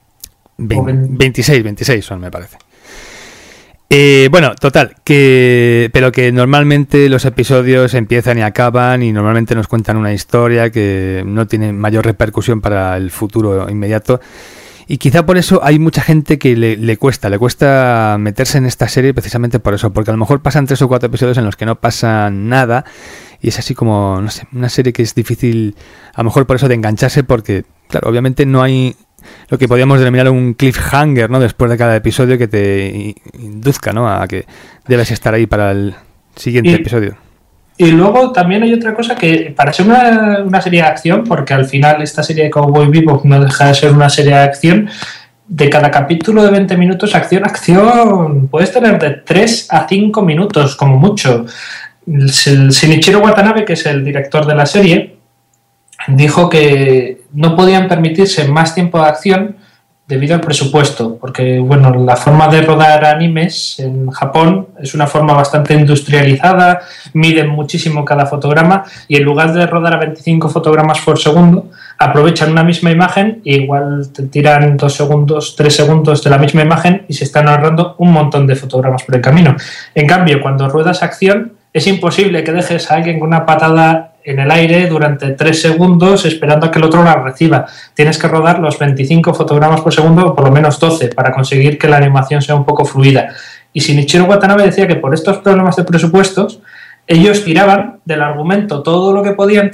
26 son, me parece. Bueno, total, pero que normalmente los episodios empiezan y acaban, y normalmente nos cuentan una historia que no tiene mayor repercusión para el futuro inmediato, y quizá por eso hay mucha gente que le cuesta meterse en esta serie, precisamente por eso, porque a lo mejor pasan 3 o 4 episodios en los que no pasa nada, y es así como, no sé, una serie que es difícil, a lo mejor por eso, de engancharse, porque, claro, obviamente no hay lo que podríamos denominar un cliffhanger, ¿no? Después de cada episodio, que te induzca, ¿no?, a que debes estar ahí para el siguiente episodio. Y luego también hay otra cosa que, para ser una serie de acción, porque al final esta serie de Cowboy Bebop no deja de ser una serie de acción, de cada capítulo de 20 minutos, acción, puedes tener de 3 a 5 minutos, como mucho. Shinichiro Watanabe, que es el director de la serie, dijo que no podían permitirse más tiempo de acción debido al presupuesto, porque bueno, la forma de rodar animes en Japón es una forma bastante industrializada, miden muchísimo cada fotograma, y en lugar de rodar a 25 fotogramas por segundo, aprovechan una misma imagen e igual te tiran 2 segundos, 3 segundos de la misma imagen y se están ahorrando un montón de fotogramas por el camino. En cambio, cuando ruedas acción, es imposible que dejes a alguien con una patada en el aire durante 3 segundos esperando a que el otro la reciba. Tienes que rodar los 25 fotogramas por segundo, o por lo menos 12, para conseguir que la animación sea un poco fluida. Y Shinichiro Watanabe decía que por estos problemas de presupuestos, ellos tiraban del argumento todo lo que podían,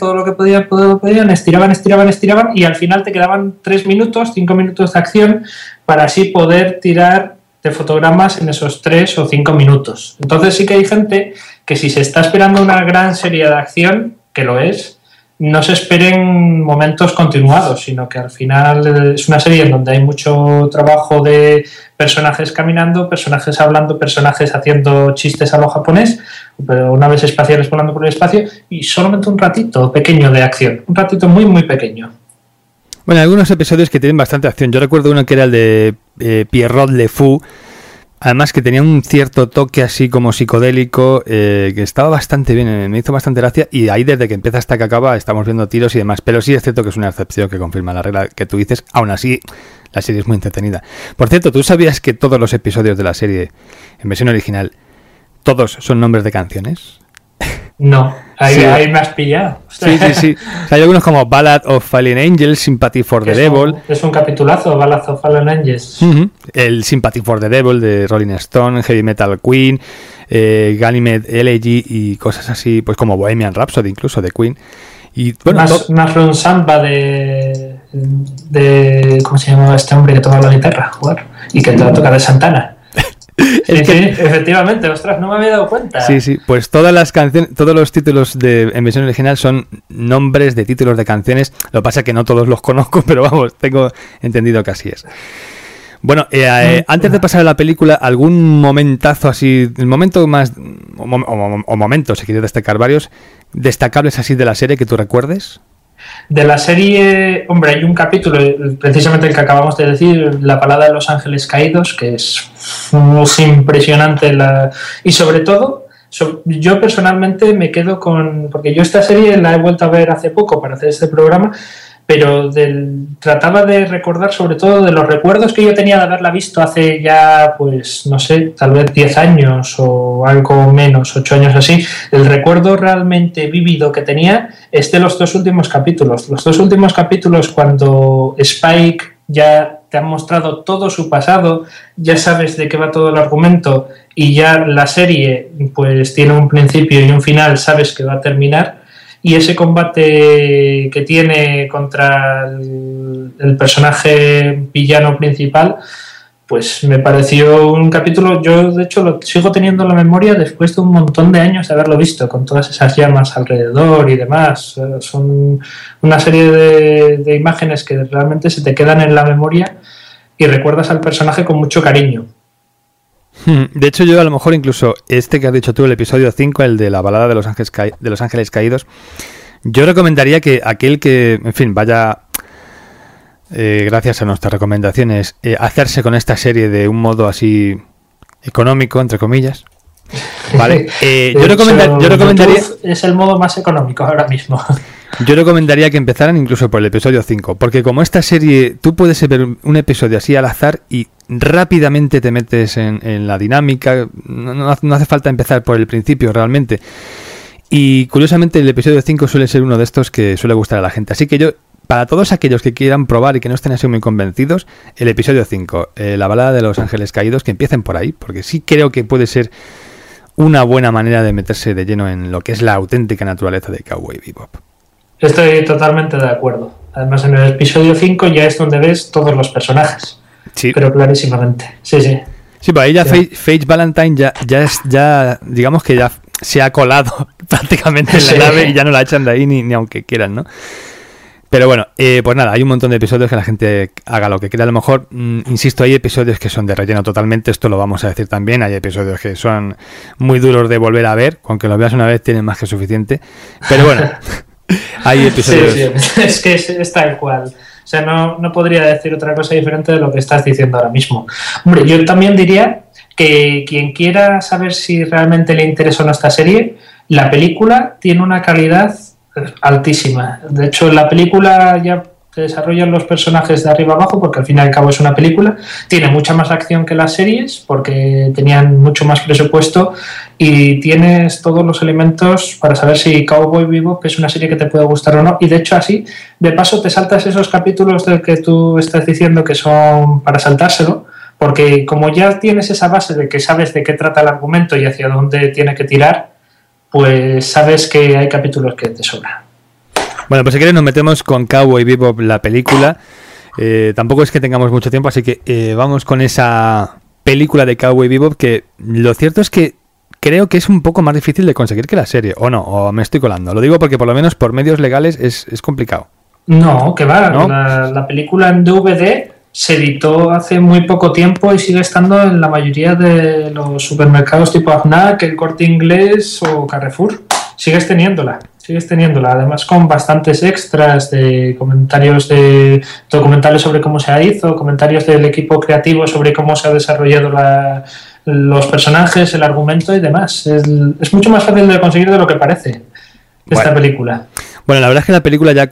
estiraban, y al final te quedaban 3 minutos, 5 minutos de acción, para así poder tirar de fotogramas en esos 3 o 5 minutos. Entonces sí que hay gente que, si se está esperando una gran serie de acción, que lo es, no se esperen momentos continuados, sino que al final es una serie en donde hay mucho trabajo de personajes caminando, personajes hablando, personajes haciendo chistes a lo japonés, pero naves espaciales volando por el espacio, y solamente un ratito pequeño de acción, un ratito muy muy pequeño. Bueno, hay algunos episodios que tienen bastante acción. Yo recuerdo uno que era el de Pierrot Le Fou, además que tenía un cierto toque así como psicodélico, que estaba bastante bien, me hizo bastante gracia, y ahí desde que empieza hasta que acaba estamos viendo tiros y demás, pero sí es cierto que es una excepción que confirma la regla que tú dices. Aún así, la serie es muy entretenida. Por cierto, ¿tú sabías que todos los episodios de la serie, en versión original, todos son nombres de canciones? No, ahí, sí. Ahí me has pillado. Sí. O sea, hay algunos como Ballad of Fallen Angels, Sympathy for the Devil. Es un capitulazo, Ballad of Fallen Angels. El Sympathy for the Devil de Rolling Stone, Heavy Metal Queen, Ganymede Elegy y cosas así, pues como Bohemian Rhapsody incluso de Queen. Y bueno, más Ron Samba de ¿cómo se llamaba este hombre que tocaba la guitarra? Y que toca de Santana. Sí, efectivamente, ostras, no me había dado cuenta. Sí, pues todas las canciones, todos los títulos en versión original son nombres de títulos de canciones. Lo que pasa es que no todos los conozco, pero vamos, tengo entendido que así es. Bueno, antes de pasar a la película, ¿algún momentazo así, el momento más, o momentos, si quieres destacar varios, destacables así de la serie que tú recuerdes? De la serie, hombre, hay un capítulo, precisamente el que acabamos de decir, La balada de los ángeles caídos, que es impresionante. Y sobre todo, yo personalmente me quedo con... Porque yo esta serie la he vuelto a ver hace poco para hacer este programa, pero trataba de recordar sobre todo de los recuerdos que yo tenía de haberla visto hace ya, pues, no sé, tal vez 10 años o algo menos, 8 años así. El recuerdo realmente vívido que tenía es de los 2 últimos capítulos. Los 2 últimos capítulos, cuando Spike ya te han mostrado todo su pasado, ya sabes de qué va todo el argumento y ya la serie pues tiene un principio y un final, sabes que va a terminar. Y ese combate que tiene contra el personaje villano principal, pues me pareció un capítulo, yo de hecho lo sigo teniendo en la memoria después de un montón de años de haberlo visto, con todas esas llamas alrededor y demás. Son una serie de imágenes que realmente se te quedan en la memoria y recuerdas al personaje con mucho cariño. De hecho, yo a lo mejor incluso este que has dicho tú, el episodio 5, el de la balada de los ángeles caídos, yo recomendaría que aquel que, en fin, vaya, gracias a nuestras recomendaciones, hacerse con esta serie de un modo así económico, entre comillas, ¿vale? Yo recomendaría... Es el modo más económico ahora mismo. Yo recomendaría que empezaran incluso por el episodio 5, porque como esta serie, tú puedes ver un episodio así al azar y rápidamente te metes en la dinámica, no hace falta empezar por el principio realmente. Y curiosamente el episodio 5 suele ser uno de estos que suele gustar a la gente. Así que yo, para todos aquellos que quieran probar y que no estén así muy convencidos, el episodio 5, la balada de los ángeles caídos, que empiecen por ahí, porque sí creo que puede ser una buena manera de meterse de lleno en lo que es la auténtica naturaleza de Cowboy Bebop. Estoy totalmente de acuerdo. Además, en el episodio 5 ya es donde ves todos los personajes. Sí. Pero clarísimamente. Sí. Sí, pues ahí ya Paige Valentine ya digamos que ya se ha colado prácticamente en la nave y ya no la echan de ahí ni aunque quieran, ¿no? Pero bueno, pues nada, hay un montón de episodios que la gente haga lo que quiera. A lo mejor, insisto, hay episodios que son de relleno totalmente, esto lo vamos a decir también. Hay episodios que son muy duros de volver a ver, aunque los veas una vez tienen más que suficiente. Pero bueno... Hay episodios. Sí, es que es tal cual. O sea, no podría decir otra cosa diferente de lo que estás diciendo ahora mismo. Hombre, yo también diría que quien quiera saber si realmente le interesa o no esta serie, la película tiene una calidad altísima. De hecho, en la película ya se desarrollan los personajes de arriba abajo, porque al fin y al cabo es una película. Tiene mucha más acción que las series, porque tenían mucho más presupuesto, y tienes todos los elementos para saber si Cowboy Bebop es una serie que te puede gustar o no. Y de hecho así, de paso, te saltas esos capítulos del que tú estás diciendo que son para saltárselo, porque como ya tienes esa base de que sabes de qué trata el argumento y hacia dónde tiene que tirar, pues sabes que hay capítulos que te sobran. Bueno, pues si quieres nos metemos con Cowboy Bebop, la película. Tampoco es que tengamos mucho tiempo, así que vamos con esa película de Cowboy Bebop, que lo cierto es que creo que es un poco más difícil de conseguir que la serie, o no, o me estoy colando. Lo digo porque por lo menos por medios legales es complicado. No, que va, ¿no? La película en DVD se editó hace muy poco tiempo y sigue estando en la mayoría de los supermercados tipo Fnac, El Corte Inglés o Carrefour. Sigues teniéndola, además con bastantes extras de comentarios de documentales sobre cómo se hizo, comentarios del equipo creativo sobre cómo se ha desarrollado los personajes, el argumento y demás. Es mucho más fácil de conseguir de lo que parece esta película. Bueno, la verdad es que la película ya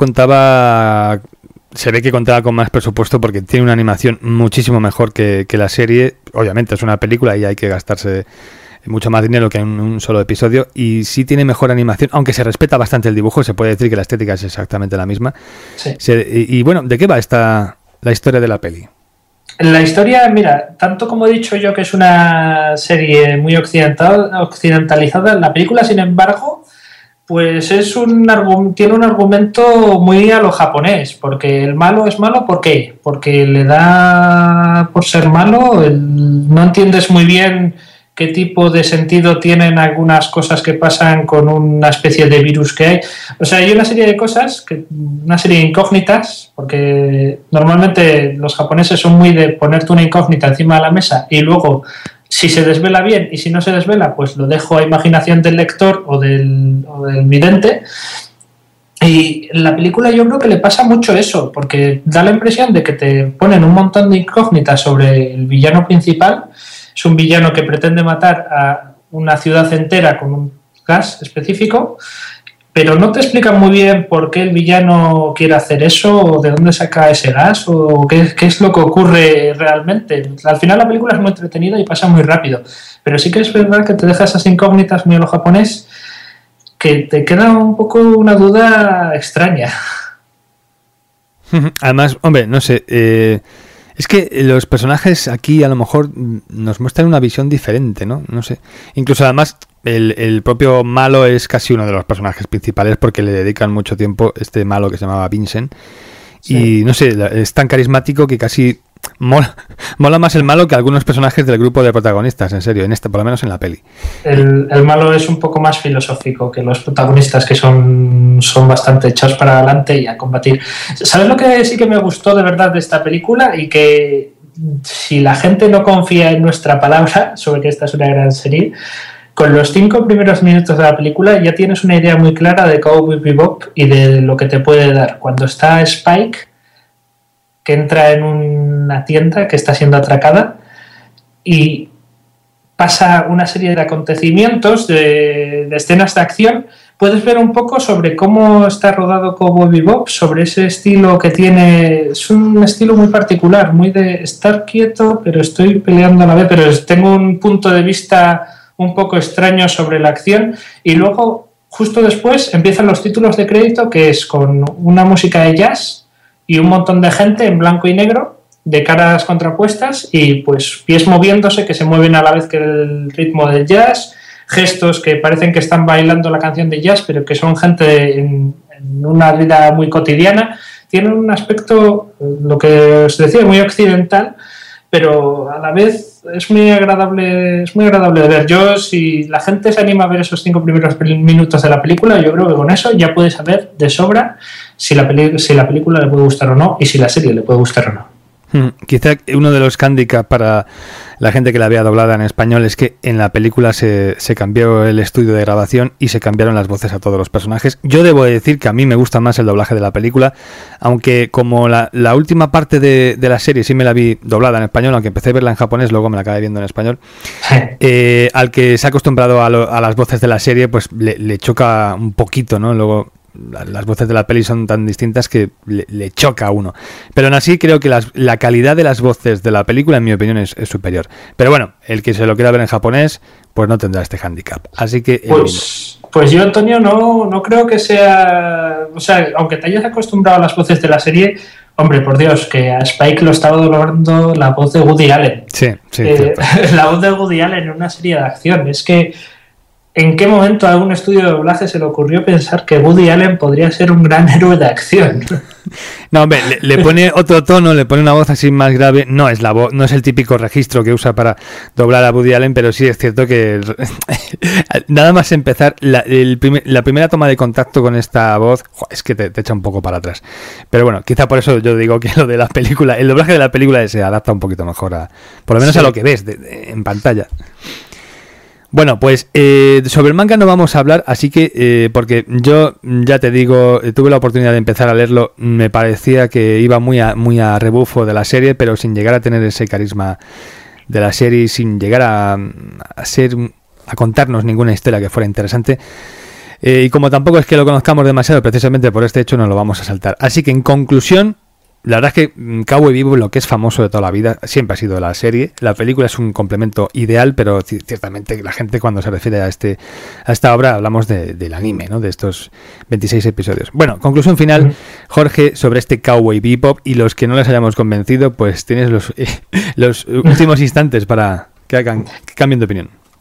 se ve que contaba con más presupuesto porque tiene una animación muchísimo mejor que la serie. Obviamente es una película y hay que gastarse mucho más dinero que en un solo episodio, y sí tiene mejor animación, aunque se respeta bastante el dibujo. Se puede decir que la estética es exactamente la misma. Sí. Y bueno, ¿de qué va la historia de la peli? La historia, mira, tanto como he dicho yo que es una serie muy occidentalizada, la película, sin embargo, Pues tiene un argumento muy a lo japonés, porque el malo es malo, ¿por qué? Porque le da por ser malo, no entiendes muy bien qué tipo de sentido tienen algunas cosas que pasan con una especie de virus que hay. O sea, hay una serie de cosas, una serie de incógnitas, porque normalmente los japoneses son muy de ponerte una incógnita encima de la mesa y luego, si se desvela bien y si no se desvela, pues lo dejo a imaginación del lector o del vidente. Y en la película yo creo que le pasa mucho eso, porque da la impresión de que te ponen un montón de incógnitas sobre el villano principal. Es un villano que pretende matar a una ciudad entera con un gas específico, pero no te explican muy bien por qué el villano quiere hacer eso, o de dónde saca ese gas, o qué es lo que ocurre realmente. Al final la película es muy entretenida y pasa muy rápido, pero sí que es verdad que te deja esas incógnitas muy a lo japonés, que te queda un poco una duda extraña. Además, hombre, no sé, es que los personajes aquí a lo mejor nos muestran una visión diferente, ¿no? No sé. Incluso además el propio malo es casi uno de los personajes principales porque le dedican mucho tiempo este malo que se llamaba Vincent. Sí. Y no sé, es tan carismático que casi mola más el malo que algunos personajes del grupo de protagonistas, en serio, por lo menos en la peli. El malo es un poco más filosófico que los protagonistas, que son bastante echados para adelante y a combatir. ¿Sabes lo que sí que me gustó de verdad de esta película? Y que si la gente no confía en nuestra palabra sobre que esta es una gran serie, con los 5 primeros minutos de la película ya tienes una idea muy clara de Cowboy Bebop y de lo que te puede dar. Cuando está Spike, que entra en una tienda que está siendo atracada y pasa una serie de acontecimientos, de escenas de acción, puedes ver un poco sobre cómo está rodado Cowboy Bebop, sobre ese estilo que tiene. Es un estilo muy particular, muy de estar quieto, pero estoy peleando a la vez, pero tengo un punto de vista un poco extraño sobre la acción. Y luego, justo después, empiezan los títulos de crédito, que es con una música de jazz y un montón de gente en blanco y negro, de caras contrapuestas y pues pies moviéndose que se mueven a la vez que el ritmo del jazz, gestos que parecen que están bailando la canción de jazz, pero que son gente en una vida muy cotidiana. Tienen un aspecto, lo que os decía, muy occidental, pero a la vez es muy agradable de ver. Yo, si la gente se anima a ver esos 5 primeros minutos de la película, yo creo que con eso ya puedes saber de sobra si la película le puede gustar o no y si la serie le puede gustar o no. Quizá uno de los handicaps para la gente que la vea doblada en español es que en la película se cambió el estudio de grabación y se cambiaron las voces a todos los personajes. Yo debo decir que a mí me gusta más el doblaje de la película, aunque como la última parte de la serie sí me la vi doblada en español, aunque empecé a verla en japonés, luego me la acabé viendo en español. Al que se ha acostumbrado a las voces de la serie, pues le choca un poquito, ¿no? Luego las voces de la peli son tan distintas que le choca a uno. Pero aún así creo que la calidad de las voces de la película, en mi opinión, es superior. Pero bueno, el que se lo quiera ver en japonés, pues no tendrá este hándicap. Así que... Pues yo, Antonio, no creo que sea... O sea, aunque te hayas acostumbrado a las voces de la serie, hombre, por Dios, que a Spike lo estaba doblando la voz de Woody Allen. Sí. La voz de Woody Allen en una serie de acción. Es que... ¿En qué momento a algún estudio de doblaje se le ocurrió pensar que Woody Allen podría ser un gran héroe de acción? No, hombre, le pone otro tono, le pone una voz así más grave. No es la voz, no es el típico registro que usa para doblar a Woody Allen, pero sí es cierto que nada más empezar la primera toma de contacto con esta voz, es que te echa un poco para atrás. Pero bueno, quizá por eso yo digo que lo de la película, el doblaje de la película se adapta un poquito mejor por lo menos a lo que ves en pantalla. Bueno, pues sobre el manga no vamos a hablar, así que, porque yo ya te digo, tuve la oportunidad de empezar a leerlo, me parecía que iba muy a rebufo de la serie, pero sin llegar a tener ese carisma de la serie, sin llegar a contarnos ninguna historia que fuera interesante. Y como tampoco es que lo conozcamos demasiado, precisamente por este hecho no lo vamos a saltar. Así que en conclusión, la verdad es que Cowboy Bebop, lo que es famoso de toda la vida, siempre ha sido la serie. La película es un complemento ideal, pero ciertamente la gente cuando se refiere a esta obra hablamos del anime, ¿no? De estos 26 episodios. Bueno, conclusión final, Jorge, sobre este Cowboy Bebop, y los que no les hayamos convencido, pues tienes los últimos instantes para que cambien de opinión.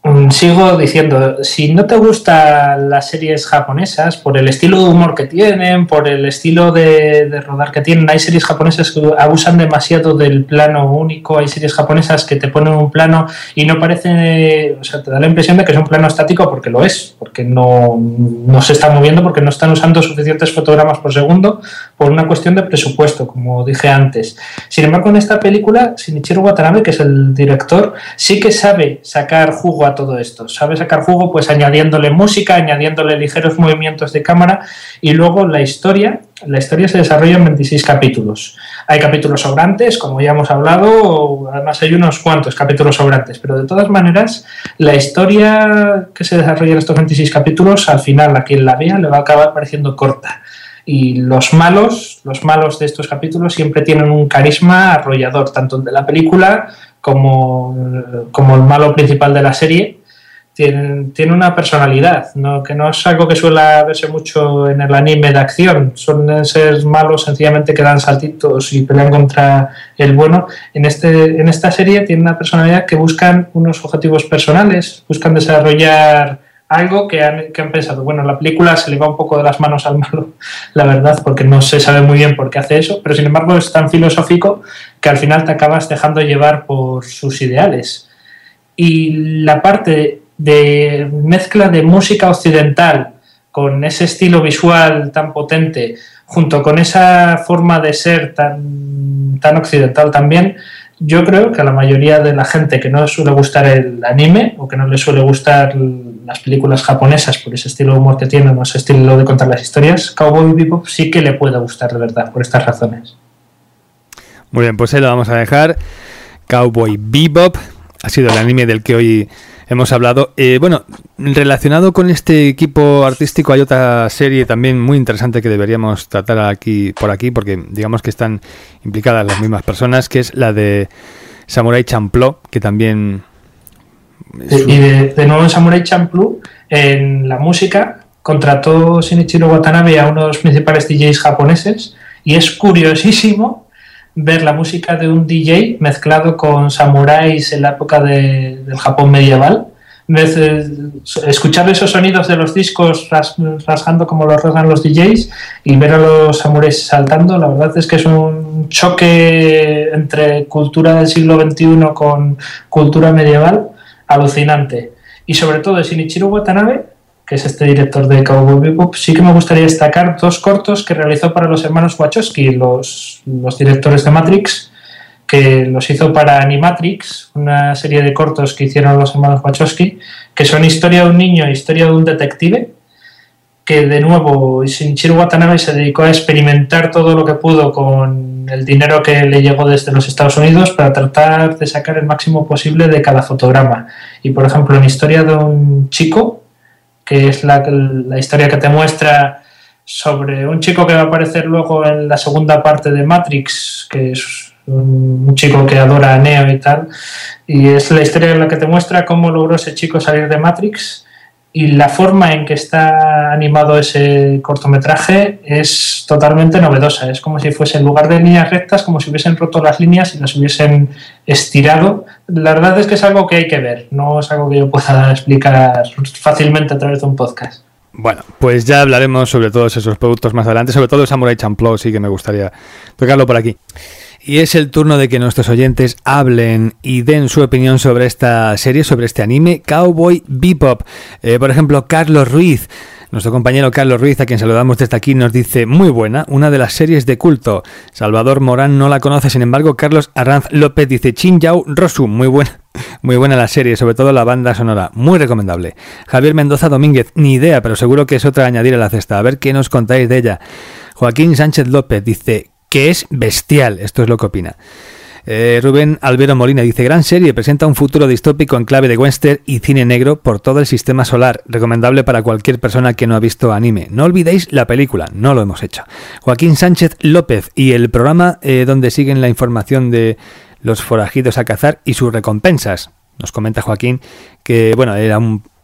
Sigo diciendo, si no te gustan las series japonesas, por el estilo de humor que tienen, por el estilo de rodar que tienen, hay series japonesas que abusan demasiado del plano único, hay series japonesas que te ponen un plano y no parece, o sea, te da la impresión de que es un plano estático porque lo es, porque no se está moviendo, porque no están usando suficientes fotogramas por segundo por una cuestión de presupuesto, como dije antes. Sin embargo, en esta película, Shinichiro Watanabe, que es el director, sí que sabe sacar jugo a todo esto, sabe sacar jugo pues añadiéndole música, añadiéndole ligeros movimientos de cámara, y luego la historia se desarrolla en 26 capítulos. Hay capítulos sobrantes, como ya hemos hablado, además hay unos cuantos capítulos sobrantes, pero de todas maneras la historia que se desarrolla en estos 26 capítulos, al final a quien la vea le va a acabar pareciendo corta. Y los malos de estos capítulos siempre tienen un carisma arrollador, tanto el de la película como el malo principal de la serie. Tiene una personalidad, ¿no? Que no es algo que suele verse mucho en el anime de acción. Suelen ser malos sencillamente que dan saltitos y pelean contra el bueno. En esta serie tiene una personalidad que buscan unos objetivos personales, buscan desarrollar algo que han pensado. Bueno, la película se le va un poco de las manos al malo, la verdad, porque no se sabe muy bien por qué hace eso, pero sin embargo es tan filosófico que al final te acabas dejando llevar por sus ideales. Y la parte de mezcla de música occidental con ese estilo visual tan potente, junto con esa forma de ser tan occidental también, yo creo que a la mayoría de la gente que no le suele gustar el anime o que no le suele gustar las películas japonesas por ese estilo de humor que tienen o ese estilo de contar las historias, Cowboy Bebop sí que le puede gustar de verdad por estas razones. Muy bien, pues ahí lo vamos a dejar. Cowboy Bebop ha sido el anime del que hoy hemos hablado. Bueno, relacionado con este equipo artístico hay otra serie también muy interesante que deberíamos tratar por aquí, porque digamos que están implicadas las mismas personas, que es la de Samurai Champloo, que también... Y de nuevo en Samurai Champloo, en la música, contrató Shinichiro Watanabe a uno de los principales DJs japoneses, y es curiosísimo ver la música de un DJ mezclado con samuráis en la época del Japón medieval. Escuchar esos sonidos de los discos rasgando como los rasgan los DJs y ver a los samuráis saltando, la verdad es que es un choque entre cultura del siglo XXI con cultura medieval alucinante. Y sobre todo de Shinichiro Watanabe, que es este director de Cowboy Bebop, sí que me gustaría destacar dos cortos que realizó para los hermanos Wachowski, los directores de Matrix, que los hizo para Animatrix, una serie de cortos que hicieron los hermanos Wachowski, que son historia de un niño e historia de un detective, que de nuevo Shinichiro Watanabe se dedicó a experimentar todo lo que pudo con el dinero que le llegó desde los Estados Unidos para tratar de sacar el máximo posible de cada fotograma. Y por ejemplo, en historia de un chico, que es la historia que te muestra sobre un chico que va a aparecer luego en la segunda parte de Matrix, que es un chico que adora a Neo y tal, y es la historia en la que te muestra cómo logró ese chico salir de Matrix, y la forma en que está animado ese cortometraje es totalmente novedosa. Es como si fuese, en lugar de líneas rectas, como si hubiesen roto las líneas y las hubiesen estirado. La verdad es que es algo que hay que ver, no es algo que yo pueda explicar fácilmente a través de un podcast. Bueno, pues ya hablaremos sobre todos esos productos más adelante, sobre todo el Samurai Champloo, sí que me gustaría tocarlo por aquí. Y es el turno de que nuestros oyentes hablen y den su opinión sobre esta serie, sobre este anime, Cowboy Bebop. Por ejemplo, Carlos Ruiz, nuestro compañero Carlos Ruiz, a quien saludamos desde aquí, nos dice: muy buena, una de las series de culto. Salvador Morán no la conoce, sin embargo, Carlos Arranz López dice: Chin-Yao Rosu, muy buena la serie, sobre todo la banda sonora, muy recomendable. Javier Mendoza Domínguez, ni idea, pero seguro que es otra a añadir a la cesta, a ver qué nos contáis de ella. Joaquín Sánchez López dice que es bestial, esto es lo que opina. Rubén Albero Molina dice: gran serie, presenta un futuro distópico en clave de western y cine negro por todo el sistema solar, recomendable para cualquier persona que no ha visto anime. No olvidéis la película, no lo hemos hecho. Joaquín Sánchez López, y el programa donde siguen la información de los forajidos a cazar y sus recompensas. Nos comenta Joaquín que, bueno, era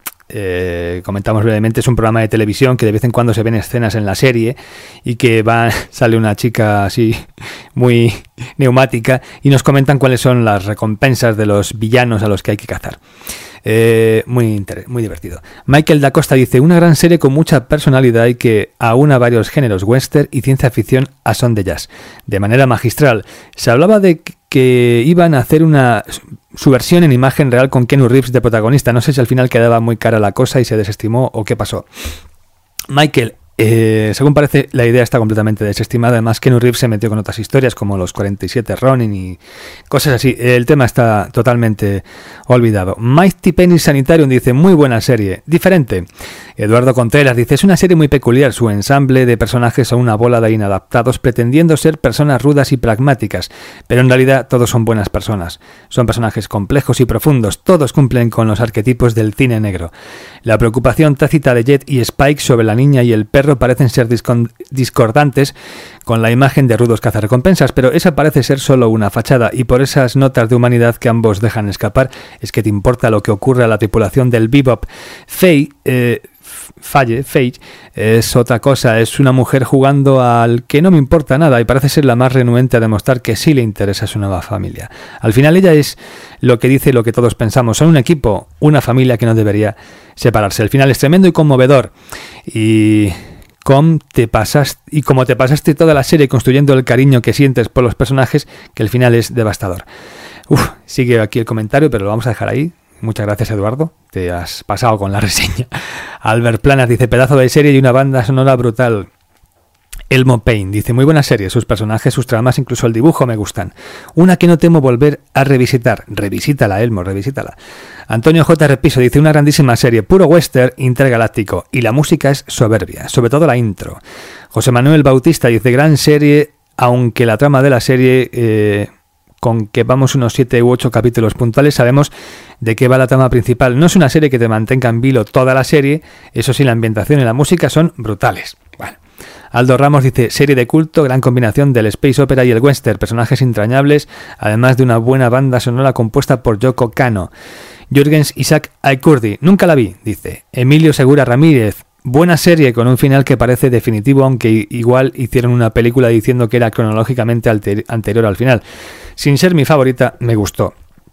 comentamos brevemente, es un programa de televisión que de vez en cuando se ven escenas en la serie y que sale una chica así muy neumática y nos comentan cuáles son las recompensas de los villanos a los que hay que cazar. Muy divertido. Michael da Costa dice, una gran serie con mucha personalidad y que aúna varios géneros western y ciencia ficción a son de jazz, de manera magistral. Se hablaba de que iban a hacer su versión en imagen real con Keanu Reeves de protagonista. No sé si al final quedaba muy cara la cosa y se desestimó o qué pasó. Michael, según parece, la idea está completamente desestimada. Además, Keanu Reeves se metió con otras historias como los 47 Ronin y cosas así. El tema está totalmente olvidado. Mighty Penny Sanitarium dice, muy buena serie, diferente. Eduardo Contreras dice, es una serie muy peculiar. Su ensamble de personajes son una bola de inadaptados pretendiendo ser personas rudas y pragmáticas, pero en realidad todos son buenas personas. Son personajes complejos y profundos. Todos cumplen con los arquetipos del cine negro. La preocupación tácita de Jet y Spike sobre la niña y el perro parecen ser discordantes con la imagen de rudos cazarrecompensas, pero esa parece ser solo una fachada, y por esas notas de humanidad que ambos dejan escapar es que te importa lo que ocurre a la tripulación del Bebop. Faye es otra cosa, es una mujer jugando al que no me importa nada y parece ser la más renuente a demostrar que sí le interesa su nueva familia. Al final ella es lo que dice lo que todos pensamos, son un equipo, una familia que no debería separarse. El final es tremendo y conmovedor, y como te pasaste toda la serie construyendo el cariño que sientes por los personajes, que el final es devastador. Sigue aquí el comentario, pero lo vamos a dejar ahí. Muchas gracias, Eduardo, te has pasado con la reseña. Albert Planas dice, pedazo de serie y una banda sonora brutal. Elmo Payne dice, muy buena serie, sus personajes, sus tramas, incluso el dibujo me gustan. Una que no temo volver a revisitar. Revisítala, Elmo, revisítala. Antonio J. Repiso dice, una grandísima serie, puro western intergaláctico, y la música es soberbia, sobre todo la intro. José Manuel Bautista dice, gran serie, aunque la trama de la serie... con que vamos unos 7 u 8 capítulos puntuales, sabemos de qué va la trama principal. No es una serie que te mantenga en vilo toda la serie, eso sí, la ambientación y la música son brutales. Bueno. Aldo Ramos dice, serie de culto, gran combinación del space opera y el western, personajes entrañables, además de una buena banda sonora compuesta por Yoko Kanno. Jürgens Isaac Aikurdi, nunca la vi, dice. Emilio Segura Ramírez, buena serie con un final que parece definitivo, aunque igual hicieron una película diciendo que era cronológicamente anterior al final. Sin ser mi favorita, me gustó.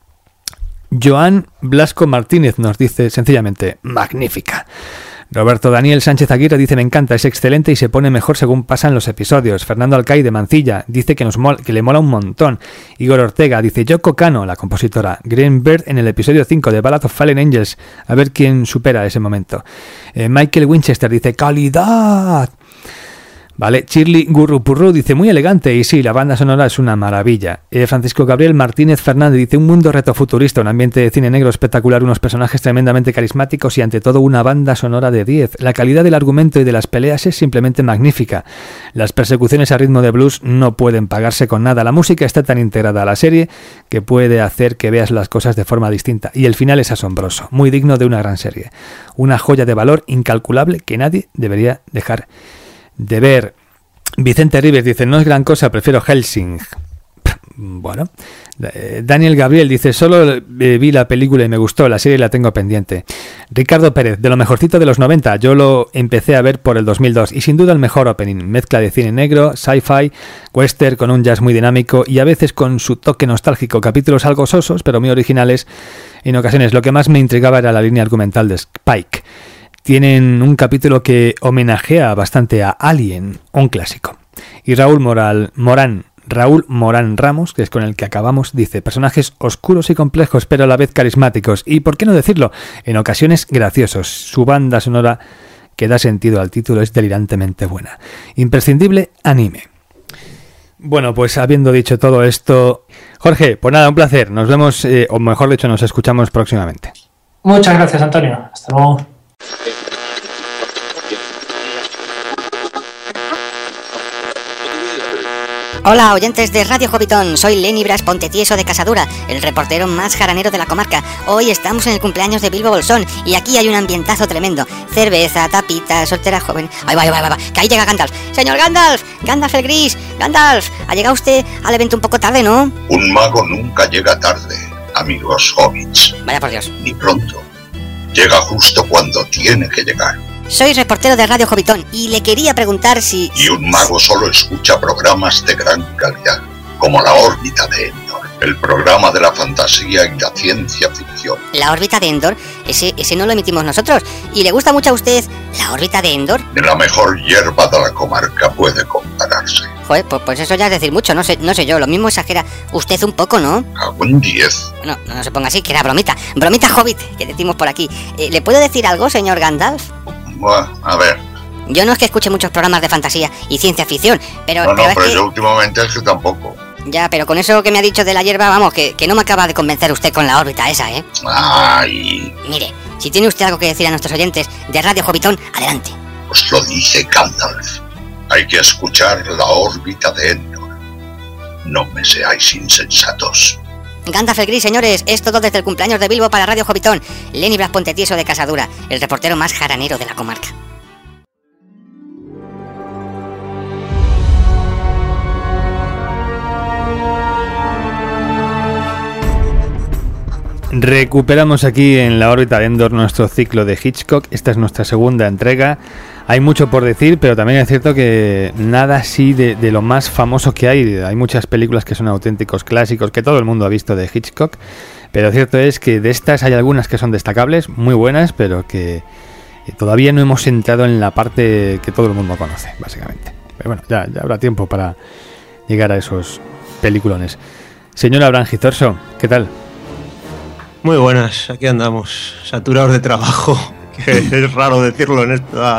Joan Blasco Martínez nos dice sencillamente, magnífica. Roberto Daniel Sánchez Aguirre dice, me encanta, es excelente y se pone mejor según pasan los episodios. Fernando Alcay de Mancilla dice que le mola un montón. Igor Ortega dice, Yoko Kanno, la compositora. Green Bird en el episodio 5 de Ballad of Fallen Angels, a ver quién supera ese momento. Michael Winchester dice, calidad. Vale, Shirley Gurrupurru dice, muy elegante, y sí, la banda sonora es una maravilla. Francisco Gabriel Martínez Fernández dice, un mundo retrofuturista, un ambiente de cine negro espectacular, unos personajes tremendamente carismáticos y ante todo una banda sonora de 10. La calidad del argumento y de las peleas es simplemente magnífica. Las persecuciones a ritmo de blues no pueden pagarse con nada. La música está tan integrada a la serie que puede hacer que veas las cosas de forma distinta. Y el final es asombroso, muy digno de una gran serie. Una joya de valor incalculable que nadie debería dejar de ver. Vicente Ribes dice, no es gran cosa, prefiero Helsing. Bueno. Daniel Gabriel dice, solo vi la película y me gustó, la serie la tengo pendiente. Ricardo Pérez, de lo mejorcito de los 90, yo lo empecé a ver por el 2002 y sin duda el mejor opening, mezcla de cine negro, sci-fi, western con un jazz muy dinámico y a veces con su toque nostálgico, capítulos algo sosos pero muy originales en ocasiones. Lo que más me intrigaba era la línea argumental de Spike. Tienen un capítulo que homenajea bastante a Alien, un clásico. Y Raúl Morán Ramos, que es con el que acabamos, dice, personajes oscuros y complejos, pero a la vez carismáticos. Y, ¿por qué no decirlo?, en ocasiones graciosos. Su banda sonora, que da sentido al título, es delirantemente buena. Imprescindible anime. Bueno, pues habiendo dicho todo esto, Jorge, pues nada, un placer. Nos vemos, o mejor dicho, nos escuchamos próximamente. Muchas gracias, Antonio. Hasta luego. Hola, oyentes de Radio Hobbiton, soy Lenny Bras Pontetieso de Casadura, el reportero más jaranero de la comarca. Hoy estamos en el cumpleaños de Bilbo Bolsón y aquí hay un ambientazo tremendo. Cerveza, tapita, soltera joven... ¡Ay, va! Que ahí llega Gandalf. ¡Señor Gandalf! ¡Gandalf el Gris! ¡Gandalf! Ha llegado usted al evento un poco tarde, ¿no? Un mago nunca llega tarde, amigos hobbits. Vaya por Dios. Ni pronto. Llega justo cuando tiene que llegar. Soy reportero de Radio Hobbiton y le quería preguntar si... Y un mago solo escucha programas de gran calidad, como La órbita de Endor. el programa de la fantasía y la ciencia ficción. La órbita de Endor, ese no lo emitimos nosotros. ¿Y le gusta mucho a usted la órbita de Endor? De la mejor hierba de la comarca puede compararse. Joder, pues eso ya es decir mucho, no sé yo, lo mismo exagera usted un poco, ¿no? Hago un 10. No se ponga así, que era bromita hobbit, que decimos por aquí. ¿Le puedo decir algo, señor Gandalf? Bueno, a ver. Yo no es que escuche muchos programas de fantasía y ciencia ficción, pero... pero yo últimamente es que tampoco. Ya, pero con eso que me ha dicho de la hierba, vamos, que no me acaba de convencer usted con la órbita esa, ¿eh? Ay. Mire, si tiene usted algo que decir a nuestros oyentes de Radio Hobbitón, adelante. Os lo dice Gandalf. Hay que escuchar la órbita de Endor. No me seáis insensatos. Gandalf el Gris, señores, es todo desde el cumpleaños de Bilbo para Radio Hobbitón. Lenny Blas Pontetieso de Casadura, el reportero más jaranero de la comarca. Recuperamos aquí en la órbita de Endor nuestro ciclo de Hitchcock. Esta es nuestra segunda entrega. Hay mucho por decir, pero también es cierto que nada así de lo más famoso que hay. Hay muchas películas que son auténticos clásicos que todo el mundo ha visto de Hitchcock, pero cierto es que de estas hay algunas que son destacables, muy buenas, pero que todavía no hemos entrado en la parte que todo el mundo conoce, básicamente. Pero bueno, ya habrá tiempo para llegar a esos peliculones. Señor Abraham Gizorso, ¿qué tal? Muy buenas, aquí andamos, saturados de trabajo, que es raro decirlo en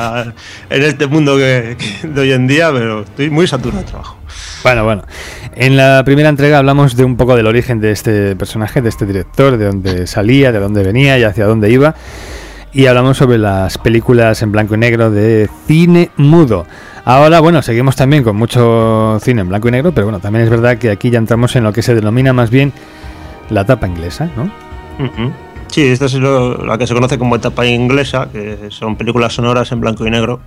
este mundo de hoy en día, pero estoy muy saturado de trabajo. Bueno, en la primera entrega hablamos de un poco del origen de este personaje, de este director, de dónde salía, de dónde venía y hacia dónde iba, y hablamos sobre las películas en blanco y negro de cine mudo. Ahora, bueno, seguimos también con mucho cine en blanco y negro, pero bueno, también es verdad que aquí ya entramos en lo que se denomina más bien la etapa inglesa, ¿no? Sí, esta es la que se conoce como etapa inglesa, que son películas sonoras en blanco y negro,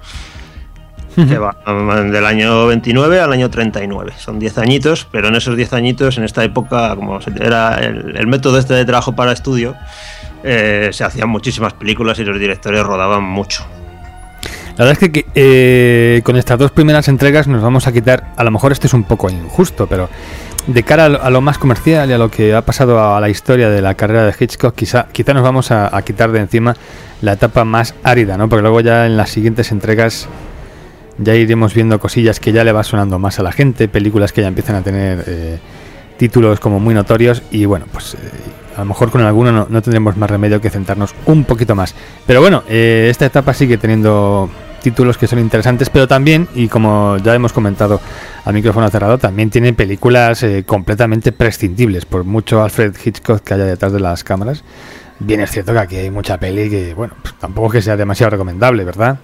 que van del año 29 al año 39. Son 10 añitos, pero en esos 10 añitos, en esta época, como era el método este de trabajo para estudio, se hacían muchísimas películas y los directores rodaban mucho. La verdad es que con estas dos primeras entregas nos vamos a quitar, a lo mejor este es un poco injusto, pero de cara a lo más comercial y a lo que ha pasado a la historia de la carrera de Hitchcock, quizá nos vamos a quitar de encima la etapa más árida, ¿no? Porque luego ya en las siguientes entregas ya iremos viendo cosillas que ya le va sonando más a la gente, películas que ya empiezan a tener títulos como muy notorios y bueno, pues a lo mejor con alguno no tendremos más remedio que centrarnos un poquito más. Pero bueno, esta etapa sigue teniendo títulos que son interesantes, pero también, y como ya hemos comentado a micrófono cerrado, también tiene películas completamente prescindibles, por mucho Alfred Hitchcock que haya detrás de las cámaras. Bien es cierto que aquí hay mucha peli que, bueno, pues tampoco que sea demasiado recomendable, ¿verdad?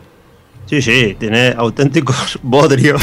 Sí, tiene auténticos bodrios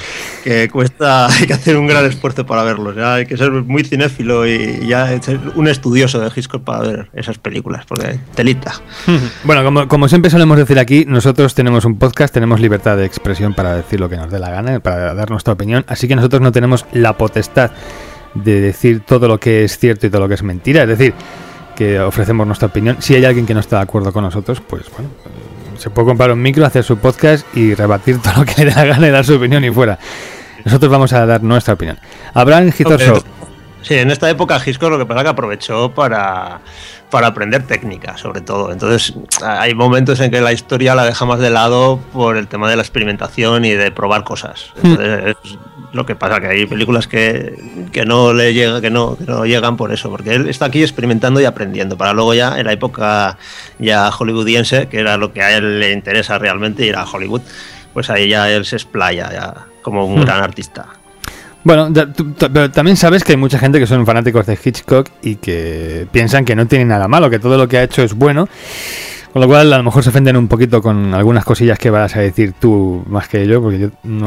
que hay que hacer un gran esfuerzo para verlos. Ya hay que ser muy cinéfilo y ya ser un estudioso de Hitchcock para ver esas películas, porque telita. Bueno, como siempre solemos decir aquí, nosotros tenemos un podcast, tenemos libertad de expresión para decir lo que nos dé la gana, para dar nuestra opinión, así que nosotros no tenemos la potestad de decir todo lo que es cierto y todo lo que es mentira, es decir, que ofrecemos nuestra opinión. Si hay alguien que no está de acuerdo con nosotros, pues bueno, se puede comprar un micro, hacer su podcast y rebatir todo lo que le dé la gana y dar su opinión y fuera. Nosotros vamos a dar nuestra opinión. Abraham Gizorso. Sí, en esta época Hitchcock lo que pasa es que aprovechó para aprender técnica, sobre todo. Entonces hay momentos en que la historia la deja más de lado por el tema de la experimentación y de probar cosas. Entonces es lo que pasa, que hay películas que no le llega, que no llegan por eso, porque él está aquí experimentando y aprendiendo, para luego ya en la época ya hollywoodiense, que era lo que a él le interesa realmente, ir a Hollywood, pues ahí ya él se explaya ya como un gran artista. Bueno, pero también sabes que hay mucha gente que son fanáticos de Hitchcock y que piensan que no tiene nada malo, que todo lo que ha hecho es bueno, con lo cual a lo mejor se ofenden un poquito con algunas cosillas que vas a decir tú más que yo, porque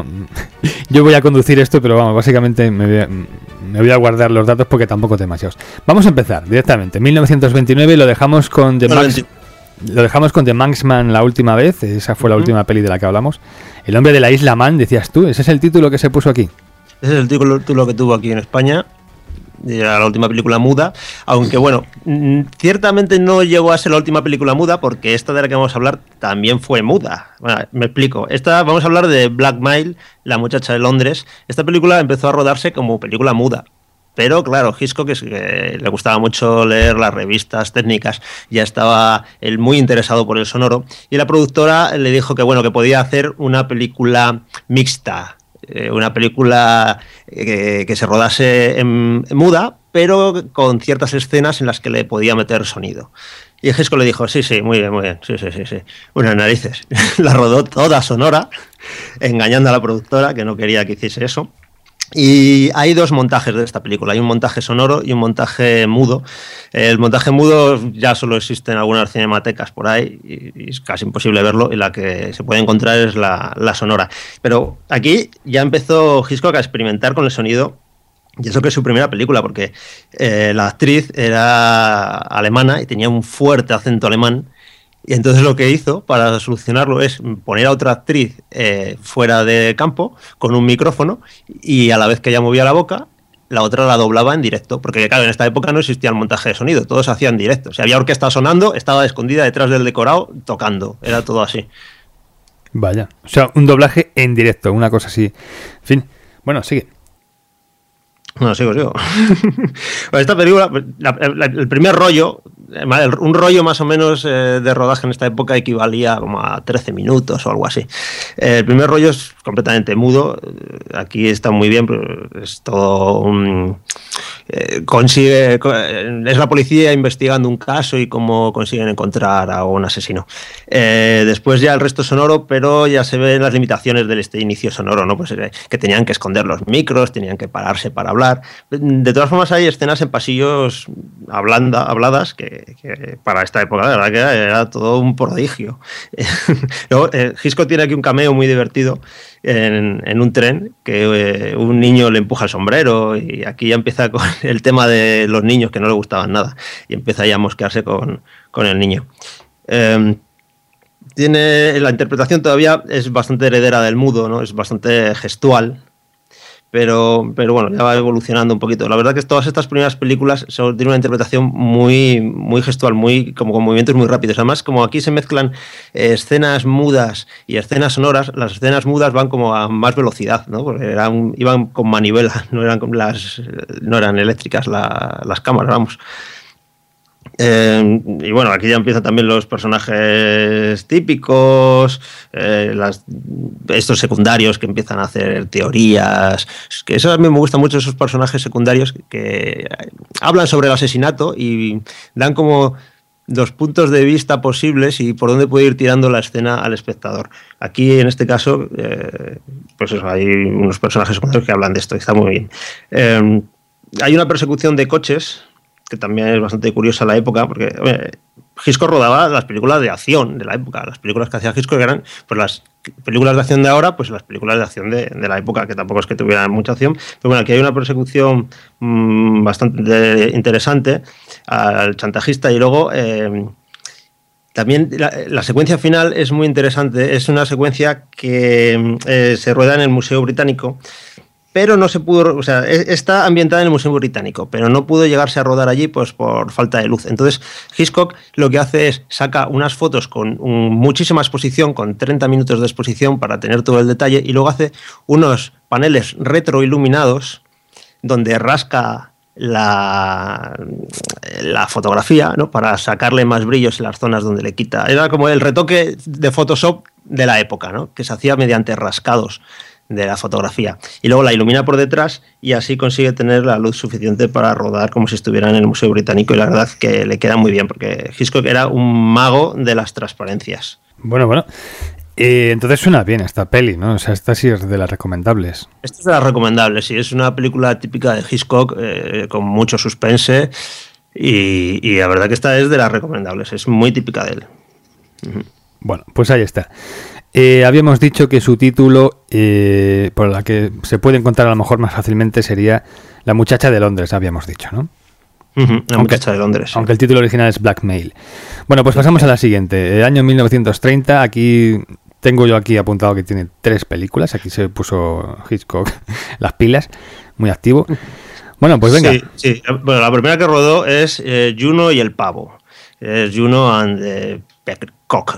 yo voy a conducir esto, pero vamos, básicamente me voy a guardar los datos porque tampoco demasiados. Vamos a empezar directamente. 1929 lo dejamos con The Manxman la última vez, esa fue la última peli de la que hablamos. El hombre de la isla Man, decías tú, ese es el título que se puso aquí. Ese es el título que tuvo aquí en España. Era la última película muda, aunque bueno, ciertamente no llegó a ser la última película muda, porque esta de la que vamos a hablar también fue muda. Bueno, me explico. Vamos a hablar de Black Mail, la muchacha de Londres. Esta película empezó a rodarse como película muda, Pero claro, Hitchcock, que le gustaba mucho leer las revistas técnicas, ya estaba él muy interesado por el sonoro, y la productora le dijo que bueno, que podía hacer una película mixta, una película que se rodase en muda, pero con ciertas escenas en las que le podía meter sonido. Y Hitchcock le dijo, sí, muy bien, sí. Unas narices. La rodó toda sonora, engañando a la productora, que no quería que hiciese eso. Y hay dos montajes de esta película, hay un montaje sonoro y un montaje mudo. El montaje mudo ya solo existe en algunas cinematecas por ahí y es casi imposible verlo, y la que se puede encontrar es la sonora. Pero aquí ya empezó Hitchcock a experimentar con el sonido, y eso que es su primera película, porque la actriz era alemana y tenía un fuerte acento alemán. Y entonces lo que hizo para solucionarlo es poner a otra actriz fuera de campo con un micrófono, y a la vez que ella movía la boca, la otra la doblaba en directo, porque claro, en esta época no existía el montaje de sonido, todo se hacía en directo. Si había orquesta sonando, estaba escondida detrás del decorado tocando, era todo así. Vaya, o sea, un doblaje en directo, una cosa así. En fin, bueno, sigue. No, sigo. Pues esta película, el primer rollo, un rollo más o menos de rodaje en esta época equivalía como a 13 minutos o algo así. El primer rollo es completamente mudo. Aquí está muy bien, pero es todo es la policía investigando un caso y cómo consiguen encontrar a un asesino. Después ya el resto es sonoro, pero ya se ven las limitaciones de este inicio sonoro, ¿no? Pues que tenían que esconder los micros, tenían que pararse para hablar. De todas formas, hay escenas en pasillos habladas que para esta época, la verdad, que era todo un prodigio. Luego, Hitchcock tiene aquí un cameo muy divertido en un tren, que un niño le empuja el sombrero, y aquí ya empieza con el tema de los niños que no le gustaban nada, y empieza ya a mosquearse con el niño. La interpretación todavía es bastante heredera del mudo, ¿no? Es bastante gestual. Pero bueno, ya va evolucionando un poquito. La verdad que todas estas primeras películas tienen una interpretación muy gestual, como con movimientos muy rápidos. Además, como aquí se mezclan escenas mudas y escenas sonoras, las escenas mudas van como a más velocidad, ¿no? Porque iban con manivela, no eran eléctricas las cámaras, vamos. Y bueno, aquí ya empiezan también los personajes típicos, estos secundarios que empiezan a hacer teorías, que eso a mí me gusta mucho, esos personajes secundarios que hablan sobre el asesinato y dan como dos puntos de vista posibles y por dónde puede ir tirando la escena al espectador. Aquí en este caso pues eso, hay unos personajes secundarios que hablan de esto y está muy bien. Hay una persecución de coches que también es bastante curiosa la época, porque Hitchcock rodaba las películas de acción de la época. Las películas que hacía Hitchcock eran pues las películas de acción de ahora, pues las películas de acción de la época, que tampoco es que tuvieran mucha acción. Pero bueno, aquí hay una persecución bastante interesante al chantajista, y luego también la secuencia final es muy interesante. Es una secuencia que se rueda en el Museo Británico, pero no se pudo, o sea, está ambientada en el Museo Británico, pero no pudo llegarse a rodar allí pues por falta de luz. Entonces Hitchcock lo que hace es saca unas fotos con muchísima exposición, con 30 minutos de exposición para tener todo el detalle, y luego hace unos paneles retroiluminados donde rasca la fotografía, ¿no? Para sacarle más brillos en las zonas donde le quita. Era como el retoque de Photoshop de la época, ¿no? Que se hacía mediante rascados de la fotografía, y luego la ilumina por detrás, y así consigue tener la luz suficiente para rodar como si estuviera en el Museo Británico, y la verdad que le queda muy bien, porque Hitchcock era un mago de las transparencias. Bueno, entonces suena bien esta peli, ¿no? O sea, esta sí es de las recomendables. Esta es de las recomendables, sí, es una película típica de Hitchcock, con mucho suspense, y la verdad que esta es de las recomendables, es muy típica de él. Bueno, pues ahí está. Habíamos dicho que su título, por la que se puede encontrar a lo mejor más fácilmente, sería La muchacha de Londres, habíamos dicho, ¿no? La muchacha de Londres. Aunque el título original es Blackmail. Bueno, pues pasamos a la siguiente. El año 1930, aquí tengo yo aquí apuntado que tiene 3 películas. Aquí se puso Hitchcock las pilas, muy activo. Bueno, pues venga. Sí. Bueno, la primera que rodó es Juno y el pavo. Es Juno and the Peacock.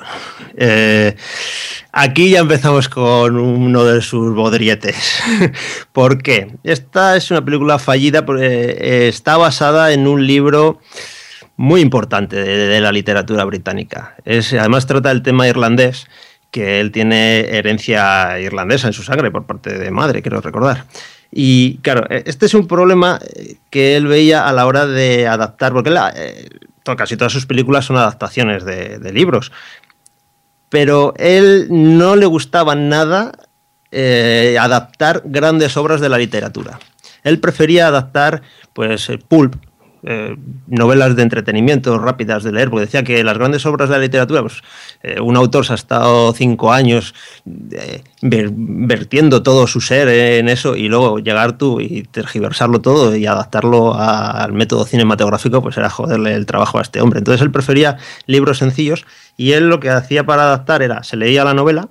Aquí ya empezamos con uno de sus bodrietes. ¿Por qué? Esta es una película fallida porque está basada en un libro muy importante de la literatura británica. Además trata el tema irlandés, que él tiene herencia irlandesa en su sangre por parte de madre, quiero recordar. Y claro, este es un problema que él veía a la hora de adaptar, porque casi todas sus películas son adaptaciones de libros, pero él no le gustaba nada adaptar grandes obras de la literatura. Él prefería adaptar pues pulp, novelas de entretenimiento rápidas de leer, porque decía que las grandes obras de la literatura, pues un autor se ha estado 5 años vertiendo todo su ser en eso, y luego llegar tú y tergiversarlo todo y adaptarlo al método cinematográfico, pues era joderle el trabajo a este hombre. Entonces él prefería libros sencillos, y él lo que hacía para adaptar era, se leía la novela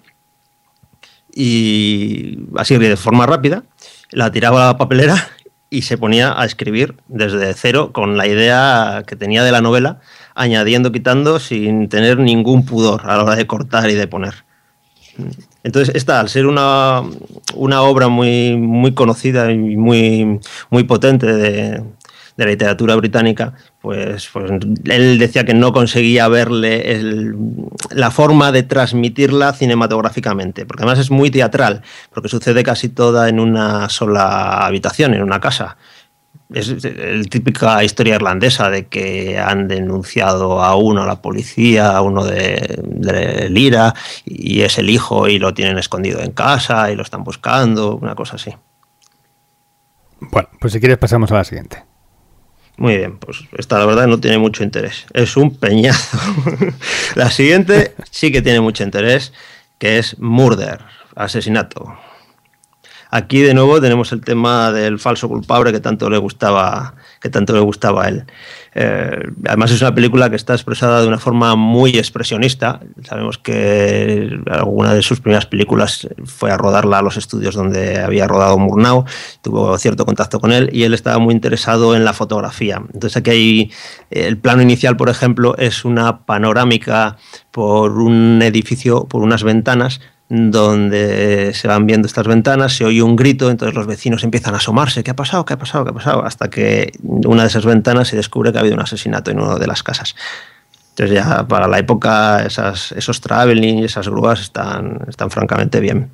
y así de forma rápida, la tiraba a la papelera y se ponía a escribir desde cero con la idea que tenía de la novela, añadiendo, quitando, sin tener ningún pudor a la hora de cortar y de poner. Entonces esta, al ser una obra muy, muy conocida y muy, muy potente de la literatura británica, pues él decía que no conseguía verle la forma de transmitirla cinematográficamente, porque además es muy teatral, porque sucede casi toda en una sola habitación, en una casa. Es la típica historia irlandesa de que han denunciado a uno a la policía, a uno de Lira, y es el hijo y lo tienen escondido en casa y lo están buscando, una cosa así. Bueno, pues si quieres pasamos a la siguiente. Muy bien, pues esta la verdad no tiene mucho interés. Es un peñazo. La siguiente sí que tiene mucho interés, que es Murder, asesinato. Aquí de nuevo tenemos el tema del falso culpable que tanto le gustaba a él. Además es una película que está expresada de una forma muy expresionista. Sabemos que alguna de sus primeras películas fue a rodarla a los estudios donde había rodado Murnau, tuvo cierto contacto con él y él estaba muy interesado en la fotografía. Entonces aquí hay el plano inicial, por ejemplo, es una panorámica por un edificio, por unas ventanas, donde se van viendo estas ventanas, se oye un grito, entonces los vecinos empiezan a asomarse, ¿qué ha pasado? ¿Qué ha pasado? ¿Qué ha pasado? Hasta que una de esas ventanas se descubre que ha habido un asesinato en una de las casas. Entonces ya para la época esos traveling y esas grúas están francamente bien.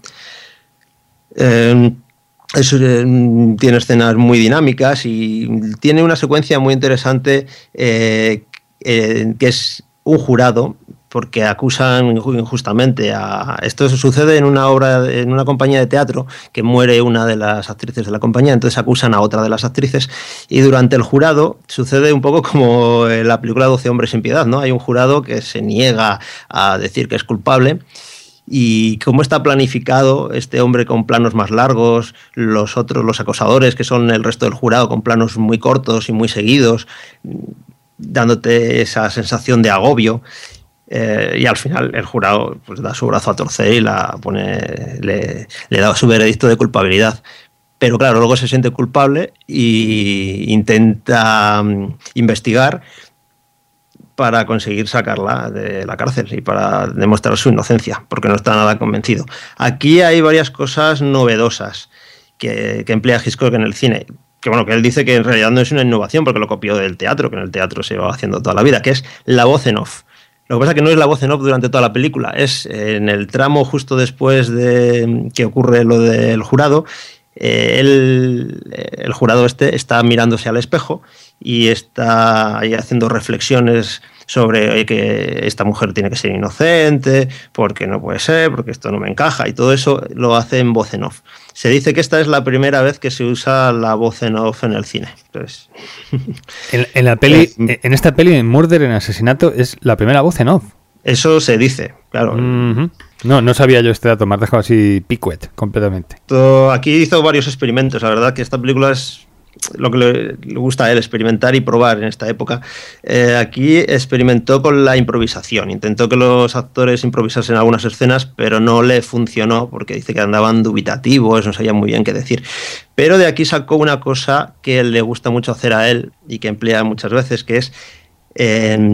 Tiene escenas muy dinámicas y tiene una secuencia muy interesante que es un jurado, porque acusan injustamente a... Esto sucede en una compañía de teatro, que muere una de las actrices de la compañía, entonces acusan a otra de las actrices, y durante el jurado sucede un poco como en la película 12 hombres sin piedad, ¿no? Hay un jurado que se niega a decir que es culpable, y cómo está planificado este hombre con planos más largos, los acosadores, que son el resto del jurado, con planos muy cortos y muy seguidos, dándote esa sensación de agobio. Y al final el jurado pues da su brazo a torcer y le da su veredicto de culpabilidad. Pero claro, luego se siente culpable e intenta investigar para conseguir sacarla de la cárcel y para demostrar su inocencia, porque no está nada convencido. Aquí hay varias cosas novedosas que emplea Hitchcock en el cine. Que él dice que en realidad no es una innovación porque lo copió del teatro, que en el teatro se va haciendo toda la vida, que es la voz en off. Lo que pasa es que no es la voz en off durante toda la película, es en el tramo justo después de que ocurre lo del jurado. El jurado está mirándose al espejo y está ahí haciendo reflexiones sobre que esta mujer tiene que ser inocente, porque no puede ser, porque esto no me encaja, y todo eso lo hace en voz en off. Se dice que esta es la primera vez que se usa la voz en off en el cine. Entonces, en la peli, en esta peli, en Murder, en Asesinato, es la primera voz en off. Eso se dice, claro. No sabía yo este dato, me has dejado así picuet completamente. Aquí hizo varios experimentos, la verdad que esta película es lo que le gusta a él, experimentar y probar en esta época. Aquí experimentó con la improvisación, intentó que los actores improvisasen algunas escenas, pero no le funcionó porque dice que andaban dubitativos, no sabían muy bien qué decir. Pero de aquí sacó una cosa que le gusta mucho hacer a él y que emplea muchas veces, que es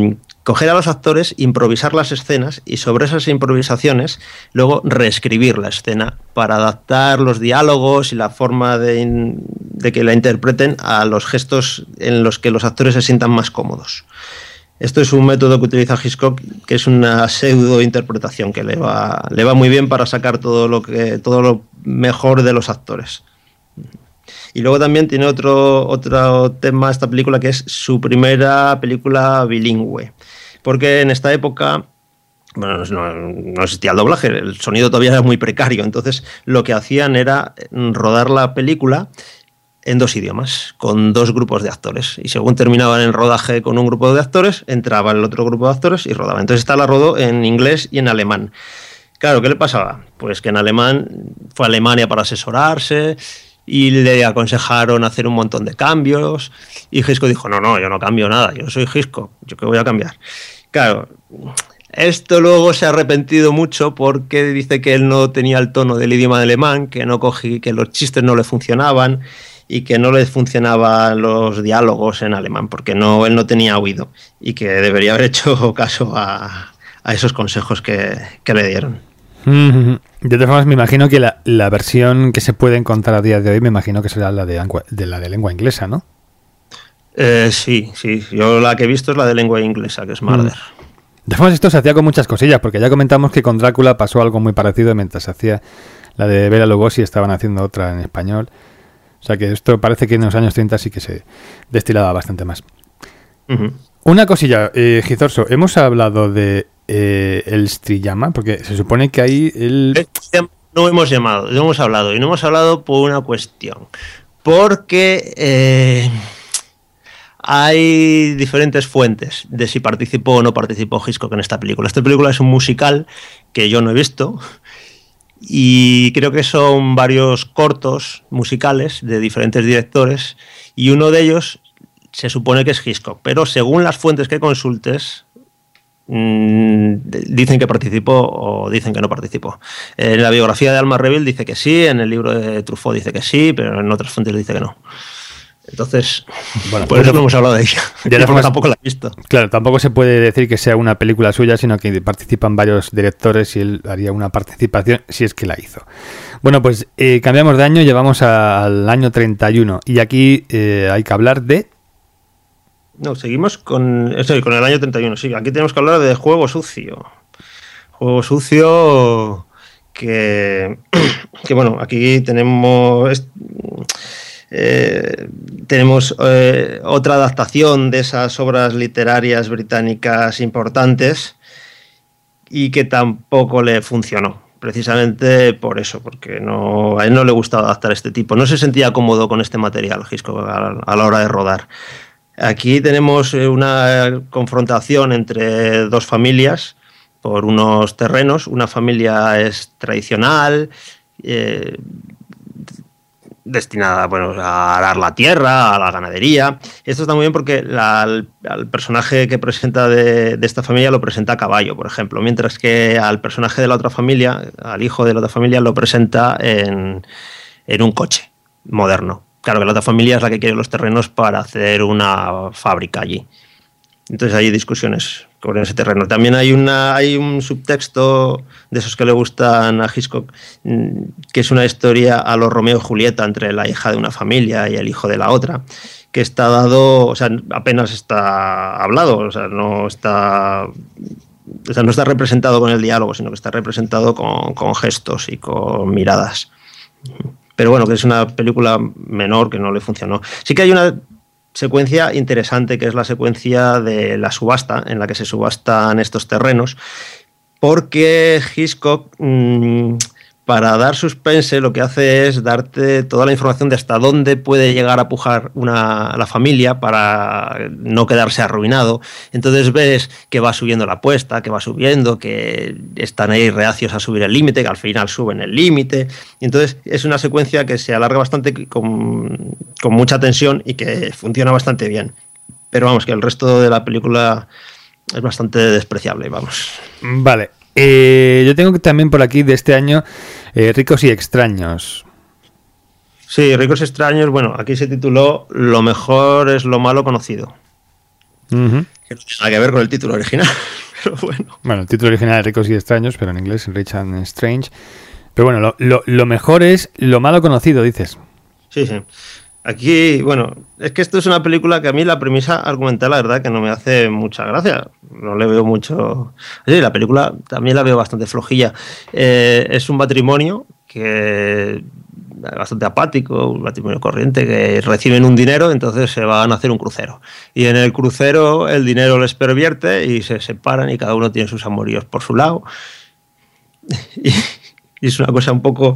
coger a los actores, improvisar las escenas y sobre esas improvisaciones luego reescribir la escena para adaptar los diálogos y la forma de que la interpreten a los gestos en los que los actores se sientan más cómodos. Esto es un método que utiliza Hitchcock, que es una pseudo-interpretación que le va muy bien para sacar todo lo mejor de los actores. Y luego también tiene otro tema esta película, que es su primera película bilingüe. Porque en esta época, bueno, no existía el doblaje, el sonido todavía era muy precario, entonces lo que hacían era rodar la película en 2 idiomas, con 2 grupos de actores. Y según terminaban el rodaje con un grupo de actores, entraba el otro grupo de actores y rodaba. Entonces esta la rodó en inglés y en alemán. Claro, ¿qué le pasaba? Pues que en alemán fue a Alemania para asesorarse y le aconsejaron hacer un montón de cambios. Y Hitchcock dijo, no, yo no cambio nada, yo soy Hitchcock, ¿yo qué voy a cambiar? Claro, esto luego se ha arrepentido mucho porque dice que él no tenía el tono del idioma alemán, que los chistes no le funcionaban y que no le funcionaban los diálogos en alemán porque él no tenía oído y que debería haber hecho caso a esos consejos que le dieron. De todas formas, me imagino que la versión que se puede encontrar a día de hoy, me imagino que será la de lengua inglesa, ¿no? Sí, yo la que he visto es la de lengua inglesa, que es Murder. De todas formas, esto se hacía con muchas cosillas, porque ya comentamos que con Drácula pasó algo muy parecido mientras se hacía la de Bela Lugosi, estaban haciendo otra en español. O sea que esto parece que en los años 30 sí que se destilaba bastante más. Una cosilla, Gizorso, hemos hablado de el Striyama, porque se supone que ahí no hemos hablado por una cuestión, porque hay diferentes fuentes de si participó o no participó Hitchcock en esta película. Esta película es un musical que yo no he visto y creo que son varios cortos musicales de diferentes directores y uno de ellos se supone que es Hitchcock, pero según las fuentes que consultes dicen que participó o dicen que no participó. En la biografía de Alma Reville dice que sí, en el libro de Truffaut dice que sí, pero en otras fuentes dice que no. Entonces, bueno, por eso no hemos hablado de ella. Porque tampoco la he visto. Claro, tampoco se puede decir que sea una película suya, sino que participan varios directores y él haría una participación si es que la hizo. Bueno, pues cambiamos de año, llevamos al año 31 y aquí hay que hablar de... No, seguimos con el año 31. Sí, aquí tenemos que hablar de Juego Sucio. Juego Sucio que bueno, aquí tenemos otra adaptación de esas obras literarias británicas importantes y que tampoco le funcionó. Precisamente por eso, porque a él no le gustaba adaptar este tipo. No se sentía cómodo con este material, Hitchcock, a la hora de rodar. Aquí tenemos una confrontación entre 2 familias por unos terrenos. Una familia es tradicional, destinada a arar la tierra, a la ganadería. Esto está muy bien porque al personaje que presenta de esta familia lo presenta a caballo, por ejemplo, mientras que al personaje de la otra familia, al hijo de la otra familia, lo presenta en un coche moderno. Claro que la otra familia es la que quiere los terrenos para hacer una fábrica allí. Entonces hay discusiones con ese terreno. También hay un subtexto de esos que le gustan a Hitchcock, que es una historia a los Romeo y Julieta entre la hija de una familia y el hijo de la otra, que está dado, o sea, apenas está hablado, o sea, no está representado con el diálogo, sino que está representado con gestos y con miradas. Pero bueno, que es una película menor que no le funcionó. Sí que hay una secuencia interesante, que es la secuencia de la subasta, en la que se subastan estos terrenos, porque Hitchcock, para dar suspense, lo que hace es darte toda la información de hasta dónde puede llegar a pujar la familia para no quedarse arruinado. Entonces ves que va subiendo la apuesta, que va subiendo, que están ahí reacios a subir el límite, que al final suben el límite. Y entonces es una secuencia que se alarga bastante con mucha tensión y que funciona bastante bien. Pero vamos, que el resto de la película es bastante despreciable, vamos. Vale. Yo tengo también por aquí de este año Ricos y Extraños. Sí, Ricos y Extraños, bueno, aquí se tituló Lo mejor es lo malo conocido. Que no tiene nada que ver con el título original. Pero bueno. Bueno, el título original es Ricos y Extraños, pero en inglés Rich and Strange. Pero bueno, lo mejor es lo malo conocido, dices. Sí, sí. Aquí, bueno, es que esto es una película que a mí la premisa argumental, la verdad, que no me hace mucha gracia. No le veo mucho... Sí, la película también la veo bastante flojilla. Es un matrimonio que... bastante apático, un matrimonio corriente, que reciben un dinero, entonces se van a hacer un crucero. Y en el crucero el dinero les pervierte y se separan y cada uno tiene sus amoríos por su lado. Y es una cosa un poco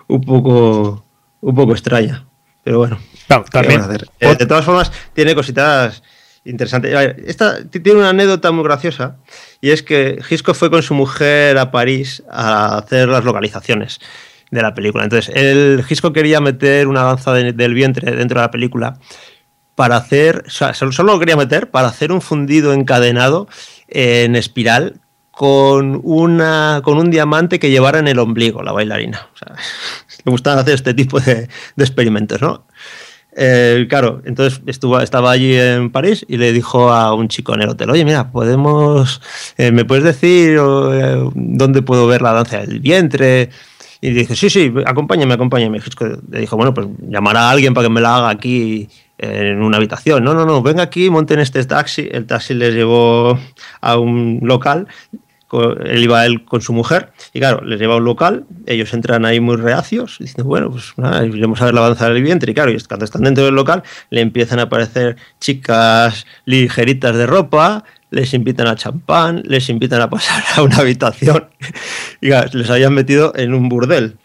extraña. Pero bueno, también. De todas formas, tiene cositas interesantes. Esta tiene una anécdota muy graciosa, y es que Hitchcock fue con su mujer a París a hacer las localizaciones de la película. Entonces, Hitchcock quería meter una danza del vientre dentro de la película para hacer, o sea, solo lo quería meter para hacer un fundido encadenado en espiral con un diamante que llevara en el ombligo la bailarina. O sea, le gustaban hacer este tipo de experimentos, ¿no? Claro, entonces estaba allí en París y le dijo a un chico en el hotel: oye, mira, ¿me puedes decir dónde puedo ver la danza del vientre? Y dice: sí, acompáñame. Le dijo: bueno, pues llamará a alguien para que me la haga aquí en una habitación. No, venga aquí, monte en este taxi. El taxi les llevó a un local. Él iba con su mujer y claro, les lleva a un local, ellos entran ahí muy reacios diciendo: bueno, pues nada, iremos a ver la danza del vientre. Y claro, cuando están dentro del local le empiezan a aparecer chicas ligeritas de ropa, les invitan a champán, les invitan a pasar a una habitación y claro, les habían metido en un burdel.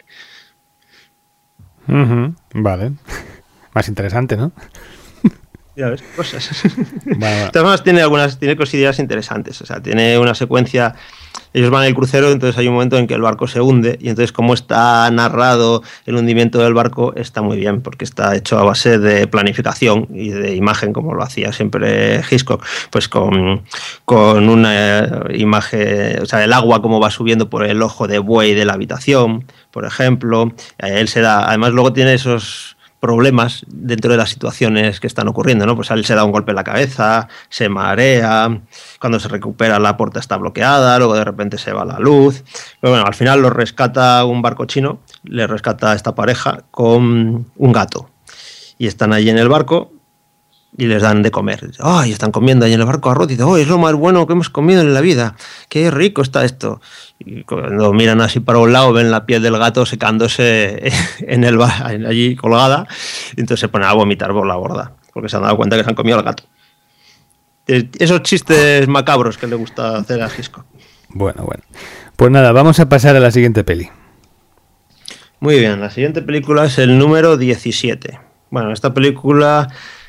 Vale. Más interesante, ¿no? Ya ves, cosas. Bueno. Además tiene cosillas interesantes. O sea, tiene una secuencia. Ellos van al crucero, entonces hay un momento en que el barco se hunde, y entonces como está narrado el hundimiento del barco, está muy bien, porque está hecho a base de planificación y de imagen, como lo hacía siempre Hitchcock, pues con una imagen, o sea, el agua como va subiendo por el ojo de buey de la habitación, por ejemplo. Él además luego tiene esos problemas dentro de las situaciones que están ocurriendo, ¿no? Pues a él se da un golpe en la cabeza, se marea, cuando se recupera la puerta está bloqueada, luego de repente se va la luz. Pero bueno, al final lo rescata un barco chino, le rescata a esta pareja con un gato. Y están allí en el barco y les dan de comer. ¡Ay! Están comiendo ahí en el barco arroz y dicen: ¡oh, es lo más bueno que hemos comido en la vida! ¡Qué rico está esto! Y cuando miran así para un lado, ven la piel del gato secándose allí colgada, y entonces se ponen a vomitar por la borda, porque se han dado cuenta que se han comido al gato. Esos chistes macabros que le gusta hacer a Hitchcock. Bueno. Pues nada, vamos a pasar a la siguiente peli. Muy bien, la siguiente película es el número 17. Bueno, esta película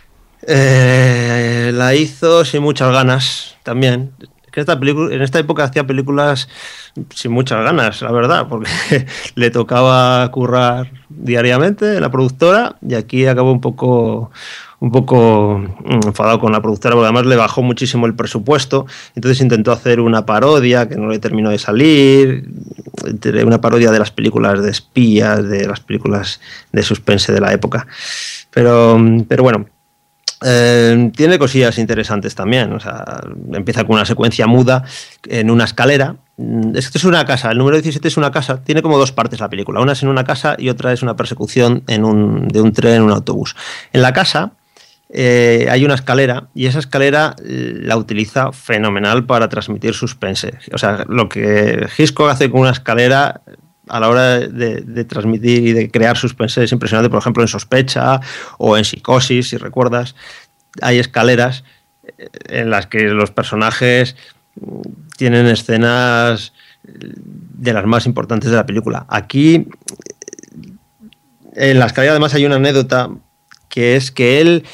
la hizo sin muchas ganas también. Que en esta época hacía películas sin muchas ganas, la verdad, porque le tocaba currar diariamente en la productora, y aquí acabó un poco enfadado con la productora, porque además le bajó muchísimo el presupuesto. Entonces intentó hacer una parodia que no le terminó de salir, una parodia de las películas de espías, de las películas de suspense de la época. Pero bueno, tiene cosillas interesantes también. O sea, empieza con una secuencia muda en una escalera. Esto es una casa, el número 17 es una casa. Tiene como dos partes la película: una es en una casa y otra es una persecución de un tren en un autobús. En la casa hay una escalera, y esa escalera la utiliza fenomenal para transmitir suspense. O sea, lo que Hitchcock hace con una escalera a la hora de transmitir y de crear suspense es impresionante. Por ejemplo, en Sospecha o en Psicosis, si recuerdas, hay escaleras en las que los personajes tienen escenas de las más importantes de la película. Aquí, en la escalera, además, hay una anécdota, que es que él...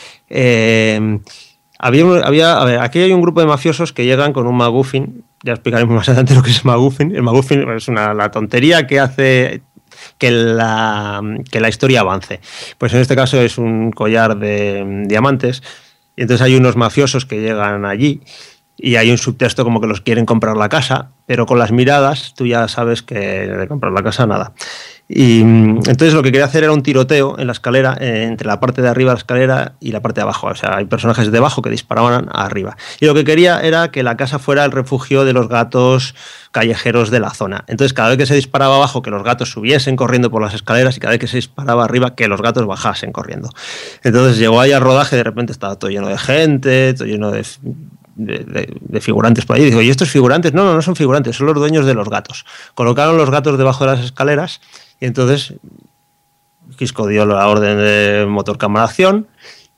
aquí hay un grupo de mafiosos que llegan con un MacGuffin. Ya explicaremos más adelante lo que es MacGuffin. El MacGuffin es la tontería que hace que la historia avance. Pues en este caso es un collar de diamantes, y entonces hay unos mafiosos que llegan allí y hay un subtexto como que los quieren comprar la casa, pero con las miradas tú ya sabes que de comprar la casa nada. Y entonces lo que quería hacer era un tiroteo en la escalera, entre la parte de arriba de la escalera y la parte de abajo. O sea, hay personajes debajo que disparaban arriba. Y lo que quería era que la casa fuera el refugio de los gatos callejeros de la zona. Entonces, cada vez que se disparaba abajo, que los gatos subiesen corriendo por las escaleras, y cada vez que se disparaba arriba, que los gatos bajasen corriendo. Entonces llegó ahí al rodaje, de repente estaba todo lleno de gente, todo lleno de figurantes por ahí. Digo, ¿y estos figurantes? No, no son figurantes, son los dueños de los gatos. Colocaron los gatos debajo de las escaleras y entonces Hitchcock dio la orden de motor cámara acción,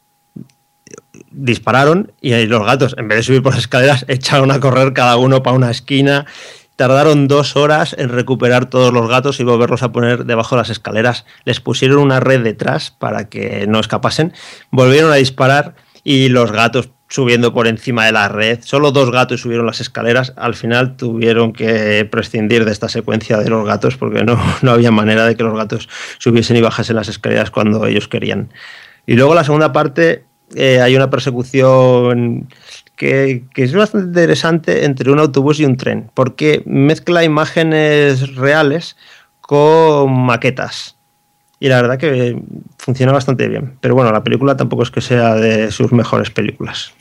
dispararon y ahí los gatos, en vez de subir por las escaleras, echaron a correr cada uno para una esquina. Tardaron 2 horas en recuperar todos los gatos y volverlos a poner debajo de las escaleras. Les pusieron una red detrás para que no escapasen. Volvieron a disparar y los gatos subiendo por encima de la red. Solo 2 gatos subieron las escaleras. Al final tuvieron que prescindir de esta secuencia de los gatos porque no había manera de que los gatos subiesen y bajasen las escaleras cuando ellos querían. Y luego la segunda parte, hay una persecución que es bastante interesante entre un autobús y un tren, porque mezcla imágenes reales con maquetas. Y la verdad que funciona bastante bien. Pero bueno, la película tampoco es que sea de sus mejores películas.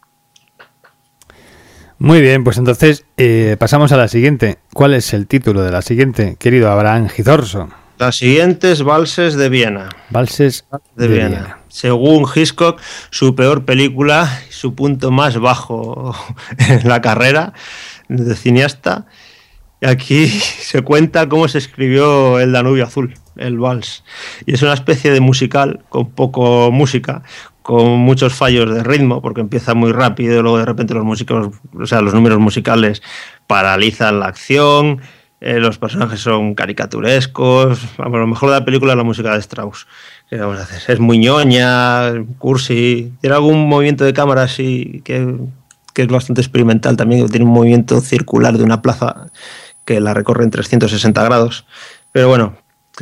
Muy bien, pues entonces pasamos a la siguiente. ¿Cuál es el título de la siguiente, querido Abraham Gizorzo? La siguiente es Valses de Viena. Valses de Viena. Según Hitchcock, su peor película, su punto más bajo en la carrera de cineasta. Y aquí se cuenta cómo se escribió El Danubio Azul, el vals. Y es una especie de musical con poco música, con muchos fallos de ritmo, porque empieza muy rápido y luego de repente los músicos, o sea, los números musicales paralizan la acción, los personajes son caricaturescos. Vamos, lo mejor de la película es la música de Strauss. ¿Qué vamos a hacer? Es muy ñoña, cursi, tiene algún movimiento de cámara así que es bastante experimental también, tiene un movimiento circular de una plaza que la recorre en 360 grados. Pero bueno,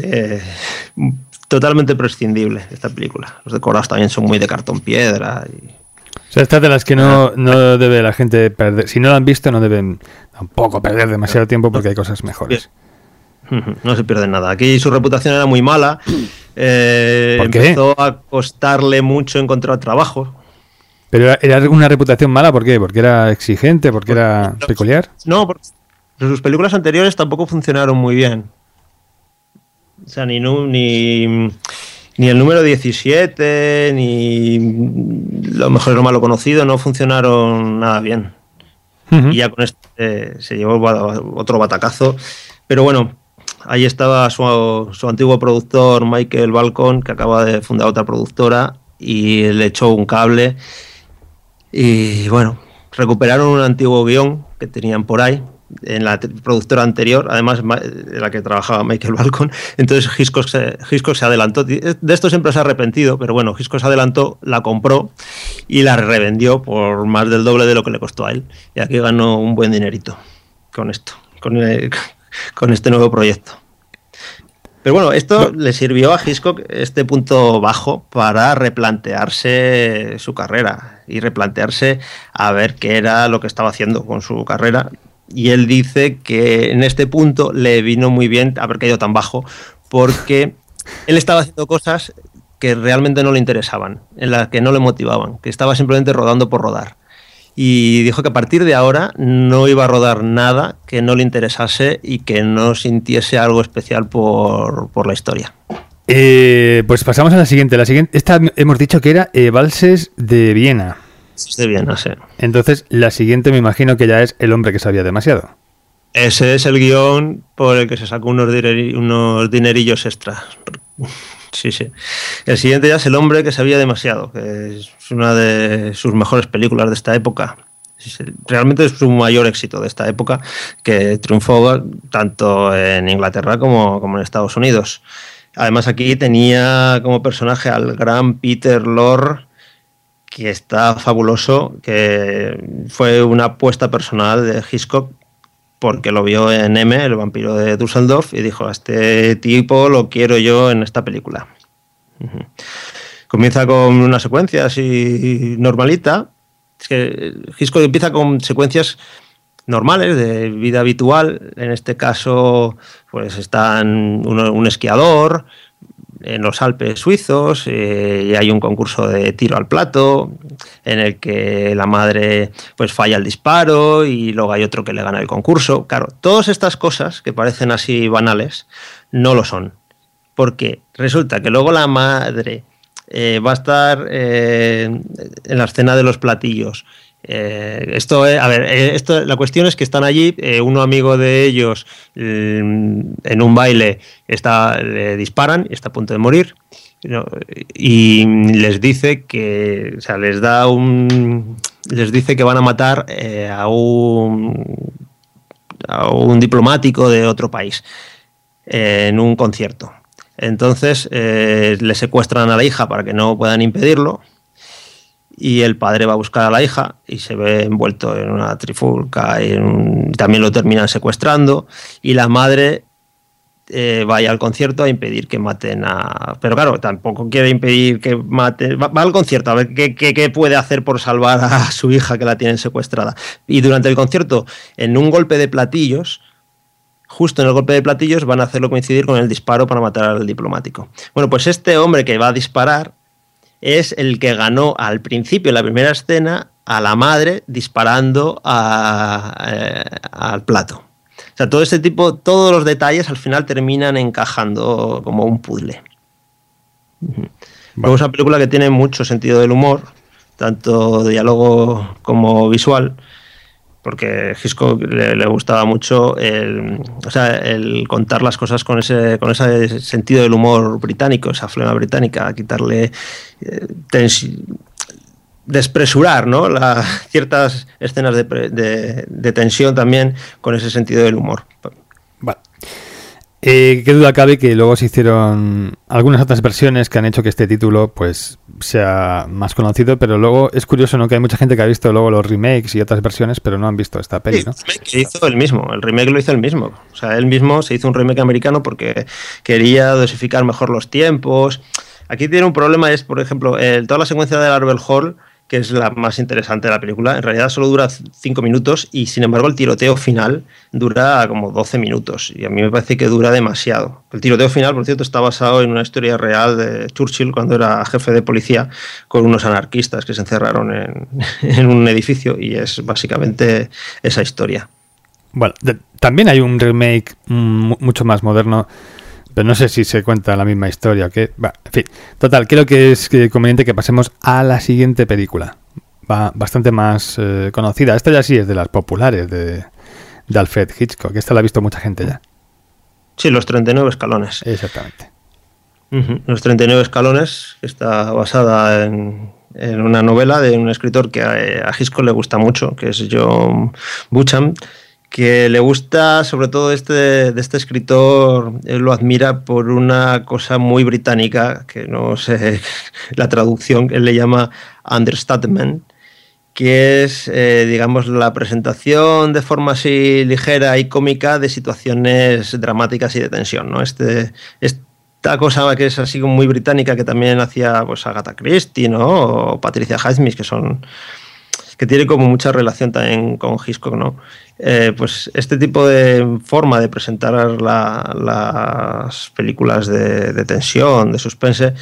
totalmente prescindible esta película. Los decorados también son muy de cartón piedra. O sea, estas de las que no debe la gente perder. Si no la han visto, no deben tampoco perder demasiado tiempo porque hay cosas mejores. No se pierde nada. Aquí su reputación era muy mala. ¿Por qué? Empezó a costarle mucho encontrar trabajo. ¿Pero era una reputación mala? ¿Por qué? ¿Porque era exigente? ¿Porque era peculiar? No, porque sus películas anteriores tampoco funcionaron muy bien. O sea, ni el número 17, ni Lo mejor es lo malo conocido, no funcionaron nada bien. Y ya con este se llevó otro batacazo. Pero bueno, ahí estaba su antiguo productor Michael Balcon, que acaba de fundar otra productora, y le echó un cable. Y bueno, recuperaron un antiguo guión que tenían por ahí en la productora anterior, además de la que trabajaba Michael Balcon. Entonces Hitchcock se adelantó. De esto siempre se ha arrepentido, pero bueno, Hitchcock se adelantó, la compró y la revendió por más del doble de lo que le costó a él. Y aquí ganó un buen dinerito con esto, con este nuevo proyecto. Pero bueno, esto le sirvió a Hitchcock, este punto bajo, para replantearse su carrera y replantearse a ver qué era lo que estaba haciendo con su carrera. Y él dice que en este punto le vino muy bien haber caído tan bajo, porque él estaba haciendo cosas que realmente no le interesaban, en las que no le motivaban, que estaba simplemente rodando por rodar. Y dijo que a partir de ahora no iba a rodar nada que no le interesase y que no sintiese algo especial por la historia. Pues pasamos a la siguiente. Esta hemos dicho que era Valses de Viena. De Viena, sí. Entonces, la siguiente me imagino que ya es El hombre que sabía demasiado. Ese es el guión por el que se sacó unos dinerillos extra. Sí. El siguiente ya es El hombre que sabía demasiado, que es una de sus mejores películas de esta época. Realmente es su mayor éxito de esta época, que triunfó tanto en Inglaterra como en Estados Unidos. Además, aquí tenía como personaje al gran Peter Lorre, que está fabuloso, que fue una apuesta personal de Hitchcock, porque lo vio en M, el vampiro de Düsseldorf, y dijo, a este tipo lo quiero yo en esta película. Comienza con una secuencia así normalita. Es que Hitchcock empieza con secuencias normales, de vida habitual. En este caso, pues están un esquiador en los Alpes suizos, y hay un concurso de tiro al plato en el que la madre pues falla el disparo y luego hay otro que le gana el concurso. Claro, todas estas cosas que parecen así banales no lo son, porque resulta que luego la madre va a estar en la escena de los platillos. La cuestión es que están allí, uno amigo de ellos en un baile le disparan y está a punto de morir, ¿no? Y les dice que, o sea, les dice que van a matar a un diplomático de otro país en un concierto. Entonces le secuestran a la hija para que no puedan impedirlo. Y el padre va a buscar a la hija y se ve envuelto en una trifulca también lo terminan secuestrando, y la madre va al concierto a impedir que maten pero claro, tampoco quiere impedir que maten, va al concierto a ver qué puede hacer por salvar a su hija que la tienen secuestrada, y durante el concierto, en un golpe de platillos, justo en el golpe de platillos, van a hacerlo coincidir con el disparo para matar al diplomático. Bueno, pues este hombre que va a disparar es el que ganó al principio, en la primera escena, a la madre disparando al plato. O sea, todo ese tipo, todos los detalles al final terminan encajando como un puzzle. Luego es una película que tiene mucho sentido del humor, tanto diálogo como visual, porque a Hitchcock le gustaba mucho el contar las cosas con ese sentido del humor británico, esa flema británica, quitarle despresurar, ¿no? Ciertas escenas de tensión también con ese sentido del humor. Vale. Qué duda cabe que luego se hicieron algunas otras versiones que han hecho que este título pues sea más conocido, pero luego es curioso, ¿no?, que hay mucha gente que ha visto luego los remakes y otras versiones, pero no han visto esta peli, ¿no? El remake lo hizo él mismo. O sea, él mismo se hizo un remake americano porque quería dosificar mejor los tiempos. Aquí tiene un problema, es, por ejemplo, toda la secuencia del Arbel Hall, que es la más interesante de la película, en realidad solo dura 5 minutos y sin embargo el tiroteo final dura como 12 minutos y a mí me parece que dura demasiado. El tiroteo final, por cierto, está basado en una historia real de Churchill cuando era jefe de policía con unos anarquistas que se encerraron en un edificio, y es básicamente esa historia. Bueno, también hay un remake mucho más moderno, pero no sé si se cuenta la misma historia o qué. En fin, total, creo que es conveniente que pasemos a la siguiente película. Va bastante más conocida. Esta ya sí es de las populares de Alfred Hitchcock. Esta la ha visto mucha gente ya. Sí, Los 39 escalones. Exactamente. Los 39 escalones, que está basada en una novela de un escritor que a Hitchcock le gusta mucho, que es John Beauchamp, que le gusta sobre todo de este escritor. Él lo admira por una cosa muy británica, que no sé la traducción, él le llama understatement, que es, digamos, la presentación de forma así ligera y cómica de situaciones dramáticas y de tensión, ¿no? Esta cosa que es así como muy británica, que también hacía pues Agatha Christie, ¿no?, o Patricia Highsmith, que tiene como mucha relación también con Hitchcock, ¿no? Pues este tipo de forma de presentar las películas de tensión, de suspense,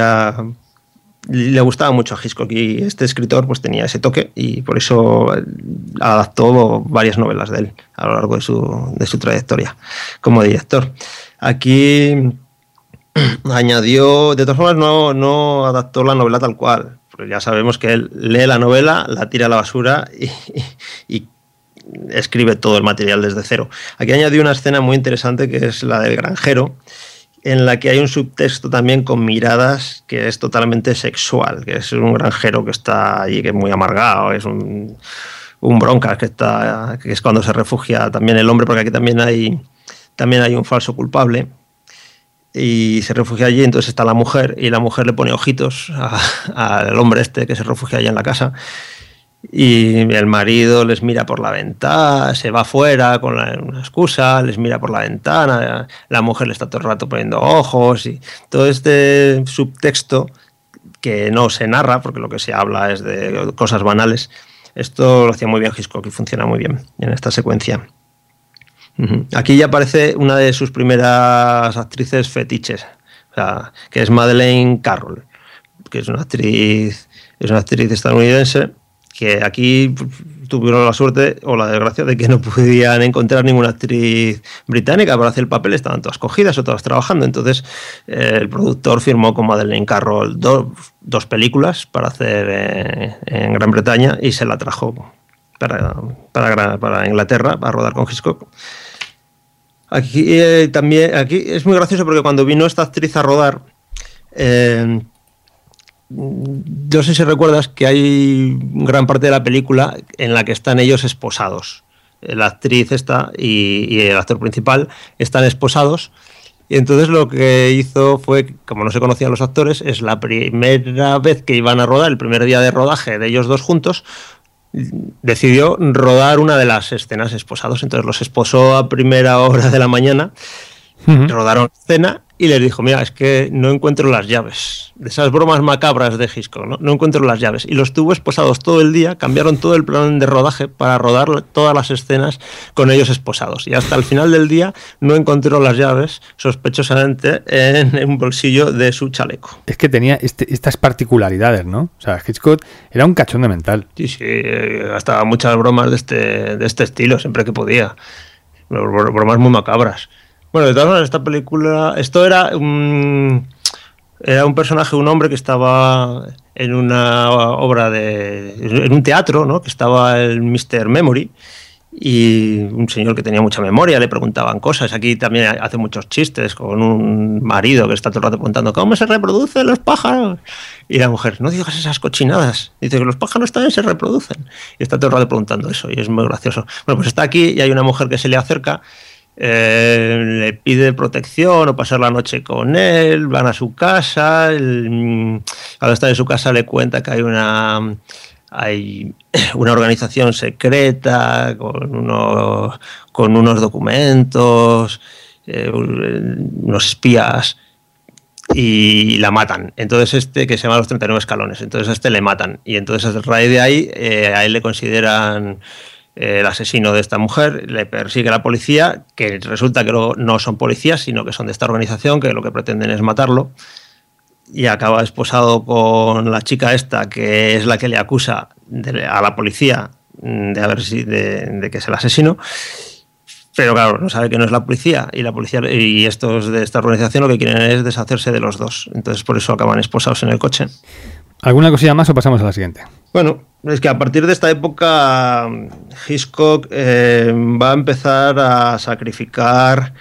le gustaba mucho a Hitchcock, y este escritor pues tenía ese toque y por eso adaptó varias novelas de él a lo largo de su trayectoria como director. Aquí añadió, de todas formas no adaptó la novela tal cual, porque ya sabemos que él lee la novela, la tira a la basura y escribe todo el material desde cero. Aquí añadió una escena muy interesante, que es la del granjero, en la que hay un subtexto también con miradas que es totalmente sexual, que es un granjero que está allí, que es muy amargado, es un broncas, que es cuando se refugia también el hombre, porque aquí también hay un falso culpable, y se refugia allí. Entonces está la mujer, y la mujer le pone ojitos al hombre este que se refugia allí en la casa, y el marido les mira por la ventana, se va afuera con una excusa, les mira por la ventana, la mujer le está todo el rato poniendo ojos, y todo este subtexto que no se narra, porque lo que se habla es de cosas banales, Esto lo hacía muy bien Hitchcock y funciona muy bien en esta secuencia. Aquí ya aparece una de sus primeras actrices fetiches, o sea, que es Madeleine Carroll, que es una actriz estadounidense, que aquí tuvieron la suerte o la desgracia de que no podían encontrar ninguna actriz británica para hacer el papel, estaban todas cogidas o todas trabajando. Entonces el productor firmó con Madeleine Carroll dos películas para hacer en Gran Bretaña y se la trajo para Inglaterra para rodar con Hitchcock. Aquí es muy gracioso porque cuando vino esta actriz a rodar, no sé si recuerdas que hay gran parte de la película en la que están ellos esposados. La actriz y el actor principal están esposados. Y entonces lo que hizo fue, como no se conocían los actores, es la primera vez que iban a rodar, el primer día de rodaje de ellos dos juntos, decidió rodar una de las escenas esposados. Entonces los esposó a primera hora de la mañana, rodaron escena y les dijo: mira, es que no encuentro las llaves. De esas bromas macabras de Hitchcock, no encuentro las llaves. Y los tuvo esposados todo el día, cambiaron todo el plan de rodaje para rodar todas las escenas con ellos esposados. Y hasta el final del día no encontró las llaves, sospechosamente, en un bolsillo de su chaleco. Es que tenía estas particularidades, ¿no? O sea, Hitchcock era un cachondo mental. Sí, gastaba muchas bromas de este estilo, siempre que podía. Bromas muy macabras. Bueno, de todas maneras, esta película... Esto era un personaje, un hombre que estaba en una obra en un teatro, ¿no? Que estaba el Mr. Memory, y un señor que tenía mucha memoria, le preguntaban cosas. Aquí también hace muchos chistes con un marido que está todo el rato preguntando: ¿cómo se reproducen los pájaros? Y la mujer: no digas esas cochinadas. Dice que los pájaros también se reproducen. Y está todo el rato preguntando eso, y es muy gracioso. Bueno, pues está aquí y hay una mujer que se le acerca, le pide protección o pasar la noche con él, van a su casa. Cuando está en su casa le cuenta que hay una organización secreta con unos documentos, unos espías, y la matan. Entonces que se llama Los 39 escalones, entonces le matan, y entonces a raíz de ahí a él le consideran el asesino de esta mujer. Le persigue la policía, que resulta que no son policías, sino que son de esta organización, que lo que pretenden es matarlo, y acaba esposado con la chica esta, que es la que le acusa a la policía de que es el asesino. Pero claro, no sabe que no es la policía, y estos de esta organización lo que quieren es deshacerse de los dos. Entonces por eso acaban esposados en el coche. ¿Alguna cosilla más o pasamos a la siguiente? Bueno, es que a partir de esta época Hitchcock va a empezar a sacrificar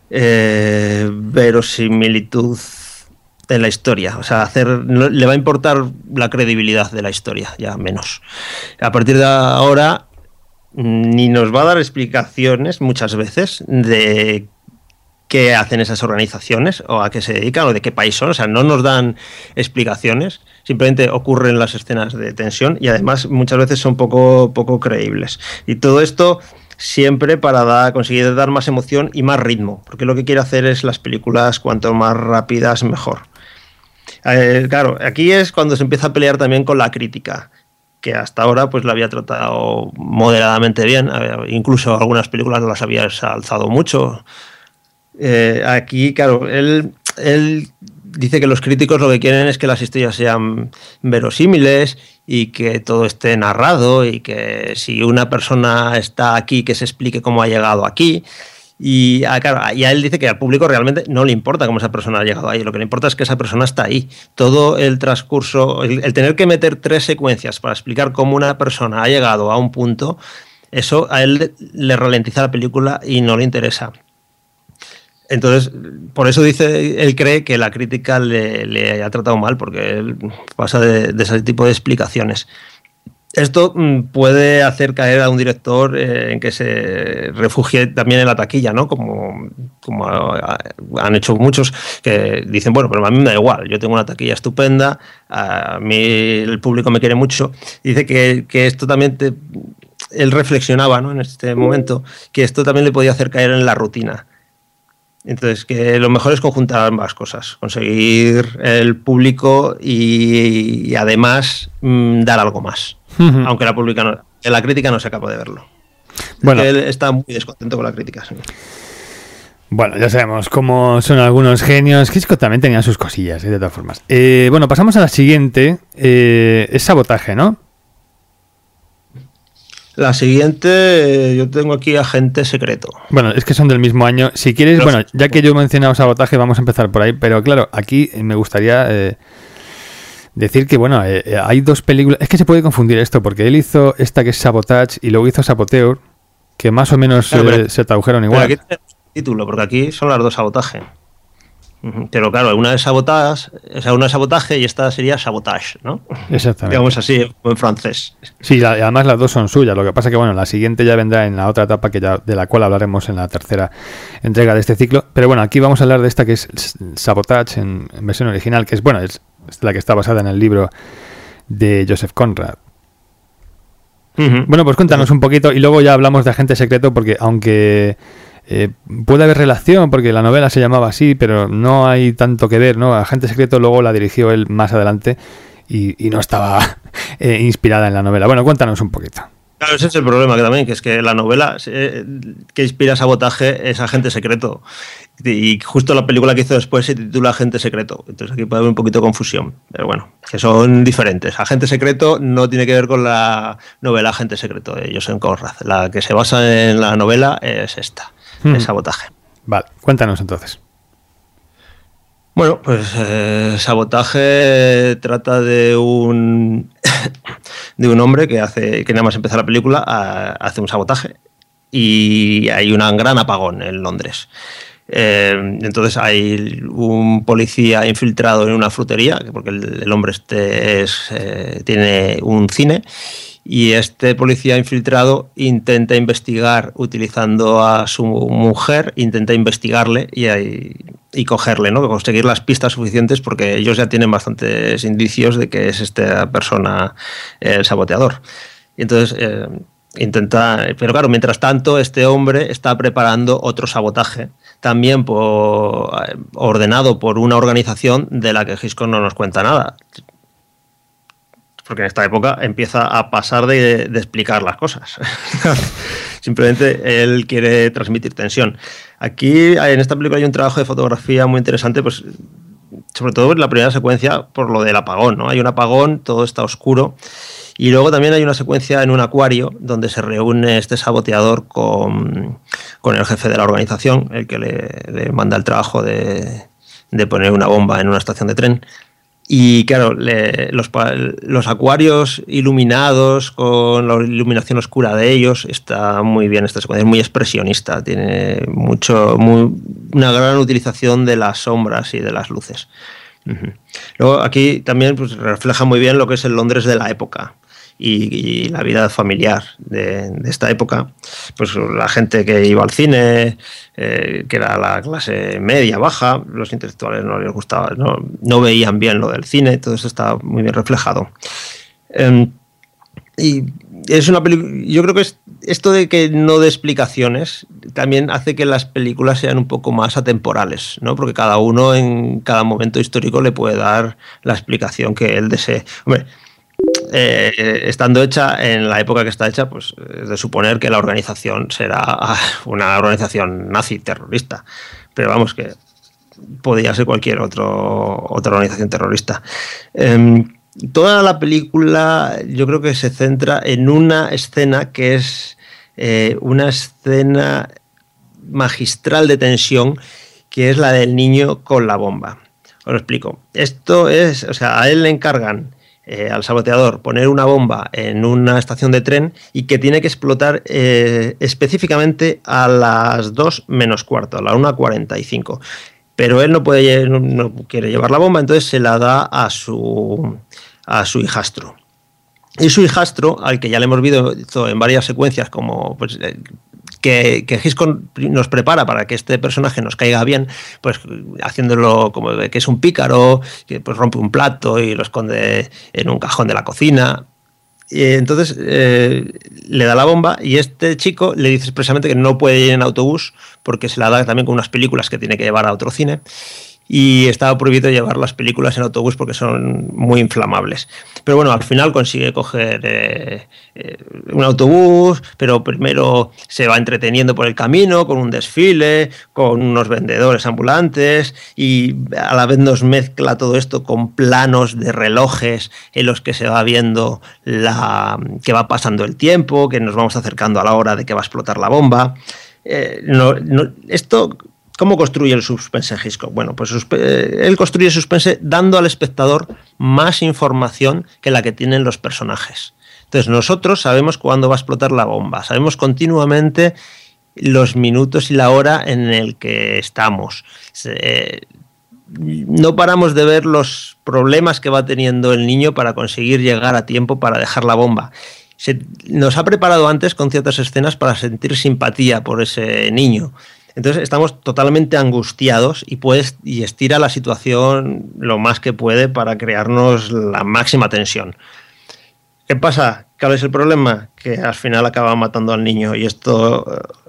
verosimilitud en la historia. O sea, le va a importar la credibilidad de la historia, ya menos. A partir de ahora ni nos va a dar explicaciones muchas veces de qué hacen esas organizaciones o a qué se dedican o de qué país son. O sea, no nos dan explicaciones, simplemente ocurren las escenas de tensión y además muchas veces son poco creíbles. Y todo esto siempre para conseguir dar más emoción y más ritmo, porque lo que quiere hacer es las películas cuanto más rápidas mejor. Claro, aquí es cuando se empieza a pelear también con la crítica, que hasta ahora pues la había tratado moderadamente bien, incluso algunas películas no las había alzado mucho. Aquí, claro, él dice que los críticos lo que quieren es que las historias sean verosímiles y que todo esté narrado, y que si una persona está aquí, que se explique cómo ha llegado aquí. Y claro, a él dice que al público realmente no le importa cómo esa persona ha llegado ahí, lo que le importa es que esa persona está ahí. Todo el transcurso, el tener que meter 3 secuencias para explicar cómo una persona ha llegado a un punto, eso a él le ralentiza la película y no le interesa. Entonces, por eso él cree que la crítica le ha tratado mal, porque él pasa de ese tipo de explicaciones. Esto puede hacer caer a un director en que se refugie también en la taquilla, ¿no? Como han hecho muchos, que dicen, bueno, pero a mí me da igual, yo tengo una taquilla estupenda, a mí el público me quiere mucho. Dice que esto también él reflexionaba, ¿no? En este momento, que esto también le podía hacer caer en la rutina. Entonces, que lo mejor es conjuntar ambas cosas, conseguir el público y además dar algo más. aunque la crítica no sea capaz de verlo. Bueno, él está muy descontento con la crítica. Sí. Bueno, ya sabemos cómo son algunos genios. Hitchcock también tenía sus cosillas, de todas formas. Bueno, pasamos a la siguiente. Es Sabotaje, ¿no? La siguiente, yo tengo aquí Agente Secreto. Bueno, es que son del mismo año. Si quieres, bueno, ya que yo he mencionado Sabotaje, vamos a empezar por ahí. Pero claro, aquí me gustaría decir que, bueno, hay dos películas. Es que se puede confundir esto, porque él hizo esta que es Sabotage y luego hizo Saboteur, que más o menos se tradujeron igual. Pero aquí tenemos título, porque aquí son las dos Sabotaje. Pero claro, una es Sabotaje y esta sería Sabotage, ¿no? Exactamente. Digamos así, en francés. Sí, además las dos son suyas. Lo que pasa que, bueno, la siguiente ya vendrá en la otra etapa de la cual hablaremos en la tercera entrega de este ciclo. Pero bueno, aquí vamos a hablar de esta que es Sabotage en versión original, que es, bueno, es la que está basada en el libro de Joseph Conrad. Bueno, pues cuéntanos un poquito y luego ya hablamos de Agente Secreto, porque aunque puede haber relación, porque la novela se llamaba así, pero no hay tanto que ver, ¿no? Agente Secreto luego la dirigió él más adelante y no estaba inspirada en la novela. Bueno, cuéntanos un poquito. Claro, ese es el problema que es que la novela que inspira Sabotaje es Agente Secreto. Y justo la película que hizo después se titula Agente Secreto. Entonces aquí puede haber un poquito de confusión. Pero bueno, que son diferentes. Agente Secreto no tiene que ver con la novela Agente Secreto de Joseph Conrad. La que se basa en la novela es esta, es Sabotaje. Vale, cuéntanos entonces. Bueno, pues Sabotaje trata de un hombre que nada más empezar la película hace un sabotaje y hay un gran apagón en Londres. Entonces hay un policía infiltrado en una frutería, porque el hombre tiene un cine, y este policía infiltrado intenta investigar utilizando a su mujer, intenta investigarle y cogerle, ¿no? Conseguir las pistas suficientes, porque ellos ya tienen bastantes indicios de que es esta persona el saboteador. Y entonces pero claro, mientras tanto este hombre está preparando otro sabotaje, también ordenado por una organización de la que Hitchcock no nos cuenta nada. Porque en esta época empieza a pasar de explicar las cosas. Simplemente él quiere transmitir tensión. Aquí, en esta película, hay un trabajo de fotografía muy interesante, pues sobre todo en la primera secuencia por lo del apagón, ¿no? Hay un apagón, todo está oscuro. Y luego también hay una secuencia en un acuario donde se reúne este saboteador con el jefe de la organización, el que le manda el trabajo de poner una bomba en una estación de tren. Y claro, los acuarios iluminados con la iluminación oscura de ellos, está muy bien esta secuencia, es muy expresionista, tiene una gran utilización de las sombras y de las luces. Luego aquí también pues, refleja muy bien lo que es el Londres de la época y la vida familiar de esta época. Pues la gente que iba al cine, que era la clase media, baja, los intelectuales no les gustaba, no veían bien lo del cine, todo eso está muy bien reflejado. Y es una película, yo creo que esto de que no dé explicaciones también hace que las películas sean un poco más atemporales, ¿no? Porque cada uno en cada momento histórico le puede dar la explicación que él desee. Hombre, estando hecha en la época que está hecha, pues es de suponer que la organización será una organización nazi terrorista, pero vamos, que podría ser cualquier otra organización terrorista. Toda la película yo creo que se centra en una escena que es una escena magistral de tensión, que es la del niño con la bomba. Os lo explico. Esto es, o sea, a él le encargan al saboteador poner una bomba en una estación de tren y que tiene que explotar específicamente a las 2 menos cuarto, a la 1:45. Pero él no quiere llevar la bomba, entonces se la da a su hijastro. Y su hijastro, al que ya le hemos visto en varias secuencias, como pues, que Hitchcock nos prepara para que este personaje nos caiga bien, pues haciéndolo como que es un pícaro, que pues rompe un plato y lo esconde en un cajón de la cocina. Y entonces le da la bomba y este chico le dice expresamente que no puede ir en autobús porque se la da también con unas películas que tiene que llevar a otro cine. y estaba prohibido llevar las películas en autobús porque son muy inflamables. Pero bueno, al final consigue coger un autobús, pero primero se va entreteniendo por el camino con un desfile, con unos vendedores ambulantes, y a la vez nos mezcla todo esto con planos de relojes en los que se va viendo que va pasando el tiempo, que nos vamos acercando a la hora de que va a explotar la bomba. Esto... ¿Cómo construye el suspense Hitchcock? Bueno, pues él construye suspense dando al espectador más información que la que tienen los personajes. Entonces nosotros sabemos cuándo va a explotar la bomba, sabemos continuamente los minutos y la hora en el que estamos. No paramos de ver los problemas que va teniendo el niño para conseguir llegar a tiempo para dejar la bomba. Nos ha preparado antes con ciertas escenas para sentir simpatía por ese niño. Entonces estamos totalmente angustiados y estira la situación lo más que puede para crearnos la máxima tensión. ¿Qué pasa? ¿Cuál es el problema? Que al final acaba matando al niño, y esto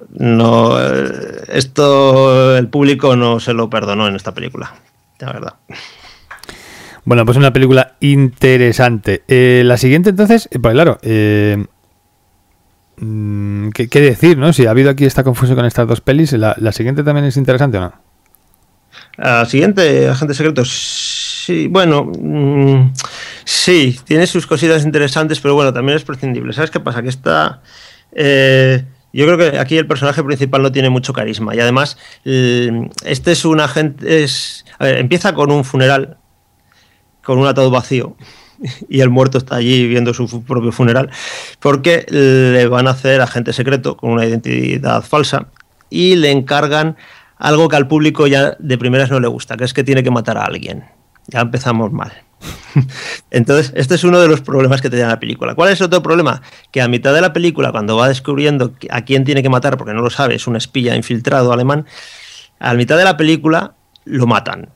el público no se lo perdonó en esta película, la verdad. Bueno, pues una película interesante. La siguiente entonces, pues claro, ¿qué decir, no? Si ha habido aquí esta confusión con estas dos pelis, ¿la siguiente también es interesante o no? La siguiente, Agente Secreto, sí, bueno, sí, tiene sus cositas interesantes, pero bueno, también es prescindible. ¿Sabes qué pasa? Que yo creo que aquí el personaje principal no tiene mucho carisma, y además este es un agente, empieza con un funeral, con un ataúd vacío, y el muerto está allí viendo su propio funeral, porque le van a hacer agente secreto con una identidad falsa, y le encargan algo que al público ya de primeras no le gusta, que es que tiene que matar a alguien. Ya empezamos mal. Entonces, este es uno de los problemas que tenía la película. ¿Cuál es otro problema? Que a mitad de la película, cuando va descubriendo a quién tiene que matar, porque no lo sabe, es un espía infiltrado alemán, a mitad de la película lo matan.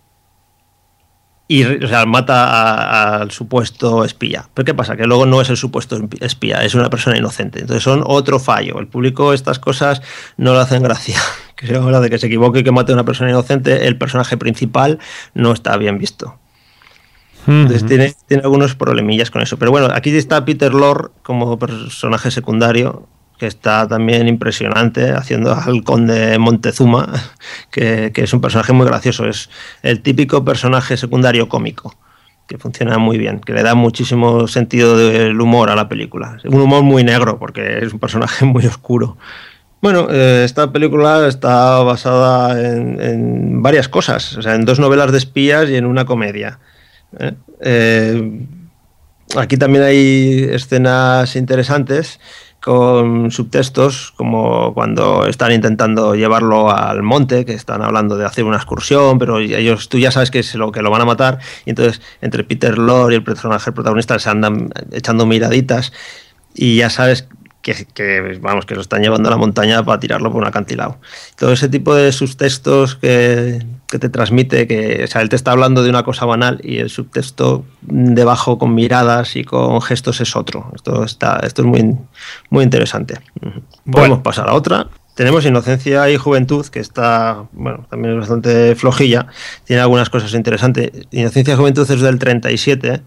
O sea, mata al supuesto espía. ¿Pero qué pasa? Que luego no es el supuesto espía, es una persona inocente. Entonces son otro fallo. El público estas cosas no le hacen gracia. Que a la hora de que se equivoque y que mate a una persona inocente, el personaje principal no está bien visto. Entonces tiene algunos problemillas con eso. Pero bueno, aquí está Peter Lorre como personaje secundario, que está también impresionante, haciendo al conde Montezuma, que es un personaje muy gracioso. Es el típico personaje secundario cómico, que funciona muy bien, que le da muchísimo sentido del humor a la película. Un humor muy negro, porque es un personaje muy oscuro. Bueno, esta película está basada en varias cosas, o sea, en 2 novelas de espías y en una comedia. Aquí también hay escenas interesantes con subtextos, como cuando están intentando llevarlo al monte, que están hablando de hacer una excursión, pero tú ya sabes que lo van a matar, y entonces entre Peter Lorre y el personaje protagonista se andan echando miraditas, y ya sabes que lo están llevando a la montaña para tirarlo por un acantilado. Todo ese tipo de subtextos que te transmite, o sea, él te está hablando de una cosa banal y el subtexto debajo con miradas y con gestos es otro. Esto es muy, muy interesante. Podemos pasar a otra. Tenemos Inocencia y Juventud, que está, bueno, también es bastante flojilla, tiene algunas cosas interesantes. Inocencia y Juventud es del 37.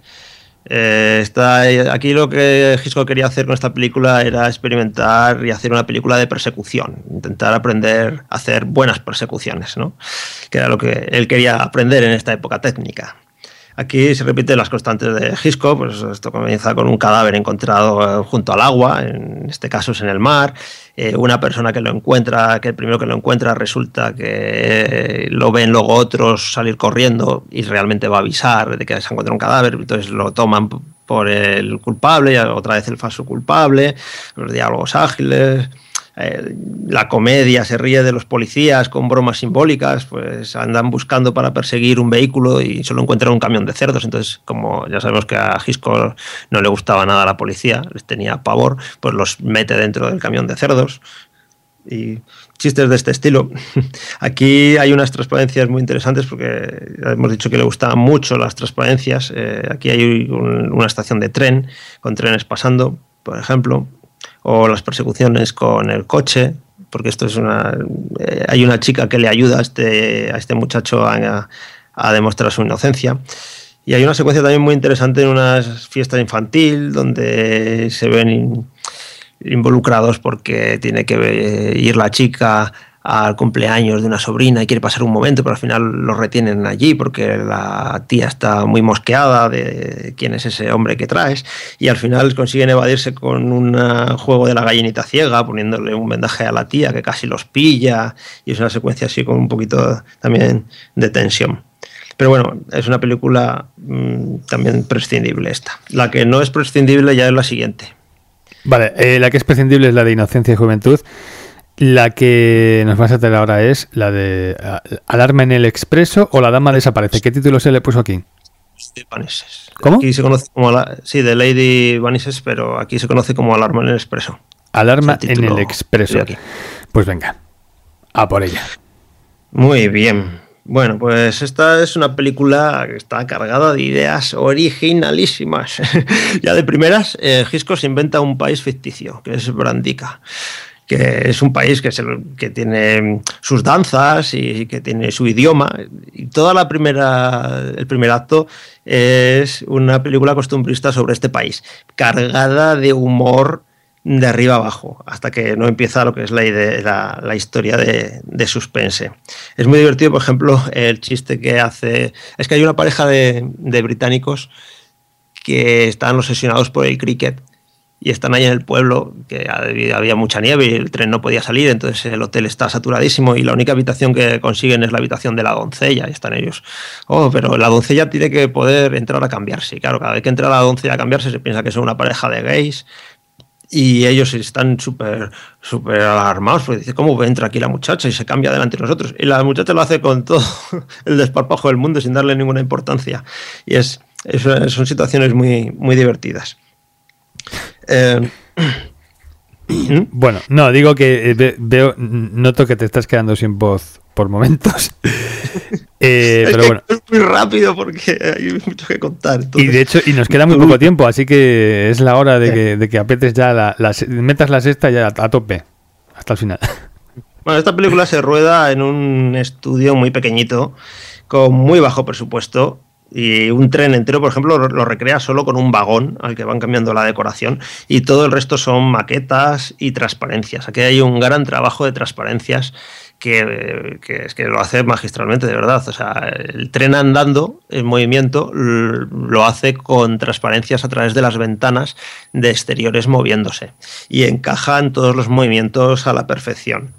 Aquí lo que Hitchcock quería hacer con esta película era experimentar y hacer una película de persecución, intentar aprender a hacer buenas persecuciones, ¿no? Que era lo que él quería aprender en esta época técnica. Aquí se repiten las constantes de Hitchcock, pues esto comienza con un cadáver encontrado junto al agua, en este caso es en el mar, una persona que el primero que lo encuentra resulta que lo ven luego otros salir corriendo y realmente va a avisar de que se encuentra un cadáver, entonces lo toman por el culpable y otra vez el falso culpable, los diálogos ágiles. La comedia se ríe de los policías con bromas simbólicas, pues andan buscando para perseguir un vehículo y solo encuentran un camión de cerdos, entonces como ya sabemos que a Hitchcock no le gustaba nada la policía, les tenía pavor, pues los mete dentro del camión de cerdos y chistes de este estilo. Aquí hay unas transparencias muy interesantes porque ya hemos dicho que le gustaban mucho las transparencias. Aquí hay una estación de tren con trenes pasando, por ejemplo, o las persecuciones con el coche, porque esto es hay una chica que le ayuda a este muchacho a a demostrar su inocencia. Y hay una secuencia también muy interesante en una fiesta infantil donde se ven involucrados porque tiene que ir la chica al cumpleaños de una sobrina y quiere pasar un momento, pero al final lo retienen allí porque la tía está muy mosqueada de quién es ese hombre que traes, y al final consiguen evadirse con un juego de la gallinita ciega, poniéndole un vendaje a la tía que casi los pilla, y es una secuencia así con un poquito también de tensión. Pero bueno, es una película también prescindible esta. La que no es prescindible ya es la siguiente. Vale, la que es prescindible es la de Inocencia y Juventud. La que nos vas a traer ahora es la de Alarma en el Expreso o La Dama Desaparece. ¿Qué título se le puso aquí? ¿Cómo? Aquí se conoce como sí, de Lady Vanishes, pero aquí se conoce como Alarma en el Expreso. Alarma en el Expreso. Pues venga, a por ella. Muy bien. Bueno, pues esta es una película que está cargada de ideas originalísimas. Ya de primeras, Hitchcock se inventa un país ficticio, que es Brandica, que es un país que tiene sus danzas y que tiene su idioma. Y toda el primer acto es una película costumbrista sobre este país, cargada de humor de arriba abajo, hasta que no empieza lo que es la historia de suspense. Es muy divertido, por ejemplo, el chiste que hace... Es que hay una pareja de británicos que están obsesionados por el cricket y están ahí en el pueblo, que había mucha nieve y el tren no podía salir, entonces el hotel está saturadísimo y la única habitación que consiguen es la habitación de la doncella, y están ellos, pero la doncella tiene que poder entrar a cambiarse, y claro, cada vez que entra la doncella a cambiarse se piensa que son una pareja de gays, y ellos están súper alarmados, porque dice, ¿cómo entra aquí la muchacha y se cambia delante de nosotros? Y la muchacha lo hace con todo el desparpajo del mundo sin darle ninguna importancia, y son situaciones muy, muy divertidas. Bueno, no, digo que noto que te estás quedando sin voz por momentos. Pero bueno. Es muy rápido porque hay mucho que contar. Entonces... Y de hecho, nos queda muy poco tiempo, así que es la hora de que aprietes ya metas la sexta ya a tope, hasta el final. Bueno, esta película se rueda en un estudio muy pequeñito, con muy bajo presupuesto. Y un tren entero, por ejemplo, lo recrea solo con un vagón al que van cambiando la decoración, y todo el resto son maquetas y transparencias. Aquí hay un gran trabajo de transparencias que es que lo hace magistralmente, de verdad. O sea, el tren andando en movimiento lo hace con transparencias a través de las ventanas de exteriores moviéndose y encajan todos los movimientos a la perfección.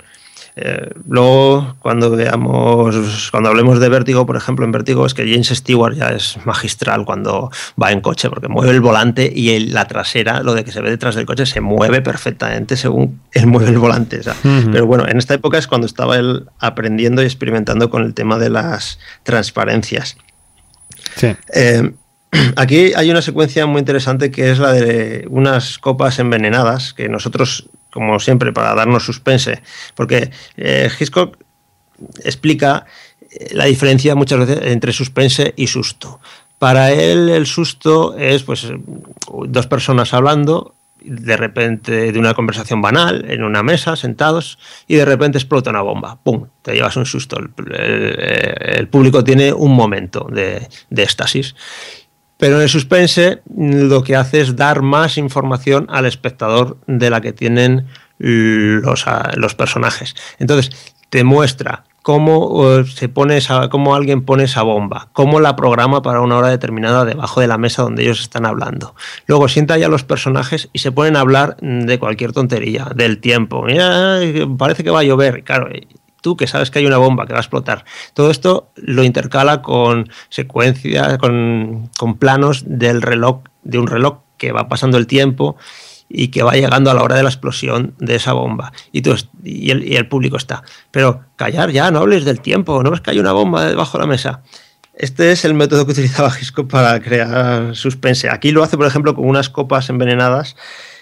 Luego, cuando hablemos de Vértigo, por ejemplo, en Vértigo es que James Stewart ya es magistral cuando va en coche, porque mueve el volante y la trasera, lo de que se ve detrás del coche, se mueve perfectamente según él mueve el volante. O sea, pero bueno, en esta época es cuando estaba él aprendiendo y experimentando con el tema de las transparencias. Sí. Aquí hay una secuencia muy interesante que es la de unas copas envenenadas que nosotros, como siempre, para darnos suspense, porque Hitchcock explica la diferencia muchas veces entre suspense y susto. Para él el susto es pues dos personas hablando de repente de una conversación banal en una mesa sentados y de repente explota una bomba, ¡pum!, te llevas un susto. El público tiene un momento de éxtasis. Pero en el suspense lo que hace es dar más información al espectador de la que tienen los personajes. Entonces te muestra cómo cómo alguien pone esa bomba, cómo la programa para una hora determinada debajo de la mesa donde ellos están hablando. Luego sienta ya los personajes y se ponen a hablar de cualquier tontería, del tiempo. Mira, parece que va a llover, claro. Tú que sabes que hay una bomba que va a explotar. Todo esto lo intercala con secuencias, con planos del reloj, de un reloj que va pasando el tiempo y que va llegando a la hora de la explosión de esa bomba. Y el público está. Pero callar ya, no hables del tiempo, no ves que hay una bomba debajo de la mesa. Este es el método que utilizaba Hitchcock para crear suspense. Aquí lo hace, por ejemplo, con unas copas envenenadas,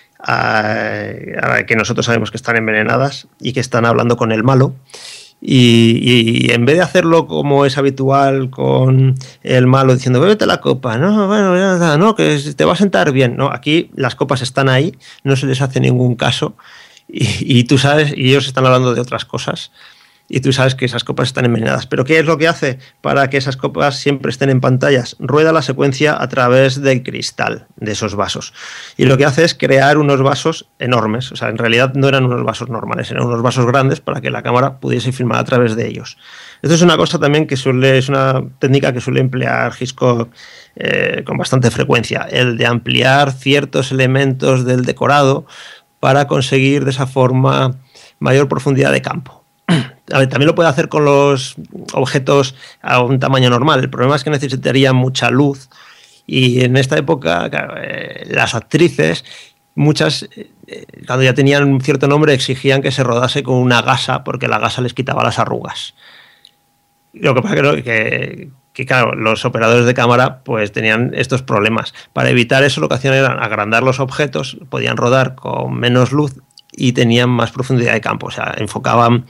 que nosotros sabemos que están envenenadas y que están hablando con el malo, y en vez de hacerlo como es habitual con el malo diciendo bébete la copa, no, bueno, no, que te va a sentar bien, no, aquí las copas están ahí, no se les hace ningún caso y tú sabes, y ellos están hablando de otras cosas y tú sabes que esas copas están envenenadas. ¿Pero qué es lo que hace para que esas copas siempre estén en pantallas? Rueda la secuencia a través del cristal de esos vasos. Y lo que hace es crear unos vasos enormes. O sea, en realidad no eran unos vasos normales, eran unos vasos grandes para que la cámara pudiese filmar a través de ellos. Esto es una cosa también que es una técnica que suele emplear Hitchcock con bastante frecuencia, el de ampliar ciertos elementos del decorado para conseguir de esa forma mayor profundidad de campo. A ver, también lo puede hacer con los objetos a un tamaño normal. El problema es que necesitaría mucha luz y en esta época, claro, las actrices, muchas, cuando ya tenían un cierto nombre, exigían que se rodase con una gasa porque la gasa les quitaba las arrugas. Lo que pasa que claro, los operadores de cámara pues tenían estos problemas. Para evitar eso, lo que hacían era agrandar los objetos, podían rodar con menos luz y tenían más profundidad de campo. O sea, enfocaban...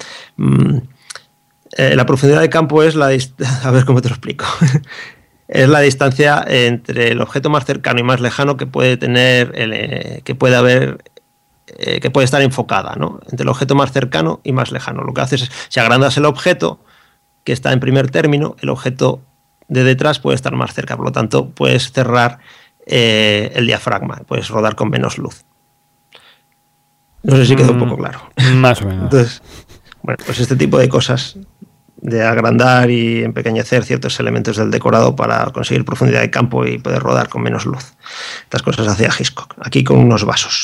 la profundidad de campo es a ver cómo te lo explico. Es la distancia entre el objeto más cercano y más lejano que puede tener, que puede estar enfocada, ¿no? Entre el objeto más cercano y más lejano. Lo que haces es, si agrandas el objeto que está en primer término, el objeto de detrás puede estar más cerca, por lo tanto puedes cerrar el diafragma, puedes rodar con menos luz. No sé si quedó un poco claro. Más o menos. Entonces, bueno, pues este tipo de cosas, de agrandar y empequeñecer ciertos elementos del decorado para conseguir profundidad de campo y poder rodar con menos luz. Estas cosas hacía Hitchcock, aquí con unos vasos.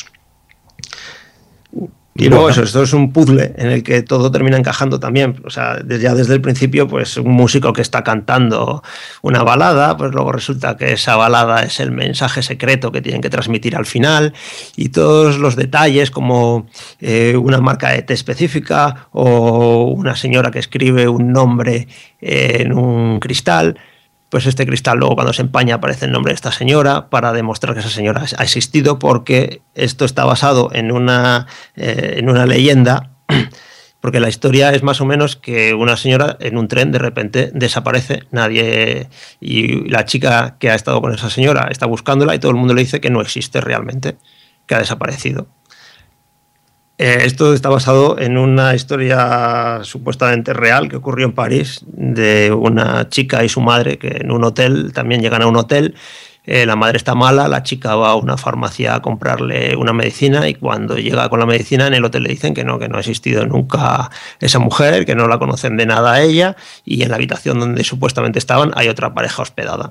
Y luego esto es un puzzle en el que todo termina encajando también. O sea, ya desde el principio, pues un músico que está cantando una balada, pues luego resulta que esa balada es el mensaje secreto que tienen que transmitir al final, y todos los detalles como una marca de té específica o una señora que escribe un nombre en un cristal. Pues este cristal luego cuando se empaña aparece el nombre de esta señora para demostrar que esa señora ha existido, porque esto está basado en una leyenda, porque la historia es más o menos que una señora en un tren de repente desaparece, y la chica que ha estado con esa señora está buscándola y todo el mundo le dice que no existe realmente, que ha desaparecido. Esto está basado en una historia supuestamente real que ocurrió en París, de una chica y su madre que en un hotel, también llegan a un hotel, la madre está mala, la chica va a una farmacia a comprarle una medicina y cuando llega con la medicina en el hotel le dicen que no ha existido nunca esa mujer, que no la conocen de nada a ella, y en la habitación donde supuestamente estaban hay otra pareja hospedada.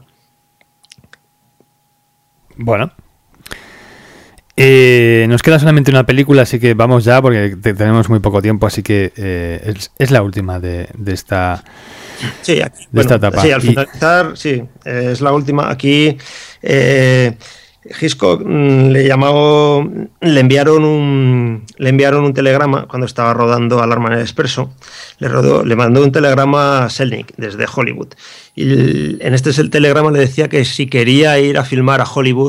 Bueno. Nos queda solamente una película, así que vamos ya porque tenemos muy poco tiempo, así que es la última de esta, esta etapa. Sí, al finalizar, sí, es la última. Aquí Hitchcock le enviaron un telegrama cuando estaba rodando Alarma en el Expreso. Le mandó un telegrama a Selznick desde Hollywood. Y en este telegrama le decía que si quería ir a filmar a Hollywood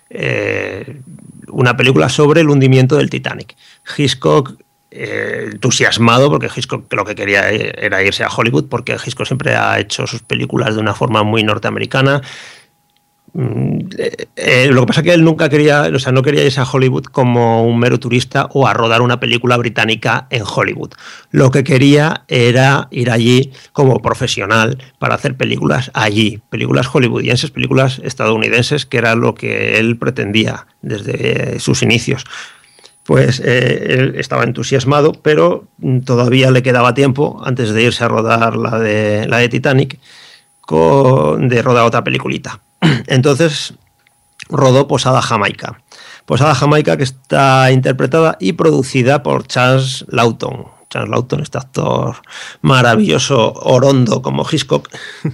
una película sobre el hundimiento del Titanic. Hitchcock, entusiasmado, porque Hitchcock lo que quería era irse a Hollywood, porque Hitchcock siempre ha hecho sus películas de una forma muy norteamericana. Lo que pasa es que él nunca quería, no quería irse a Hollywood como un mero turista o a rodar una película británica en Hollywood. Lo que quería era ir allí como profesional para hacer películas allí, películas hollywoodienses, películas estadounidenses, que era lo que él pretendía desde sus inicios. Pues él estaba entusiasmado, pero todavía le quedaba tiempo antes de irse a rodar la de Titanic, de rodar otra peliculita. Entonces rodó Posada Jamaica. Posada Jamaica, que está interpretada y producida por Charles Laughton. Charles Laughton, este actor maravilloso, orondo como Hitchcock.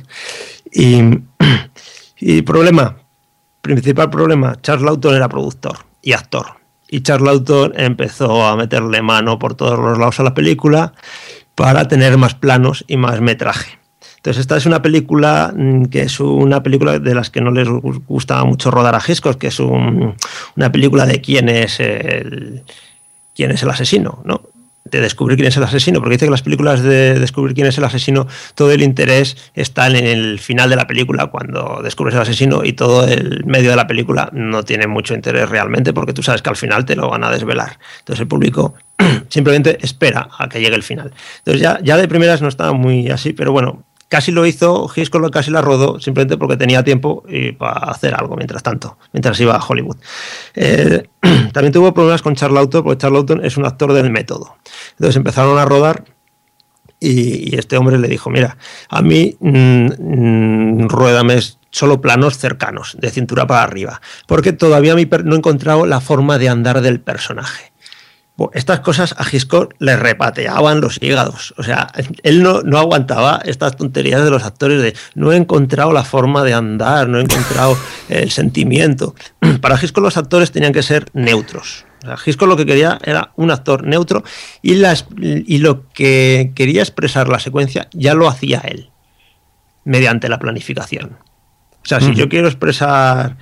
Y principal problema, Charles Laughton era productor y actor. Y Charles Laughton empezó a meterle mano por todos los lados a la película para tener más planos y más metraje. Entonces esta es una película que es una película de las que no les gustaba mucho rodar a Hitchcock, que es una película de quién es el asesino, ¿no? descubrir quién es el asesino, porque dice que las películas de descubrir quién es el asesino, todo el interés está en el final de la película, cuando descubres el asesino, y todo el medio de la película no tiene mucho interés realmente, porque tú sabes que al final te lo van a desvelar. Entonces el público simplemente espera a que llegue el final. Entonces ya de primeras no estaba muy así, pero bueno, casi lo hizo, Hitchcock casi la rodó, simplemente porque tenía tiempo para hacer algo mientras tanto, mientras iba a Hollywood. También tuvo problemas con Charlton, porque Charlton es un actor del método. Entonces empezaron a rodar y este hombre le dijo, mira, a mí ruédame solo planos cercanos, de cintura para arriba, porque todavía no he encontrado la forma de andar del personaje. Estas cosas a Hitchcock le repateaban los hígados. O sea, él no aguantaba estas tonterías de los actores de no he encontrado la forma de andar, no he encontrado el sentimiento. Para Hitchcock los actores tenían que ser neutros. O sea, Hitchcock lo que quería era un actor neutro y lo que quería expresar la secuencia ya lo hacía él, mediante la planificación. O sea, si yo quiero expresar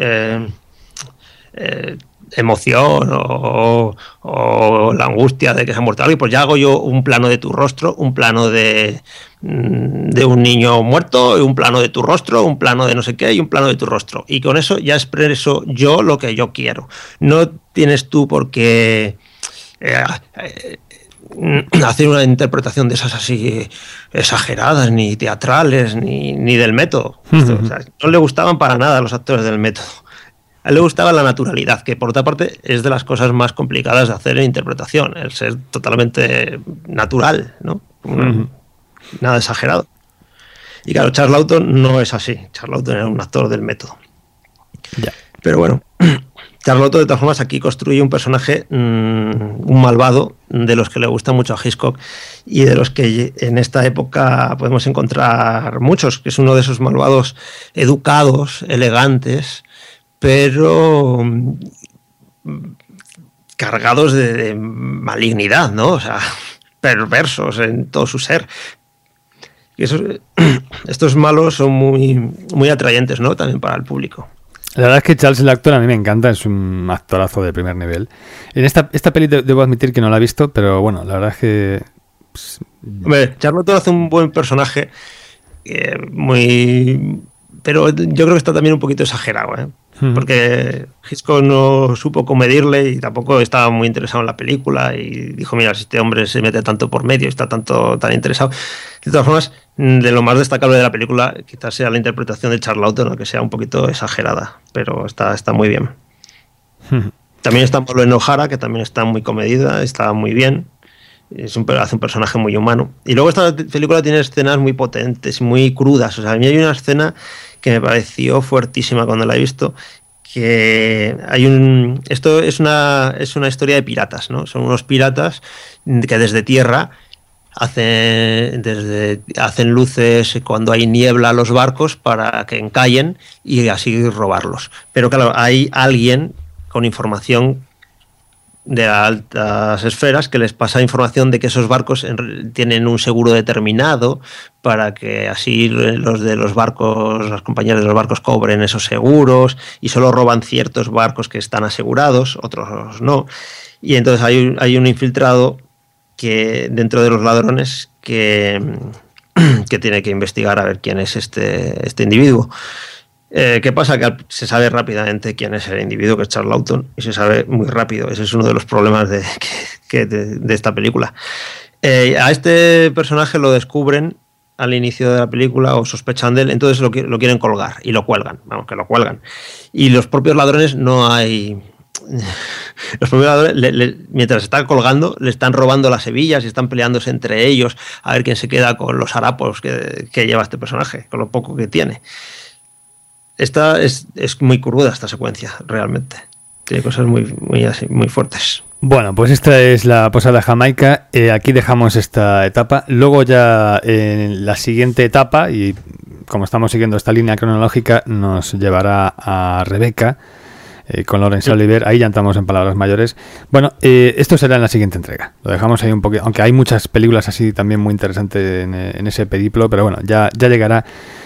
emoción o la angustia de que se ha muerto alguien, pues ya hago yo un plano de tu rostro, un plano de un niño muerto, un plano de tu rostro, un plano de no sé qué y un plano de tu rostro. Y con eso ya expreso yo lo que yo quiero. No tienes tú por qué hacer una interpretación de esas así exageradas, ni teatrales, ni del método. O sea, no le gustaban para nada a los actores del método. A él le gustaba la naturalidad, que por otra parte es de las cosas más complicadas de hacer en interpretación, el ser totalmente natural, ¿no? Nada exagerado. Y claro, Charlton no es así. Charlton era un actor del método. Ya. Pero bueno, Charlton de todas formas aquí construye un personaje, un malvado, de los que le gusta mucho a Hitchcock y de los que en esta época podemos encontrar muchos, que es uno de esos malvados educados, elegantes, pero cargados de malignidad, ¿no? O sea, perversos en todo su ser. Y estos malos son muy atrayentes, ¿no? También para el público. La verdad es que Charles, el actor, a mí me encanta, es un actorazo de primer nivel. En esta peli debo admitir que no la he visto, pero bueno, la verdad es que... Hombre, Charlton hace un buen personaje, pero yo creo que está también un poquito exagerado, ¿eh? Porque Hitchcock no supo comedirle y tampoco estaba muy interesado en la película y dijo, mira, si este hombre se mete tanto por medio, está tan interesado. De todas formas, de lo más destacable de la película quizás sea la interpretación de Charlton, aunque sea un poquito exagerada, pero está muy bien. También está Maureen O'Hara, que también está muy comedida, está muy bien. Hace un personaje muy humano. Y luego esta película tiene escenas muy potentes, muy crudas. O sea, a mí hay una escena que me pareció fuertísima cuando la he visto, que esto es una historia de piratas, ¿no? Son unos piratas que desde tierra hacen luces cuando hay niebla a los barcos para que encallen y así robarlos. Pero claro, hay alguien con información de altas esferas que les pasa información de que esos barcos tienen un seguro determinado para que así los de los barcos, las compañías de los barcos cobren esos seguros y solo roban ciertos barcos que están asegurados, otros no. Y entonces hay un infiltrado que dentro de los ladrones que tiene que investigar a ver quién es este individuo. ¿Qué pasa? Que se sabe rápidamente quién es el individuo, que es Charlton, y se sabe muy rápido. Ese es uno de los problemas de esta película. A este personaje lo descubren al inicio de la película o sospechan de él, entonces lo quieren colgar y lo cuelgan. Vamos, que lo cuelgan. Y los propios ladrones no hay... Los propios ladrones, mientras están colgando, le están robando las hebillas y están peleándose entre ellos a ver quién se queda con los harapos que lleva este personaje, con lo poco que tiene. Esta es muy cruda esta secuencia, realmente. Tiene cosas muy fuertes. Bueno, pues esta es la posada Jamaica. Aquí dejamos esta etapa. Luego ya en la siguiente etapa, y como estamos siguiendo esta línea cronológica, nos llevará a Rebeca con Laurence Olivier. Ahí ya entramos en palabras mayores. Bueno, esto será en la siguiente entrega. Lo dejamos ahí un poquito, aunque hay muchas películas así también muy interesantes en ese periplo, pero bueno, ya llegará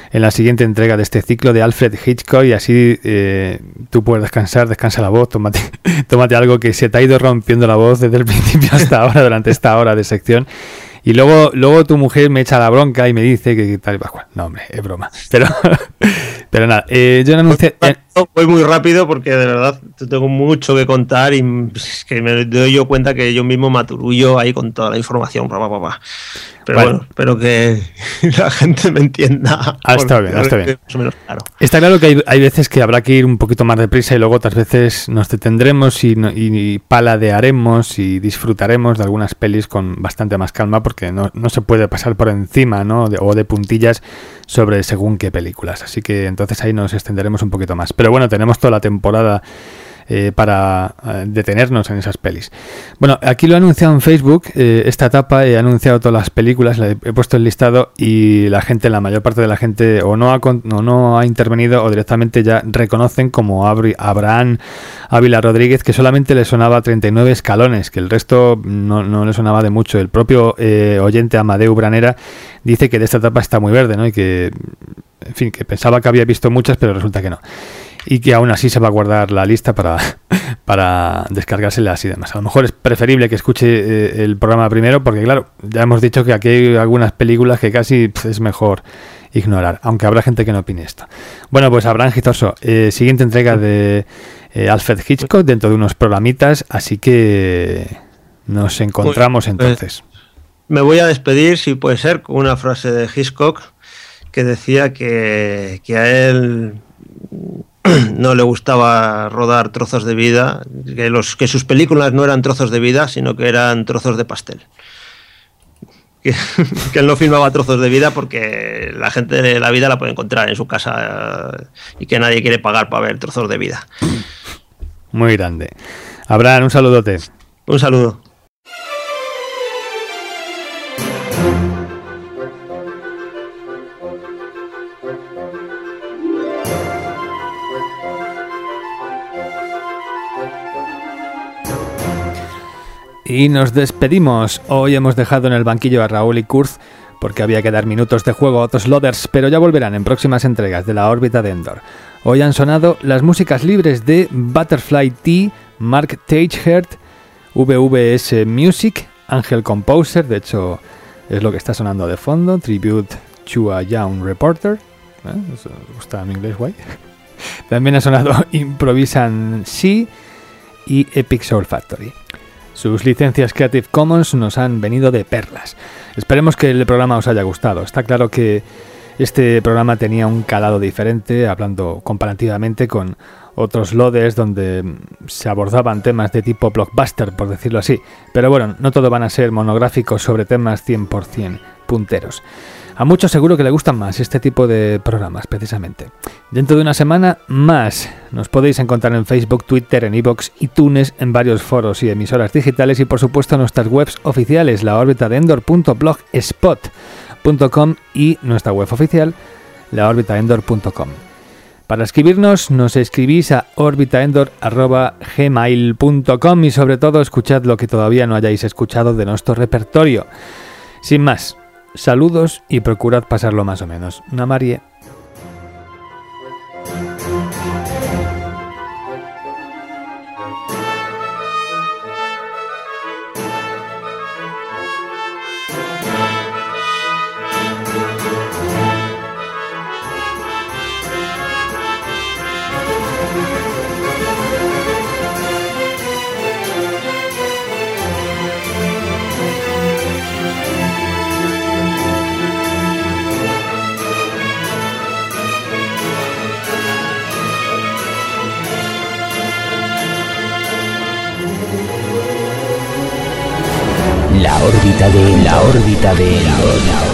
en la siguiente entrega de este ciclo de Alfred Hitchcock, y así tú puedes descansa la voz, tómate algo que se te ha ido rompiendo la voz desde el principio hasta ahora, durante esta hora de sección. Y luego tu mujer me echa la bronca y me dice que tal y cual. No, hombre, es broma. Pero nada, yo no anuncié... Voy muy rápido porque de verdad tengo mucho que contar y es que me doy yo cuenta que yo mismo me aturullo ahí con toda la información. Pero bueno, espero que la gente me entienda. Está bien. Más o menos claro. Está claro que hay veces que habrá que ir un poquito más deprisa y luego otras veces nos detendremos y paladearemos y disfrutaremos de algunas pelis con bastante más calma, porque no se puede pasar por encima, ¿no? o de puntillas sobre según qué películas. Así que entonces ahí nos extenderemos un poquito más. Pero bueno, tenemos toda la temporada para detenernos en esas pelis. Bueno, aquí lo he anunciado en Facebook, esta etapa he anunciado todas las películas, he puesto el listado y la mayor parte de la gente o no ha intervenido o directamente ya reconocen como Abraham Ávila Rodríguez, que solamente le sonaba 39 escalones, que el resto no le sonaba de mucho. El propio oyente Amadeu Branera dice que de esta etapa está muy verde, ¿no? Y que, en fin, que pensaba que había visto muchas, pero resulta que no. Y que aún así se va a guardar la lista para descargárselas y demás. A lo mejor es preferible que escuche el programa primero, porque claro, ya hemos dicho que aquí hay algunas películas que casi es mejor ignorar, aunque habrá gente que no opine esto. Bueno, pues Abraham Gitoso, siguiente entrega de Alfred Hitchcock dentro de unos programitas, así que nos encontramos entonces. Me voy a despedir, si puede ser, con una frase de Hitchcock que decía que a él no le gustaba rodar trozos de vida, que sus películas no eran trozos de vida, sino que eran trozos de pastel. Que él no filmaba trozos de vida porque la gente de la vida la puede encontrar en su casa y que nadie quiere pagar para ver trozos de vida. Muy grande. Abraham, un saludote. Un saludo. Y nos despedimos. Hoy hemos dejado en el banquillo a Raúl y Kurz porque había que dar minutos de juego a otros loaders, pero ya volverán en próximas entregas de la órbita de Endor. Hoy han sonado las músicas libres de Butterfly Tea, Mark Teichert, VVS Music, Angel Composer, de hecho es lo que está sonando de fondo, Tribute to a Young Reporter, ¿Os gusta mi inglés guay? También ha sonado Improvisan C y Epic Soul Factory. Sus licencias Creative Commons nos han venido de perlas. Esperemos que el programa os haya gustado. Está claro que este programa tenía un calado diferente, hablando comparativamente con otros loaders donde se abordaban temas de tipo blockbuster, por decirlo así. Pero bueno, no todo van a ser monográficos sobre temas 100% punteros. A muchos seguro que le gustan más este tipo de programas, precisamente. Dentro de una semana más nos podéis encontrar en Facebook, Twitter, en iVoox, iTunes, en varios foros y emisoras digitales y por supuesto en nuestras webs oficiales, laorbitadeendor.blogspot.com y nuestra web oficial, laorbitaendor.com. Para escribirnos, nos escribís a orbitaendor@gmail.com y sobre todo escuchad lo que todavía no hayáis escuchado de nuestro repertorio. Sin más, saludos y procurad pasarlo más o menos. Namarie. La órbita de Endor.